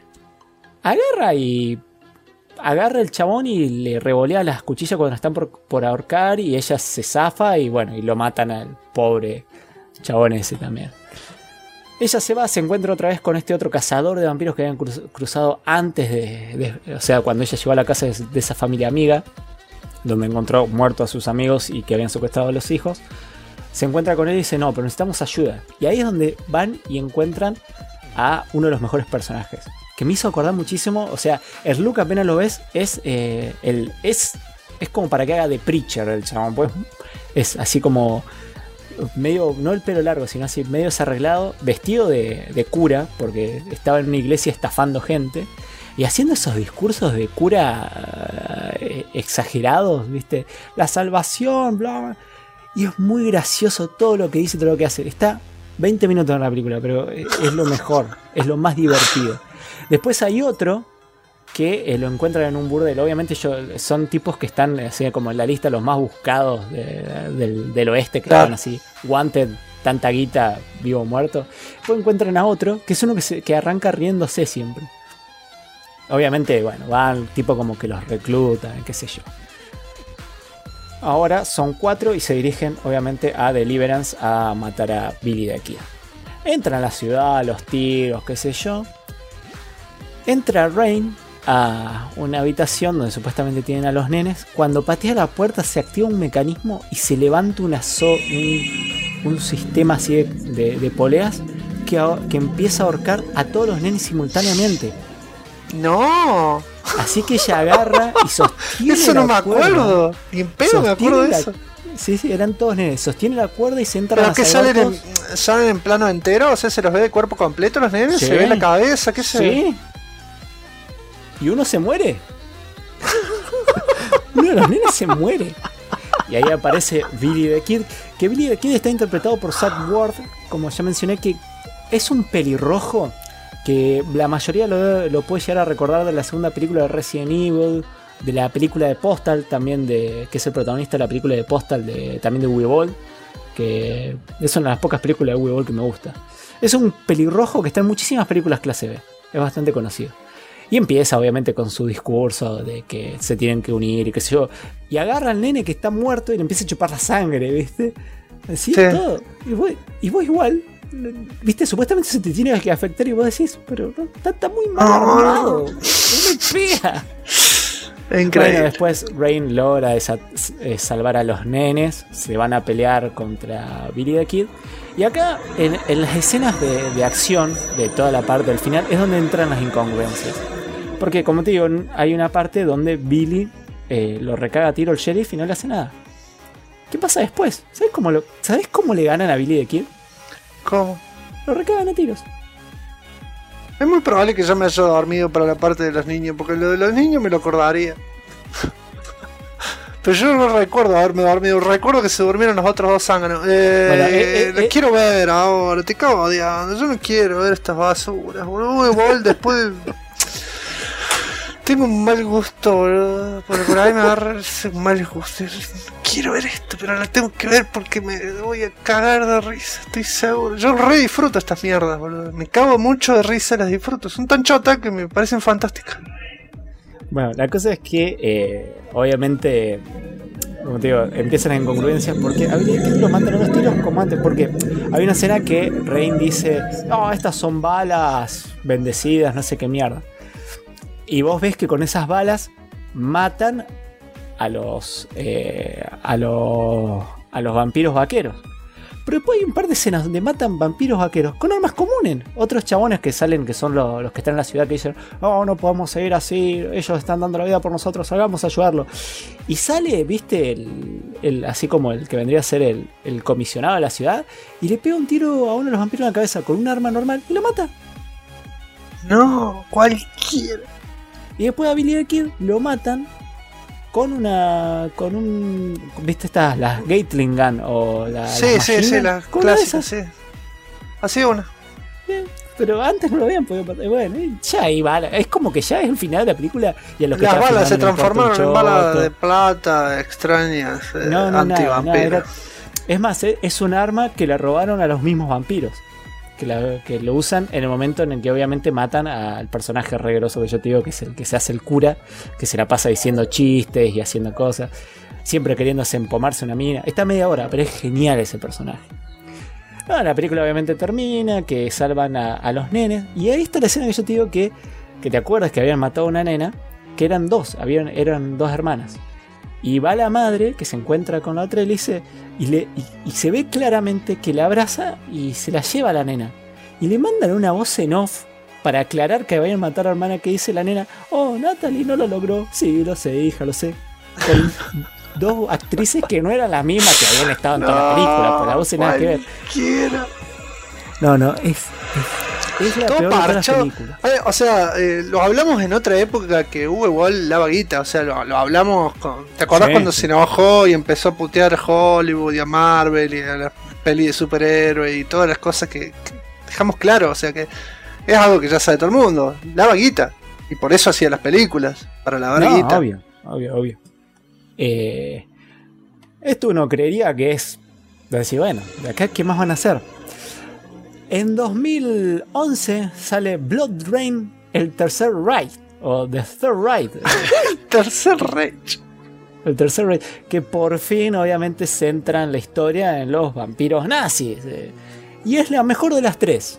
Agarra el chabón y le revolea las cuchillas cuando están por ahorcar, y ella se zafa y bueno, y lo matan al pobre chabón ese también. Ella se va, se encuentra otra vez con este otro cazador de vampiros que habían cruzado antes o sea, cuando ella llegó a la casa de esa familia amiga, donde encontró muertos a sus amigos y que habían secuestrado a los hijos. Se encuentra con él y dice, no, pero necesitamos ayuda. Y ahí es donde van y encuentran a uno de los mejores personajes, que me hizo acordar muchísimo. O sea, el look apenas lo ves, es como para que haga de Preacher el chabón, pues es así como medio, no el pelo largo, sino así medio desarreglado, vestido de cura, porque estaba en una iglesia estafando gente y haciendo esos discursos de cura exagerados, ¿viste? La salvación, bla, bla. Y es muy gracioso todo lo que dice, todo lo que hace. Está 20 minutos en la película, pero es lo mejor, es lo más divertido. Después hay otro que lo encuentran en un burdel. Obviamente son tipos que están así como en la lista los más buscados del oeste, que están así, wanted, tanta guita, vivo o muerto. Después encuentran a otro, que es uno que arranca riéndose siempre. Obviamente, bueno, van tipo como que los reclutan, qué sé yo. Ahora son 4 y se dirigen obviamente a Deliverance a matar a Billy the Kid. Entran a la ciudad, los tiros, qué sé yo. Entra Rain a una habitación donde supuestamente tienen a los nenes. Cuando patea la puerta se activa un mecanismo y se levanta un sistema así de poleas que empieza a ahorcar a todos los nenes simultáneamente. No. Así que ella agarra y sostiene eso no la me acuerdo. Ni en pedo me acuerdo de eso. Sí, eran todos nenes. Sostiene la cuerda y se entran ¿Pero a que salen en plano entero? O sea, ¿se los ve de cuerpo completo los nenes? Sí. ¿Se ve la cabeza? ¿Qué se ve? Sí. Y uno se muere. Uno de los nenes se muere. Y ahí aparece Billy the Kid. Que Billy the Kid está interpretado por Zach Ward. Como ya mencioné, que es un pelirrojo que la mayoría lo puede llegar a recordar de la segunda película de Resident Evil, de la película de Postal también, que es el protagonista de la película de Postal también de Uwe Boll, que es una de las pocas películas de Uwe Boll que me gusta. Es un pelirrojo que está en muchísimas películas clase B, es bastante conocido. Y empieza obviamente con su discurso de que se tienen que unir y qué sé yo, y agarra al nene que está muerto y le empieza a chupar la sangre, ¿viste? Así sí. Todo. Y vos igual, ¿viste? Supuestamente se te tiene que afectar y vos decís, pero no, está muy mal armado, no me pega. Increíble. Bueno, después Rain logra salvar a los nenes, se van a pelear contra Billy the Kid. Y acá, en las escenas de acción de toda la parte del final, es donde entran las incongruencias. Porque, como te digo, hay una parte donde Billy lo recaga a tiro el sheriff y no le hace nada. ¿Qué pasa después? ¿Sabés cómo le ganan a Billy the Kid? ¿Cómo? Lo recagan a tiros. Es muy probable que yo me haya dormido para la parte de los niños, porque lo de los niños me lo acordaría. Pero yo no recuerdo haberme dormido, recuerdo que se durmieron los otros dos zánganos. Los quiero ver ahora, te cago odiando, yo no quiero ver estas basuras, boludo. Igual después tengo un mal gusto, boludo. Por ahí me agarra un mal gusto. Quiero ver esto, pero la tengo que ver porque me voy a cagar de risa, estoy seguro. Yo re disfruto estas mierdas, boludo. Me cago mucho de risa, las disfruto. Son tan chotas que me parecen fantásticas. Bueno, la cosa es que obviamente, como te digo, empiezan las incongruencias porque a Billy the Kid lo matan a los tiros como antes, porque hay una escena que Rain dice, no, estas son balas bendecidas, no sé qué mierda. Y vos ves que con esas balas matan a los vampiros vaqueros. Pero después hay un par de escenas donde matan vampiros vaqueros con armas comunes. Otros chabones que salen, que son los que están en la ciudad, que dicen, oh, no podemos seguir así, ellos están dando la vida por nosotros, salgamos a ayudarlo. Y sale, viste, así como el que vendría a ser el comisionado de la ciudad, y le pega un tiro a uno de los vampiros en la cabeza con un arma normal y lo mata. No, cualquiera. Y después a Billy the Kid lo matan ¿viste estas? Las Gatling Gun o las las clásicas, sí. Así una. Pero antes no lo habían podido matar. Bueno, ya ahí va. Es como que ya es el final de la película y a los que las balas se transformaron en balas choto. De plata extrañas, antivampiros. Es más, es un arma que le robaron a los mismos vampiros. Que lo usan en el momento en el que obviamente matan al personaje regroso que yo te digo, que es el que se hace el cura, que se la pasa diciendo chistes y haciendo cosas, siempre queriéndose empomarse una mina. Está media hora, pero es genial ese personaje. No, la película obviamente termina, que salvan a los nenes, y ahí está la escena que yo te digo que te acuerdas que habían matado a una nena, que eran dos hermanas. Y va la madre que se encuentra con la otra y le dice, y se ve claramente que la abraza y se la lleva a la nena. Y le mandan una voz en off para aclarar que vayan a matar a la hermana, que dice la nena, oh, Natalie no lo logró. Sí, lo sé, hija, lo sé. Con dos actrices que no eran las mismas que habían estado en toda la película, por la voz nada que ver. No, es la todo peor de todas las parchado. películas. O sea, lo hablamos en otra época que hubo igual la vaguita. O sea, lo hablamos ¿te acordás cuando se enojó y empezó a putear a Hollywood y a Marvel y a las pelis de superhéroes y todas las cosas que dejamos claro? O sea, que es algo que ya sabe todo el mundo. La vaguita. Y por eso hacía las películas. Para la vaguita. No, obvio. Esto uno creería que es decir, bueno, de acá ¿qué más van a hacer? En 2011 sale Blood Rain, el tercer Reich, o The Third Reich. Tercer Reich. El tercer Reich, que por fin obviamente centra en la historia en los vampiros nazis. Y es la mejor de las tres.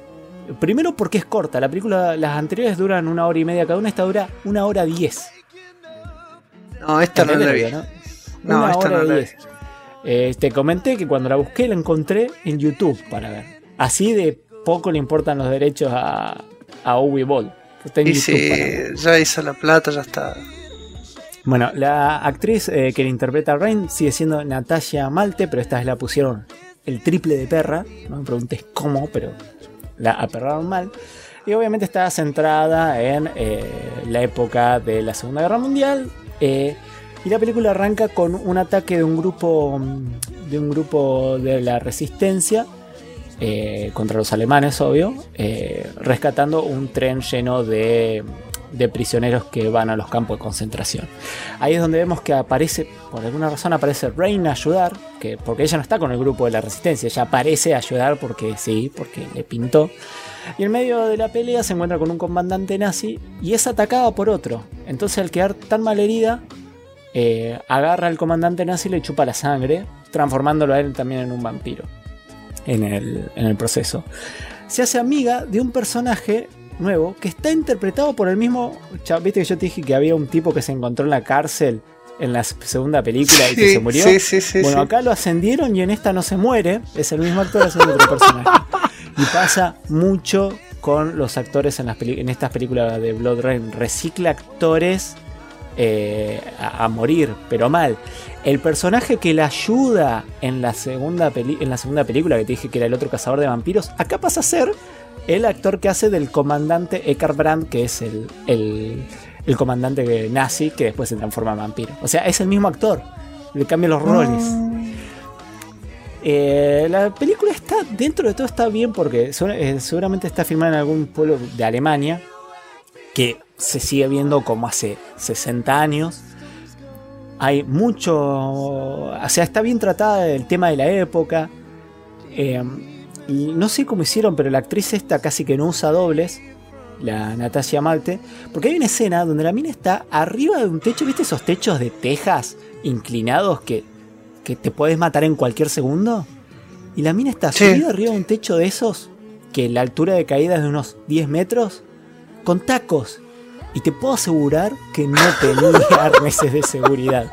Primero porque es corta. La película, las anteriores duran 1 hora y media cada una. Esta dura 1 hora 10. No, esta no la vi. ¿No? 1 hora 10. Te comenté que cuando la busqué la encontré en YouTube para ver. Así de poco le importan los derechos a Uwe Boll. Está en Y YouTube si ya hizo la plata, ya está. Bueno, la actriz que le interpreta a Rain sigue siendo Natasha Malte, pero esta vez la pusieron el triple de perra. No me preguntes cómo, pero la aperraron mal. Y obviamente está centrada en la época de la Segunda Guerra Mundial. Y la película arranca con un ataque de un grupo de la resistencia contra los alemanes, obvio, rescatando un tren lleno de prisioneros que van a los campos de concentración. Ahí es donde vemos que aparece, por alguna razón aparece Rain a ayudar, porque ella no está con el grupo de la resistencia, ella aparece a ayudar porque sí, porque le pintó. Y en medio de la pelea se encuentra con un comandante nazi y es atacada por otro. Entonces, al quedar tan mal herida, agarra al comandante nazi y le chupa la sangre, transformándolo a él también en un vampiro en el proceso. Se hace amiga de un personaje nuevo que está interpretado por el mismo. Viste que yo te dije que había un tipo que se encontró en la cárcel en la segunda película y que se murió. Sí, bueno, acá lo ascendieron y en esta no se muere. Es el mismo actor haciendo otro personaje. Y pasa mucho con los actores en estas películas de Blood Rain. Recicla actores a morir, pero mal. El personaje que la ayuda en la segunda película, que te dije que era el otro cazador de vampiros, acá pasa a ser el actor que hace del comandante Eckhard Brandt, que es el comandante nazi que después se transforma en vampiro. O sea, es el mismo actor, le cambian los roles. La película está, dentro de todo está bien, porque seguramente está filmada en algún pueblo de Alemania, que se sigue viendo como hace 60 años. Hay mucho, o sea, está bien tratada el tema de la época. Y no sé cómo hicieron, pero la actriz esta casi que no usa dobles, la Natasha Malte, porque hay una escena donde la mina está arriba de un techo. ¿Viste esos techos de tejas inclinados que te podés matar en cualquier segundo? Y la mina está subida arriba de un techo de esos, que la altura de caída es de unos 10 metros, con tacos. Y te puedo asegurar que no tenía arneses de seguridad.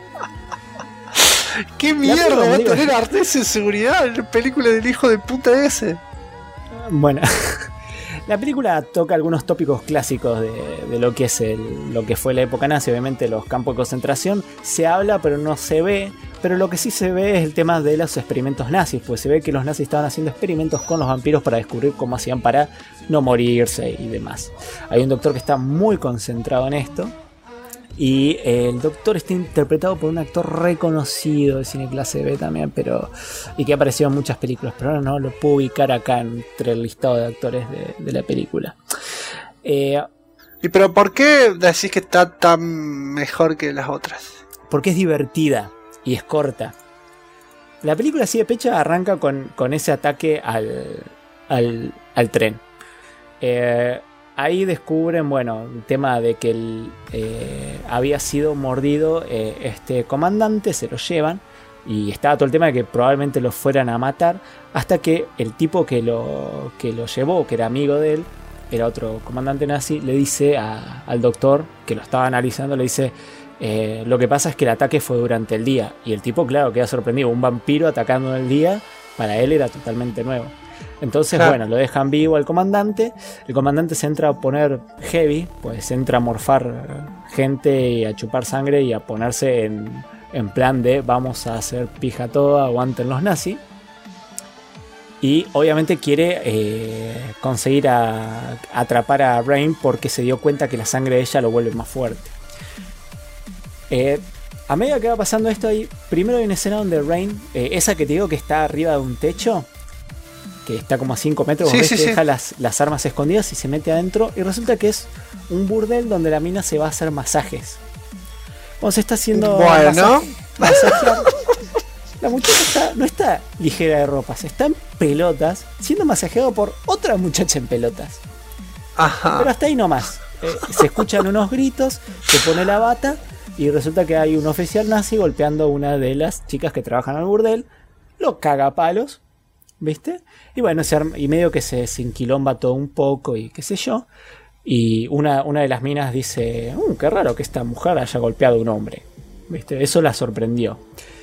¿Qué mierda va a tener arneses de seguridad en la película del hijo de puta ese? Bueno, la película toca algunos tópicos clásicos de lo que es lo que fue la época nazi. Obviamente los campos de concentración se habla pero no se ve. Pero lo que sí se ve es el tema de los experimentos nazis, pues se ve que los nazis estaban haciendo experimentos con los vampiros para descubrir cómo hacían para no morirse y demás. Hay un doctor que está muy concentrado en esto. Y el doctor está interpretado por un actor reconocido de cine clase B también, y que ha aparecido en muchas películas, pero ahora no lo puedo ubicar acá entre el listado de actores de la película. ¿Y pero por qué decís que está tan mejor que las otras? Porque es divertida y es corta. La película así de pecha arranca con ese ataque al tren. Ahí descubren, el tema de que había sido mordido este comandante, se lo llevan y estaba todo el tema de que probablemente lo fueran a matar, hasta que el tipo que lo llevó, que era amigo de él, era otro comandante nazi, le dice al doctor que lo estaba analizando, le dice: lo que pasa es que el ataque fue durante el día. Y el tipo, claro, queda sorprendido. Un vampiro atacando en el día, para él era totalmente nuevo. Entonces, lo dejan vivo al comandante. El comandante se entra a poner heavy, pues se entra a morfar gente y a chupar sangre y a ponerse en plan de vamos a hacer pija todo, aguanten los nazis. Y obviamente quiere conseguir atrapar a Rain, porque se dio cuenta que la sangre de ella lo vuelve más fuerte. A medida que va pasando esto, primero hay una escena donde Rain, esa que te digo que está arriba de un techo, que está como a 5 metros, deja las armas escondidas y se mete adentro, y resulta que es un burdel donde la mina se va a hacer masajes. Cuando se está haciendo masajear, la muchacha no está ligera de ropas, está en pelotas, siendo masajeado por otra muchacha en pelotas. Ajá. Pero hasta ahí nomás. Se escuchan unos gritos, se pone la bata y resulta que hay un oficial nazi golpeando a una de las chicas que trabajan al burdel, lo caga a palos ¿viste? Y bueno, y medio que se desenquilomba todo un poco y qué sé yo. Y una de las minas dice, qué raro que esta mujer haya golpeado a un hombre, ¿viste? Eso la sorprendió.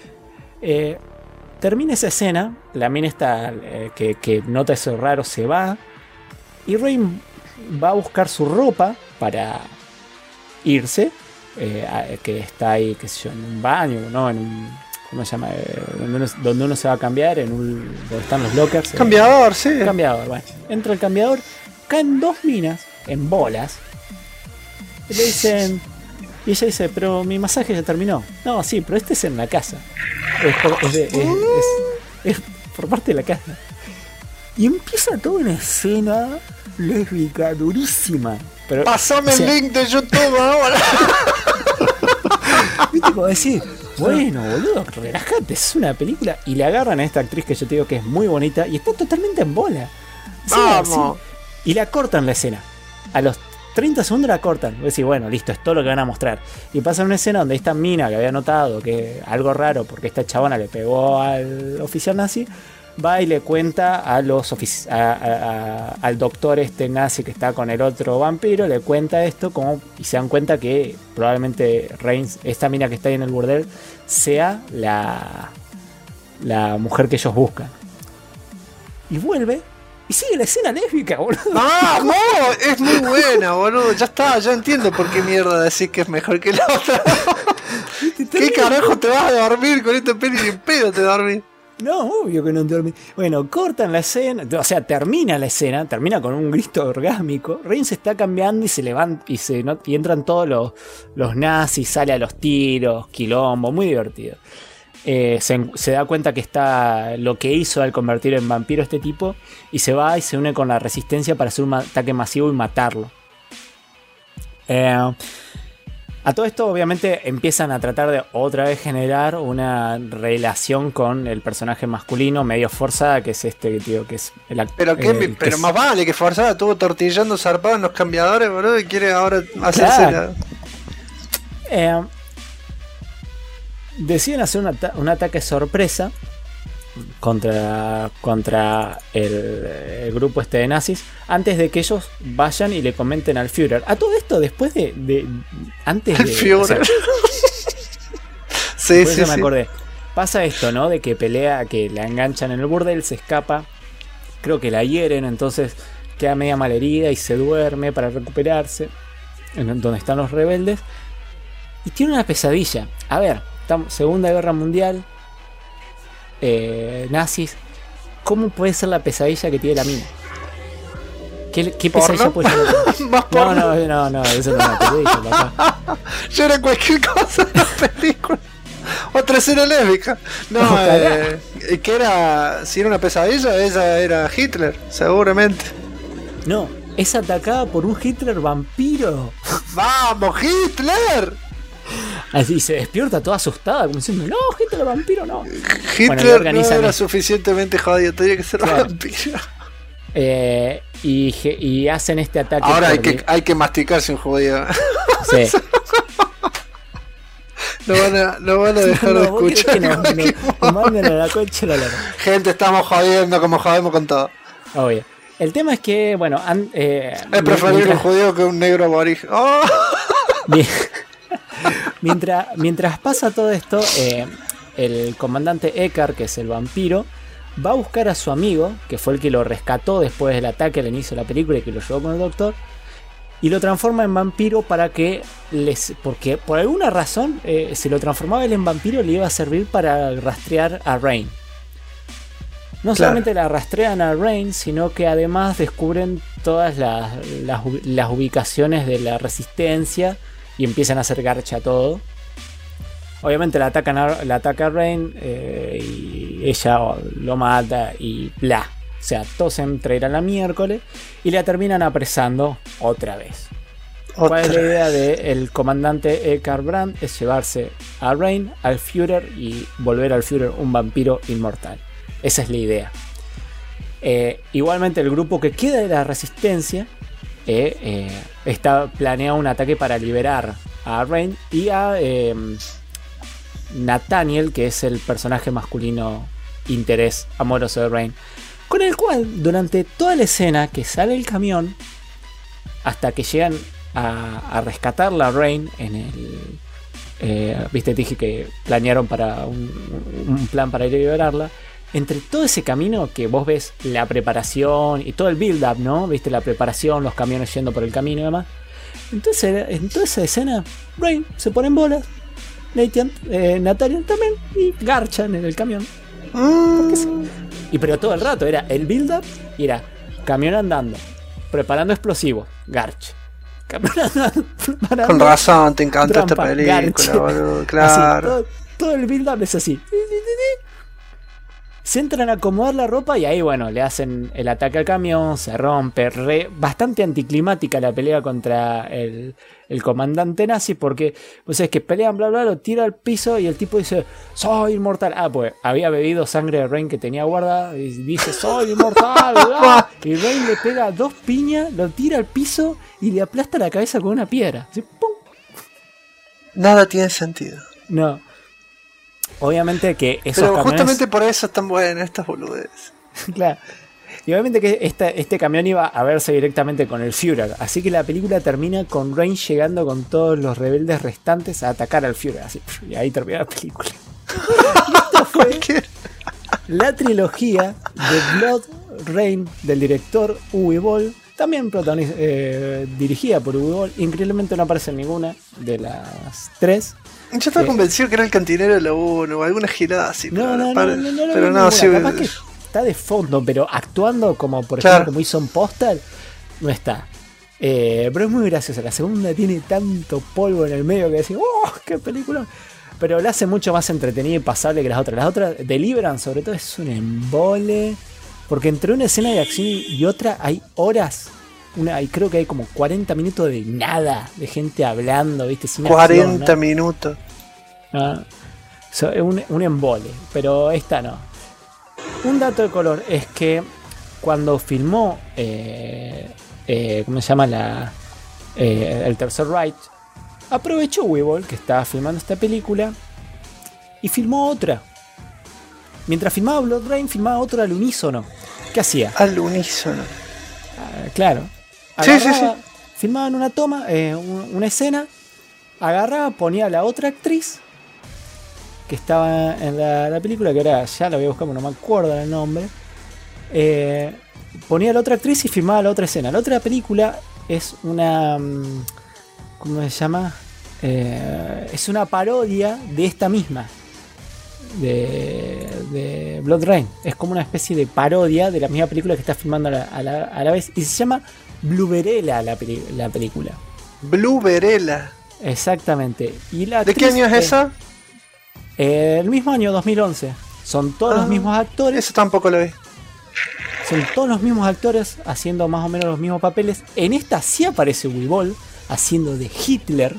Termina esa escena, la mina está que nota eso raro, se va. Y Rain va a buscar su ropa para irse, que está ahí, qué sé yo, en un baño, ¿no? En un, ¿cómo se llama? Donde uno se va a cambiar, donde están los lockers. Cambiador, sí. Cambiador, bueno. Entra el cambiador, caen dos minas en bolas. Y le dicen... Y ella dice, pero mi masaje ya terminó. No, sí, pero este es en la casa. Es por parte de la casa. Y empieza toda una escena lésbica durísima. Pero, pasame el link de YouTube ahora. ¿Viste cómo decir? Bueno, boludo, relájate, es una película. Y le agarran a esta actriz que yo te digo que es muy bonita y está totalmente en bola. Sí, vamos. Sí. Y la cortan la escena. A los 30 segundos la cortan. Voy a decir, bueno, listo, es todo lo que van a mostrar. Y pasa una escena donde esta mina que había notado que algo raro porque esta chabona le pegó al oficial nazi, va y le cuenta a los al doctor este nazi que está con el otro vampiro, le cuenta esto y se dan cuenta que probablemente Reigns, esta mina que está ahí en el burdel, sea la mujer que ellos buscan. Y vuelve y sigue la escena lésbica, boludo. ¡Vamos! Es muy buena, boludo. Ya está, ya entiendo por qué mierda decís que es mejor que la otra. ¿Qué carajo te vas a dormir con esta peli? Ni en pedo te dormís. No, obvio que no dormí. Bueno, cortan la escena, o sea, termina la escena, termina con un grito orgásmico. Reigns se está cambiando y se levanta y entran todos los nazis, sale a los tiros, quilombo, muy divertido. Se da cuenta que está lo que hizo al convertir en vampiro este tipo y se va y se une con la resistencia para hacer un ataque masivo y matarlo. A todo esto obviamente empiezan a tratar de otra vez generar una relación con el personaje masculino medio forzada, que es este tío que es el actor. Pero más vale que forzada, estuvo tortillando zarpado en los cambiadores, boludo, y quiere ahora hacerse deciden hacer un ataque sorpresa contra el grupo este de nazis antes de que ellos vayan y le comenten al Führer. A todo esto después antes de Führer. O sea, sí, me acordé. Pasa esto, ¿no? De que pelea, que la enganchan en el burdel, se escapa, creo que la hieren, entonces queda media malherida y se duerme para recuperarse en donde están los rebeldes y tiene una pesadilla. A ver, Segunda Guerra Mundial, nazis, ¿cómo puede ser la pesadilla que tiene la mina? ¿Qué pesadilla puede ser? No, eso no es una pesadilla, papá. Yo era cualquier cosa en la película. Otra escena lésbica. No, ¿qué era? Si era una pesadilla, ella era Hitler, seguramente. No, es atacada por un Hitler vampiro. ¡Vamos, Hitler! Así se despierta toda asustada, como diciendo, no, Hitler vampiro, no. Hitler no era suficientemente jodido, tenía que ser vampiro. Y hacen este ataque. Ahora hay que masticarse un judío. Sí. No van a dejar de escuchar. Nos manden a la concha la lana. Gente, estamos jodiendo como jodemos con todo. Obvio. El tema es que, bueno, es preferible un judío que un negro aborigen. ¡Oh! Mientras pasa todo esto, el comandante Eckhart, que es el vampiro, va a buscar a su amigo, que fue el que lo rescató después del ataque al inicio de la película y que lo llevó con el doctor, y lo transforma en vampiro porque por alguna razón, si lo transformaba él en vampiro, le iba a servir para rastrear a Rain. No solamente la rastrean a Rain, sino que además descubren todas las ubicaciones de la resistencia y empiezan a hacer garcha a todo. Obviamente la ataca a Rain y ella lo mata y bla. O sea, todos se entregan la miércoles y la terminan apresando otra vez. ¿Cuál es la idea del comandante Eckhart Brandt? Es llevarse a Rain, al Führer y volver al Führer un vampiro inmortal. Esa es la idea. Igualmente el grupo que queda de la resistencia está planeado un ataque para liberar a Rain y a Nathaniel, que es el personaje masculino interés amoroso de Rain. Con el cual, durante toda la escena que sale el camión, hasta que llegan a rescatarla a Rain en el... viste, te dije que planearon para un plan para ir a liberarla. Entre todo ese camino que vos ves la preparación y todo el build up, ¿no? Viste la preparación, los camiones yendo por el camino y demás. Entonces, en toda esa escena, Rain se pone en bolas, Natalia también, y garchan en el camión. Porque sí. Y pero todo el rato era el build up y era camión andando, preparando explosivos, garch. Camión andando, preparando. Con razón, te encanta esta película, garch. boludo, claro. Así, todo el build up es así. Se entran a acomodar la ropa y ahí, bueno, le hacen el ataque al camión, se rompe, bastante anticlimática la pelea contra el comandante nazi, porque pues es que pelean, bla, bla, lo tira al piso y el tipo dice, soy inmortal. Ah, pues había bebido sangre de Rain que tenía guardada y dice, soy inmortal, bla. Y Rain le pega 2 piñas, lo tira al piso y le aplasta la cabeza con una piedra. Así, ¡pum! Nada tiene sentido. No. Obviamente que esos Pero camiones... justamente por eso están buenas estas boludeces. Claro. Y obviamente que este camión iba a verse directamente con el Führer. Así que la película termina con Rain llegando con todos los rebeldes restantes a atacar al Führer. Así, y ahí termina la película. Y esto fue la trilogía de Blood Rain del director Uwe Boll. También dirigida por Uwe Boll. Increíblemente no aparece en ninguna de las 3. Yo estaba convencido que era el cantinero de la 1 o alguna girada así. No, pero no, sí. Capaz que está de fondo, pero actuando como por ejemplo como hizo en Postal, no está. Pero es muy graciosa. La segunda tiene tanto polvo en el medio que decís, ¡oh, qué película! Pero la hace mucho más entretenida y pasable que las otras. Las otras, Deliverance sobre todo, es un embole. Porque entre una escena de acción y otra hay horas. Creo que hay como 40 minutos de nada, de gente hablando, ¿viste? Sin 40 acción, ¿no? minutos. Es un embole, pero esta no. Un dato de color es que cuando filmó, ¿cómo se llama? El Tercer Reich, aprovechó Weevil, que estaba filmando esta película, y filmó otra. Mientras filmaba Blood Rain, filmaba otra al unísono. ¿Qué hacía? Al unísono. Claro. Sí. Filmaban una toma, una escena, agarraba, ponía a la otra actriz que estaba en la película, que ahora ya la voy a buscar, no me acuerdo el nombre. Ponía a la otra actriz y filmaba la otra escena. La otra película es una... ¿cómo se llama? Es una parodia de esta misma. De Blood Rain. Es como una especie de parodia de la misma película que está filmando a la vez. Y se llama Bluverella la película. Bluverella. Exactamente. Y la ¿De qué año es esa? El mismo año, 2011. Son todos los mismos actores. Eso tampoco lo vi. Son todos los mismos actores haciendo más o menos los mismos papeles. En esta sí aparece Uwe Boll haciendo de Hitler.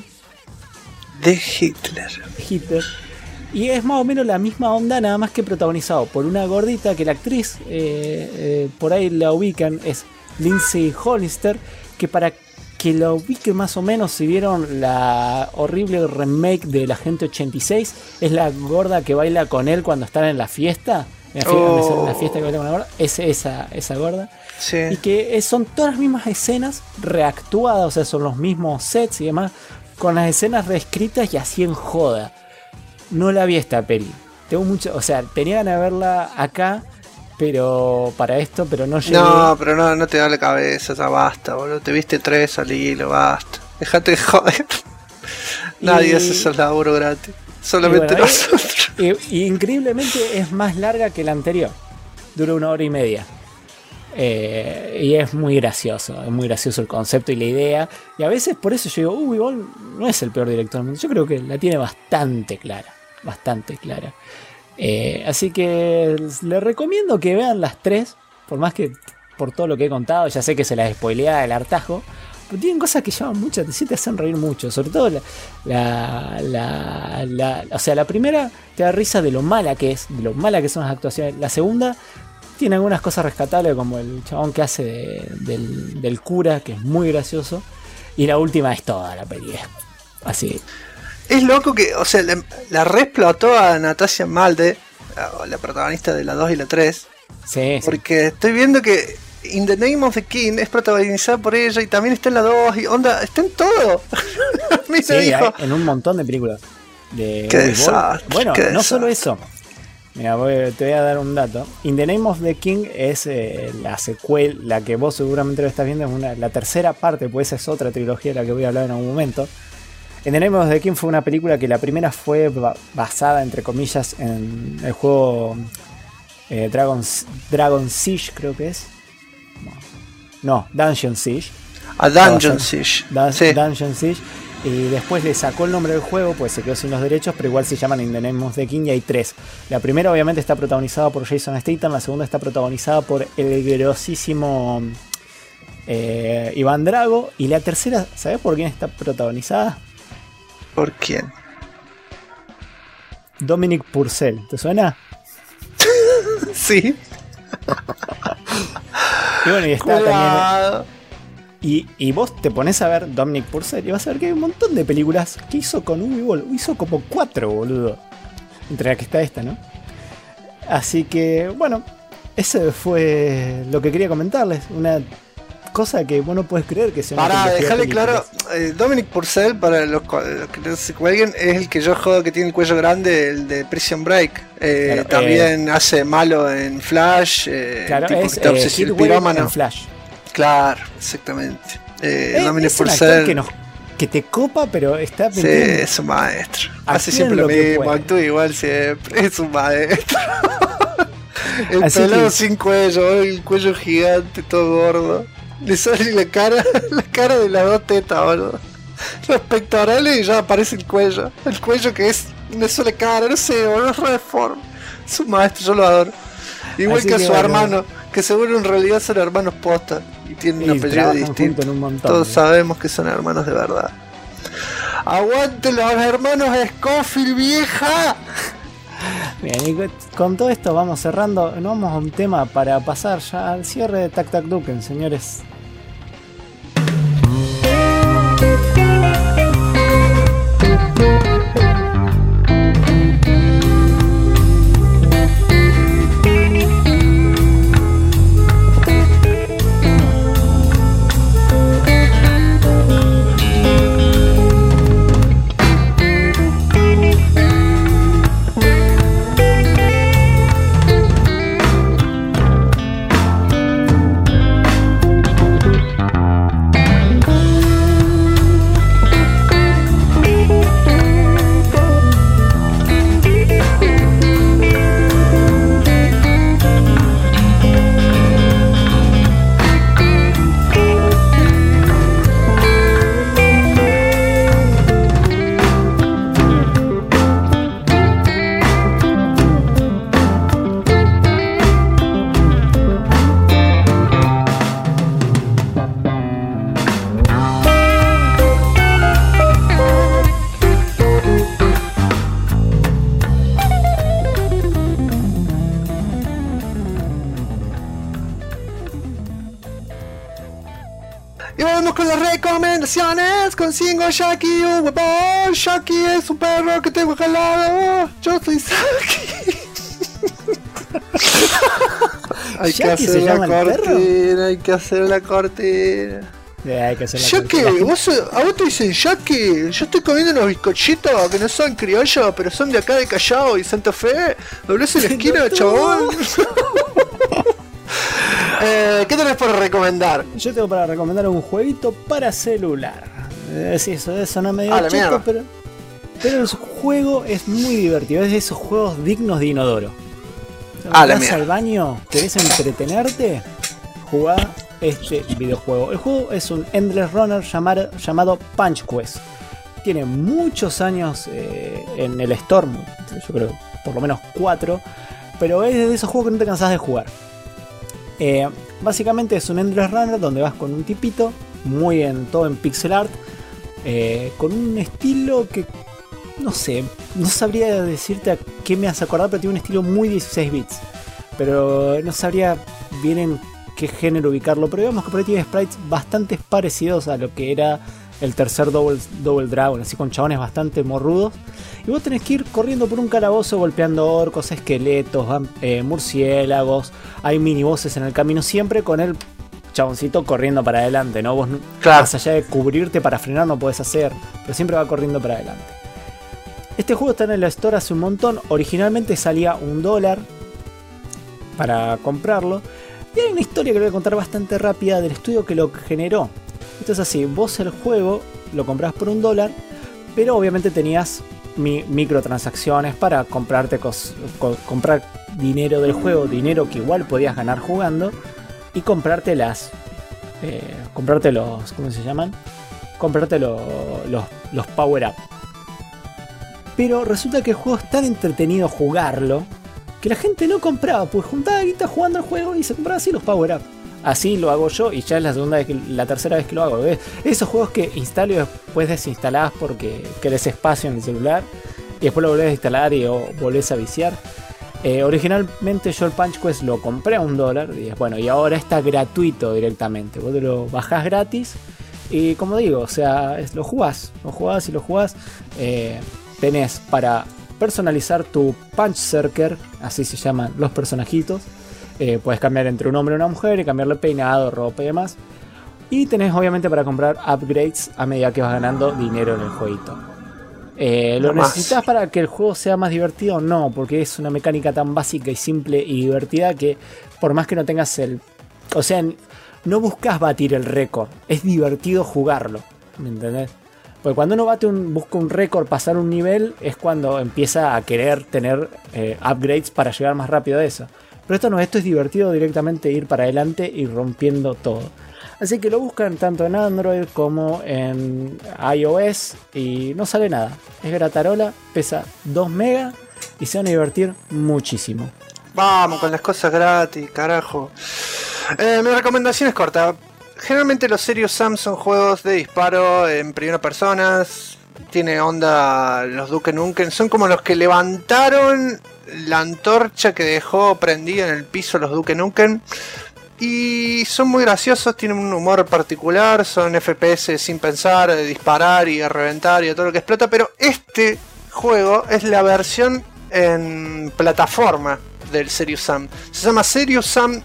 Hitler. Y es más o menos la misma onda, nada más que protagonizado por una gordita que la actriz, por ahí la ubican, es Lindsay Hollister, que para que la ubiquen más o menos, si vieron la horrible remake de La Gente 86, es la gorda que baila con él cuando están en la fiesta. En la fiesta que baila con la gorda, es esa gorda. Sí. Y que son todas las mismas escenas reactuadas, o sea, son los mismos sets y demás, con las escenas reescritas y así en joda. No la vi esta peli. Tenía ganas de verla acá, pero para esto, pero no llegué. No, pero no te da la cabeza, ya basta, boludo. Te viste 3 al hilo, basta. Dejate de joder. Nadie hace ese laburo gratis. Solamente nosotros. Y increíblemente es más larga que la anterior. Dura 1 hora y media. Y es muy gracioso el concepto y la idea. Y a veces por eso yo digo, Uwe Boll no es el peor director del mundo. Yo creo que la tiene bastante clara. Así que les recomiendo que vean las 3. Por más que por todo lo que he contado, ya sé que se las spoilea el hartajo, pero tienen cosas que llaman mucho atención, te hacen reír mucho. Sobre todo la primera te da risa de lo mala que es, de lo mala que son las actuaciones. La segunda tiene algunas cosas rescatables, como el chabón que hace del cura, que es muy gracioso. Y la última es toda la peli. Así. Es loco que, o sea, la re explotó a Natasha Malde la protagonista de la 2 y la 3. Sí, Porque estoy viendo que In the Name of the King es protagonizada por ella y también está en la 2 y onda, está en todo. Mira, sí, dijo. en un montón de películas. De Qué Uwe Boll. desastre, Bueno, qué no solo desastre. eso. Mira, te voy a dar un dato. In the Name of the King es la secuela, la que vos seguramente lo estás viendo, es la tercera parte, pues esa es otra trilogía de la que voy a hablar en algún momento. In the Name of the King fue una película que la primera fue basada, entre comillas, en el juego Dragon Siege, creo que es. No, Dungeon Siege. A Dungeon Siege. Sí. Dungeon Siege. Y después le sacó el nombre del juego, pues se quedó sin los derechos, pero igual se llaman In the Name of the King y hay 3. La primera obviamente está protagonizada por Jason Statham, la segunda está protagonizada por el grosísimo Iván Drago, y la tercera, ¿sabes por quién está protagonizada? ¿Por quién? Dominic Purcell, ¿te suena? Sí. Y bueno, y está también... Cuidado. Y vos te pones a ver Dominic Purcell y vas a ver que hay un montón de películas que hizo con Uwe Boll. Hizo como 4, boludo. Entre las que está esta, ¿no? Así que, bueno, ese fue lo que quería comentarles. Una cosa que vos no puedes creer que sea una Para trilogía de dejarle películas. claro, Dominic Purcell, para los que no se cuelguen, es el que yo juego que tiene el cuello grande, el de Prison Break. Claro, también hace malo en Flash. Claro, tipo es que está obsesionado, Heathway pirómano. en Flash. Claro, exactamente. Dominic Es un actor Purcell. que te copa, pero está Sí, metido. es un maestro. Actúa Hace siempre en lo lo que mismo, puede. actúa igual siempre. Es un maestro. El Así pelado que- sin cuello, el cuello gigante, todo gordo. Le sale la cara de las 2 tetas, boludo. Los pectorales y ya aparece el cuello. El cuello que es una sola cara, no sé, boludo, es re deforme. Es un maestro, yo lo adoro. Igual Así que a que su bueno. hermano, que seguro en realidad son hermanos posta y tienen un Y apellido trabajan distinto. juntos en un montón, Todos ¿no? sabemos que son hermanos de verdad. ¡Aguante los hermanos Scofield, vieja! Bien, y con todo esto vamos cerrando. Nos vamos a un tema para pasar ya al cierre de Tac Tac Duken, señores. Y vamos con las recomendaciones con Singo Shaki, Uwe Boll. Shaki es un perro que tengo jalado. Yo soy Saki. Hay que ¿Shaki se hacer la llama el perro? cortina, hay que hacer la cortina. Hay que hacer la Shaki, cortina. a vos te dicen Shaki. Yo estoy comiendo unos bizcochitos que no son criollos, pero son de acá de Callao y Santa Fe. Doblés en la esquina, chabón. ¿Qué tenés para recomendar? Yo tengo para recomendar un jueguito para celular. Sí, eso suena medio Ah, la cheto, mierda. pero el juego es muy divertido. Es de esos juegos dignos de inodoro. Ah, la Vas mierda. al baño, querés entretenerte, jugá este videojuego. El juego es un Endless Runner llamado Punch Quest. Tiene muchos años en el Store, yo creo por lo menos 4, pero es de esos juegos que no te cansás de jugar. Básicamente es un Endless Runner donde vas con un tipito, todo en pixel art, con un estilo que no sé, no sabría decirte a qué me hace acordar, pero tiene un estilo muy 16 bits. Pero no sabría bien en qué género ubicarlo, pero digamos que por ahí tiene sprites bastante parecidos a lo que era el tercer Double Dragon, así con chabones bastante morrudos. Y vos tenés que ir corriendo por un calabozo golpeando orcos, esqueletos, murciélagos. Hay minibosses en el camino, siempre con el chaboncito corriendo para adelante, ¿no? Vos, claro, más allá de cubrirte para frenar no podés hacer, pero siempre va corriendo para adelante. Este juego está en la Store hace un montón. Originalmente salía $1 para comprarlo. Y hay una historia que le voy a contar bastante rápida del estudio que lo generó. Esto es así, vos el juego lo comprás por $1, pero obviamente tenías microtransacciones para comprarte comprar dinero del juego, dinero que igual podías ganar jugando, y comprarte comprarte los, ¿cómo se llaman? Comprarte los power up. Pero resulta que el juego es tan entretenido jugarlo que la gente no compraba, pues juntaba guita jugando al juego y se compraba así los power up. Así lo hago yo y ya es la tercera vez que lo hago. ¿Ves? Esos juegos que instalo y después desinstalás porque querés espacio en el celular y después lo volvés a instalar y volvés a viciar. Originalmente yo el Punch Quest lo compré a $1 y ahora está gratuito directamente. Vos te lo bajás gratis y como digo, o sea, lo jugás. Tenés para personalizar tu Punch Circle, así se llaman los personajitos. Puedes cambiar entre un hombre y una mujer y cambiarle peinado, ropa y demás. Y tenés obviamente para comprar upgrades a medida que vas ganando dinero en el jueguito. ¿Lo necesitas para que el juego sea más divertido? No, porque es una mecánica tan básica y simple y divertida que por más que no tengas o sea, no buscas batir el récord. Es divertido jugarlo, ¿me entendés? Porque cuando uno busca un récord, pasar un nivel, es cuando empieza a querer tener upgrades para llegar más rápido a eso. Pero esto no, esto es divertido directamente ir para adelante y rompiendo todo. Así que lo buscan tanto en Android como en iOS y no sale nada. Es gratarola, pesa 2 megas y se van a divertir muchísimo. Vamos con las cosas gratis, carajo. Mi recomendación es corta. Generalmente los Serious Sam son juegos de disparo en primera persona. Tiene onda los Duke Nukem. Son como los que levantaron la antorcha que dejó prendida en el piso los Duke Nukem. Y son muy graciosos, tienen un humor particular, son FPS sin pensar, de disparar y a reventar y a todo lo que explota. Pero este juego es la versión en plataforma del Serious Sam. Se llama Serious Sam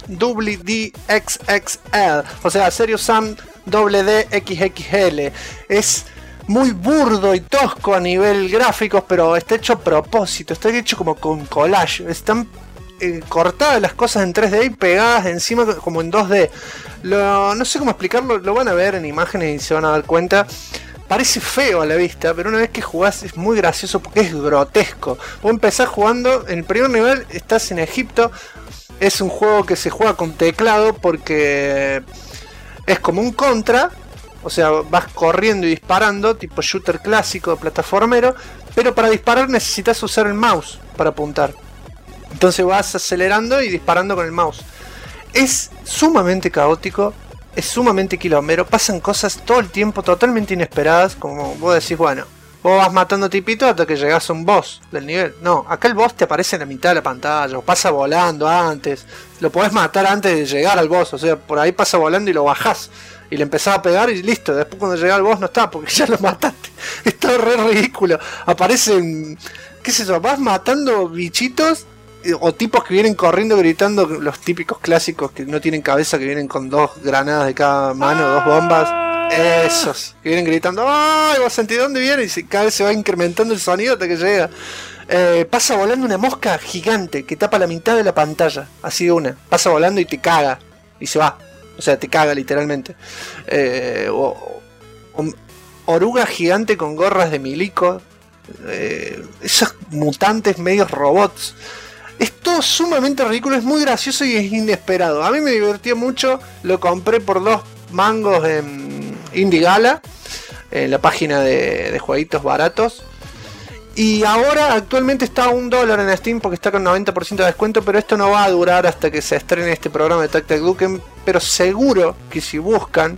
DXXL, o sea, Serious Sam DXXL. Es muy burdo y tosco a nivel gráficos, pero está hecho a propósito, está hecho como con collage. Están cortadas las cosas en 3D y pegadas encima como en 2D. No sé cómo explicarlo, lo van a ver en imágenes y se van a dar cuenta. Parece feo a la vista, pero una vez que jugás es muy gracioso porque es grotesco. Vos empezás jugando, en el primer nivel estás en Egipto. Es un juego que se juega con teclado porque es como un Contra. O sea, vas corriendo y disparando, tipo shooter clásico, plataformero. Pero para disparar necesitas usar el mouse para apuntar. Entonces vas acelerando y disparando con el mouse. Es sumamente caótico, es sumamente quilombero, pasan cosas todo el tiempo totalmente inesperadas, como vos decís, bueno, vos vas matando tipitos hasta que llegás a un boss del nivel. No, acá el boss te aparece en la mitad de la pantalla, o pasa volando antes, lo podés matar antes de llegar al boss, o sea, por ahí pasa volando y lo bajás. Y le empezás a pegar y listo, después cuando llega al boss no está, porque ya lo mataste. Está re ridículo. Aparecen, qué sé yo, vas matando bichitos o tipos que vienen corriendo gritando, los típicos clásicos que no tienen cabeza, que vienen con 2 granadas de cada mano, 2 bombas. Esos, que vienen gritando, ¡ay! ¿Vos sentís dónde viene? Y cada vez se va incrementando el sonido hasta que llega. Pasa volando una mosca gigante que tapa la mitad de la pantalla, así de una. Pasa volando y te caga, y se va. O sea, te caga literalmente. Oruga gigante con gorras de milico. Esos mutantes medios robots. Es todo sumamente ridículo, es muy gracioso y es inesperado. A mí me divertía mucho, lo compré por 2 mangos en Indigala, en la página de jueguitos baratos. Y ahora actualmente está a $1 en Steam porque está con 90% de descuento, pero esto no va a durar hasta que se estrene este programa de Tac Tac Duken. Pero seguro que si buscan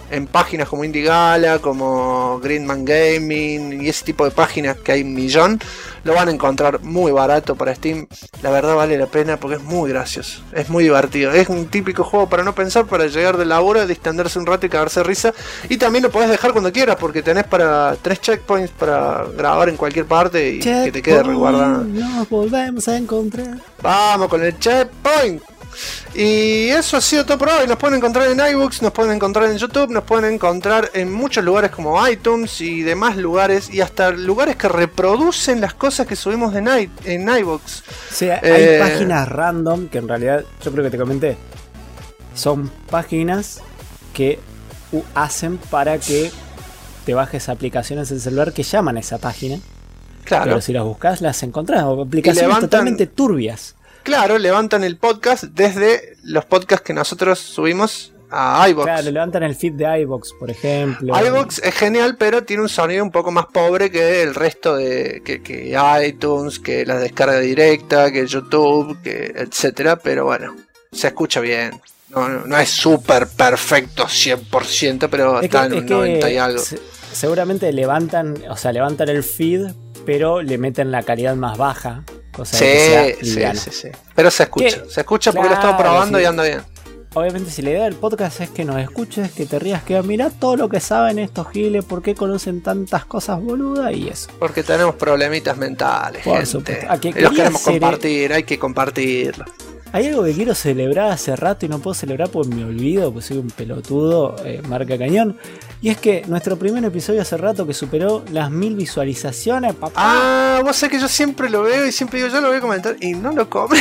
en páginas como Indigala, como Greenman Gaming y ese tipo de páginas que hay un millón, lo van a encontrar muy barato para Steam. La verdad vale la pena porque es muy gracioso, es muy divertido, es un típico juego para no pensar, para llegar del laburo, distenderse un rato y cagarse de risa. Y también lo podés dejar cuando quieras porque tenés 3 checkpoints para grabar en cualquier parte y que te quede resguardado. Nos volvemos a encontrar. Vamos con el checkpoint. Y eso ha sido todo por hoy. Nos pueden encontrar en iBooks, nos pueden encontrar en YouTube, nos pueden encontrar en muchos lugares como iTunes y demás lugares, y hasta lugares que reproducen las cosas que subimos en iBooks. O sea, hay páginas random que en realidad, yo creo que te comenté, son páginas que hacen para que te bajes aplicaciones en celular que llaman a esa página. Claro. Pero si las buscas las encontrás, o aplicaciones totalmente turbias. Claro, levantan el podcast desde los podcasts que nosotros subimos a iVoox. Claro, levantan el feed de iVoox, por ejemplo. iVoox es genial, pero tiene un sonido un poco más pobre que el resto de que iTunes, que la descarga directa, que YouTube, que etcétera. Pero bueno, se escucha bien. No es súper perfecto 100%, pero está en un 90 y algo. Seguramente levantan el feed, pero le meten la calidad más baja. Sí. Pero se escucha porque lo estamos probando y anda bien. Obviamente, si la idea del podcast es que nos escuches, que te rías, que mirá todo lo que saben estos giles, por qué conocen tantas cosas boludas y eso. Porque tenemos problemitas mentales, por gente. Y los queremos compartir, hay que compartirlo. Hay algo que quiero celebrar hace rato y no puedo celebrar porque me olvido, pues soy un pelotudo, marca cañón. Y es que nuestro primer episodio hace rato que superó las 1000 visualizaciones, papá. Ah, vos sabés que yo siempre lo veo y siempre digo, yo lo voy a comentar y no lo comento.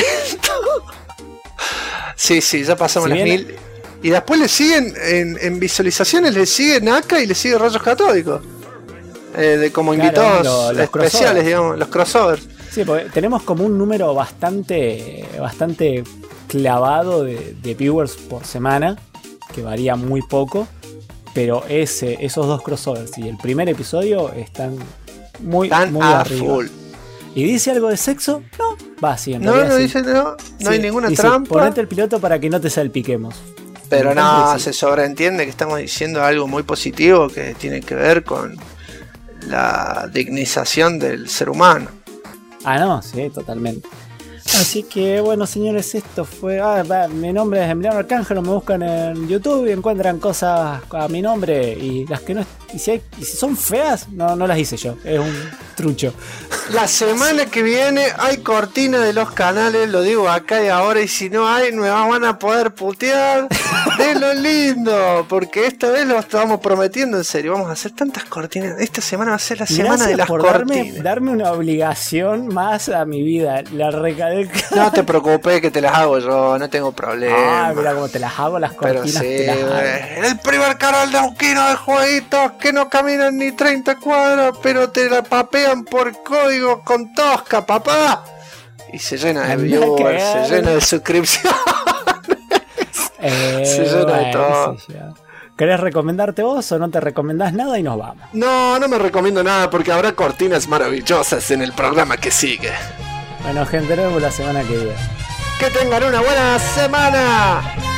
Sí, ya pasamos las 1000. Y después le siguen, en visualizaciones le sigue Naka y le sigue Rayos Catódicos. Como invitados los especiales, digamos, los crossovers. Sí, porque tenemos como un número bastante clavado de viewers por semana, que varía muy poco, pero esos dos crossovers y el primer episodio están muy arriba. Full. ¿Y dice algo de sexo? No, va así en realidad. No dice no hay ninguna trampa. Ponete el piloto para que no te salpiquemos. Pero no, se sobreentiende que estamos diciendo algo muy positivo que tiene que ver con la dignización del ser humano. Ah, no, sí, totalmente. Así que bueno, señores, esto fue... mi nombre es Emiliano Arcángelo, me buscan en YouTube y encuentran cosas a mi nombre, y las que no... Y si son feas, no las hice yo, es un trucho. La semana que viene hay cortina de los canales, lo digo acá y ahora, y si no hay, me van a poder putear de lo lindo, porque esta vez lo estábamos prometiendo en serio, vamos a hacer tantas cortinas, esta semana va a ser la semana de las cortinas. Darme una obligación más a mi vida, la recalca. No te preocupes que te las hago yo, no tengo problema. Mira cómo te las hago las cortinas. Pero sí, te las hago. El primer canal de Auquino de jueguitos que no caminan ni 30 cuadras, pero te la papean por código con tosca, papá. Y se llena de viewers, se llena de suscripciones. Se llena de todo. ¿Querés recomendarte vos o no te recomendás nada y nos vamos? No me recomiendo nada porque habrá cortinas maravillosas en el programa que sigue. Bueno, gente, nos vemos la semana que viene. Que tengan una buena semana.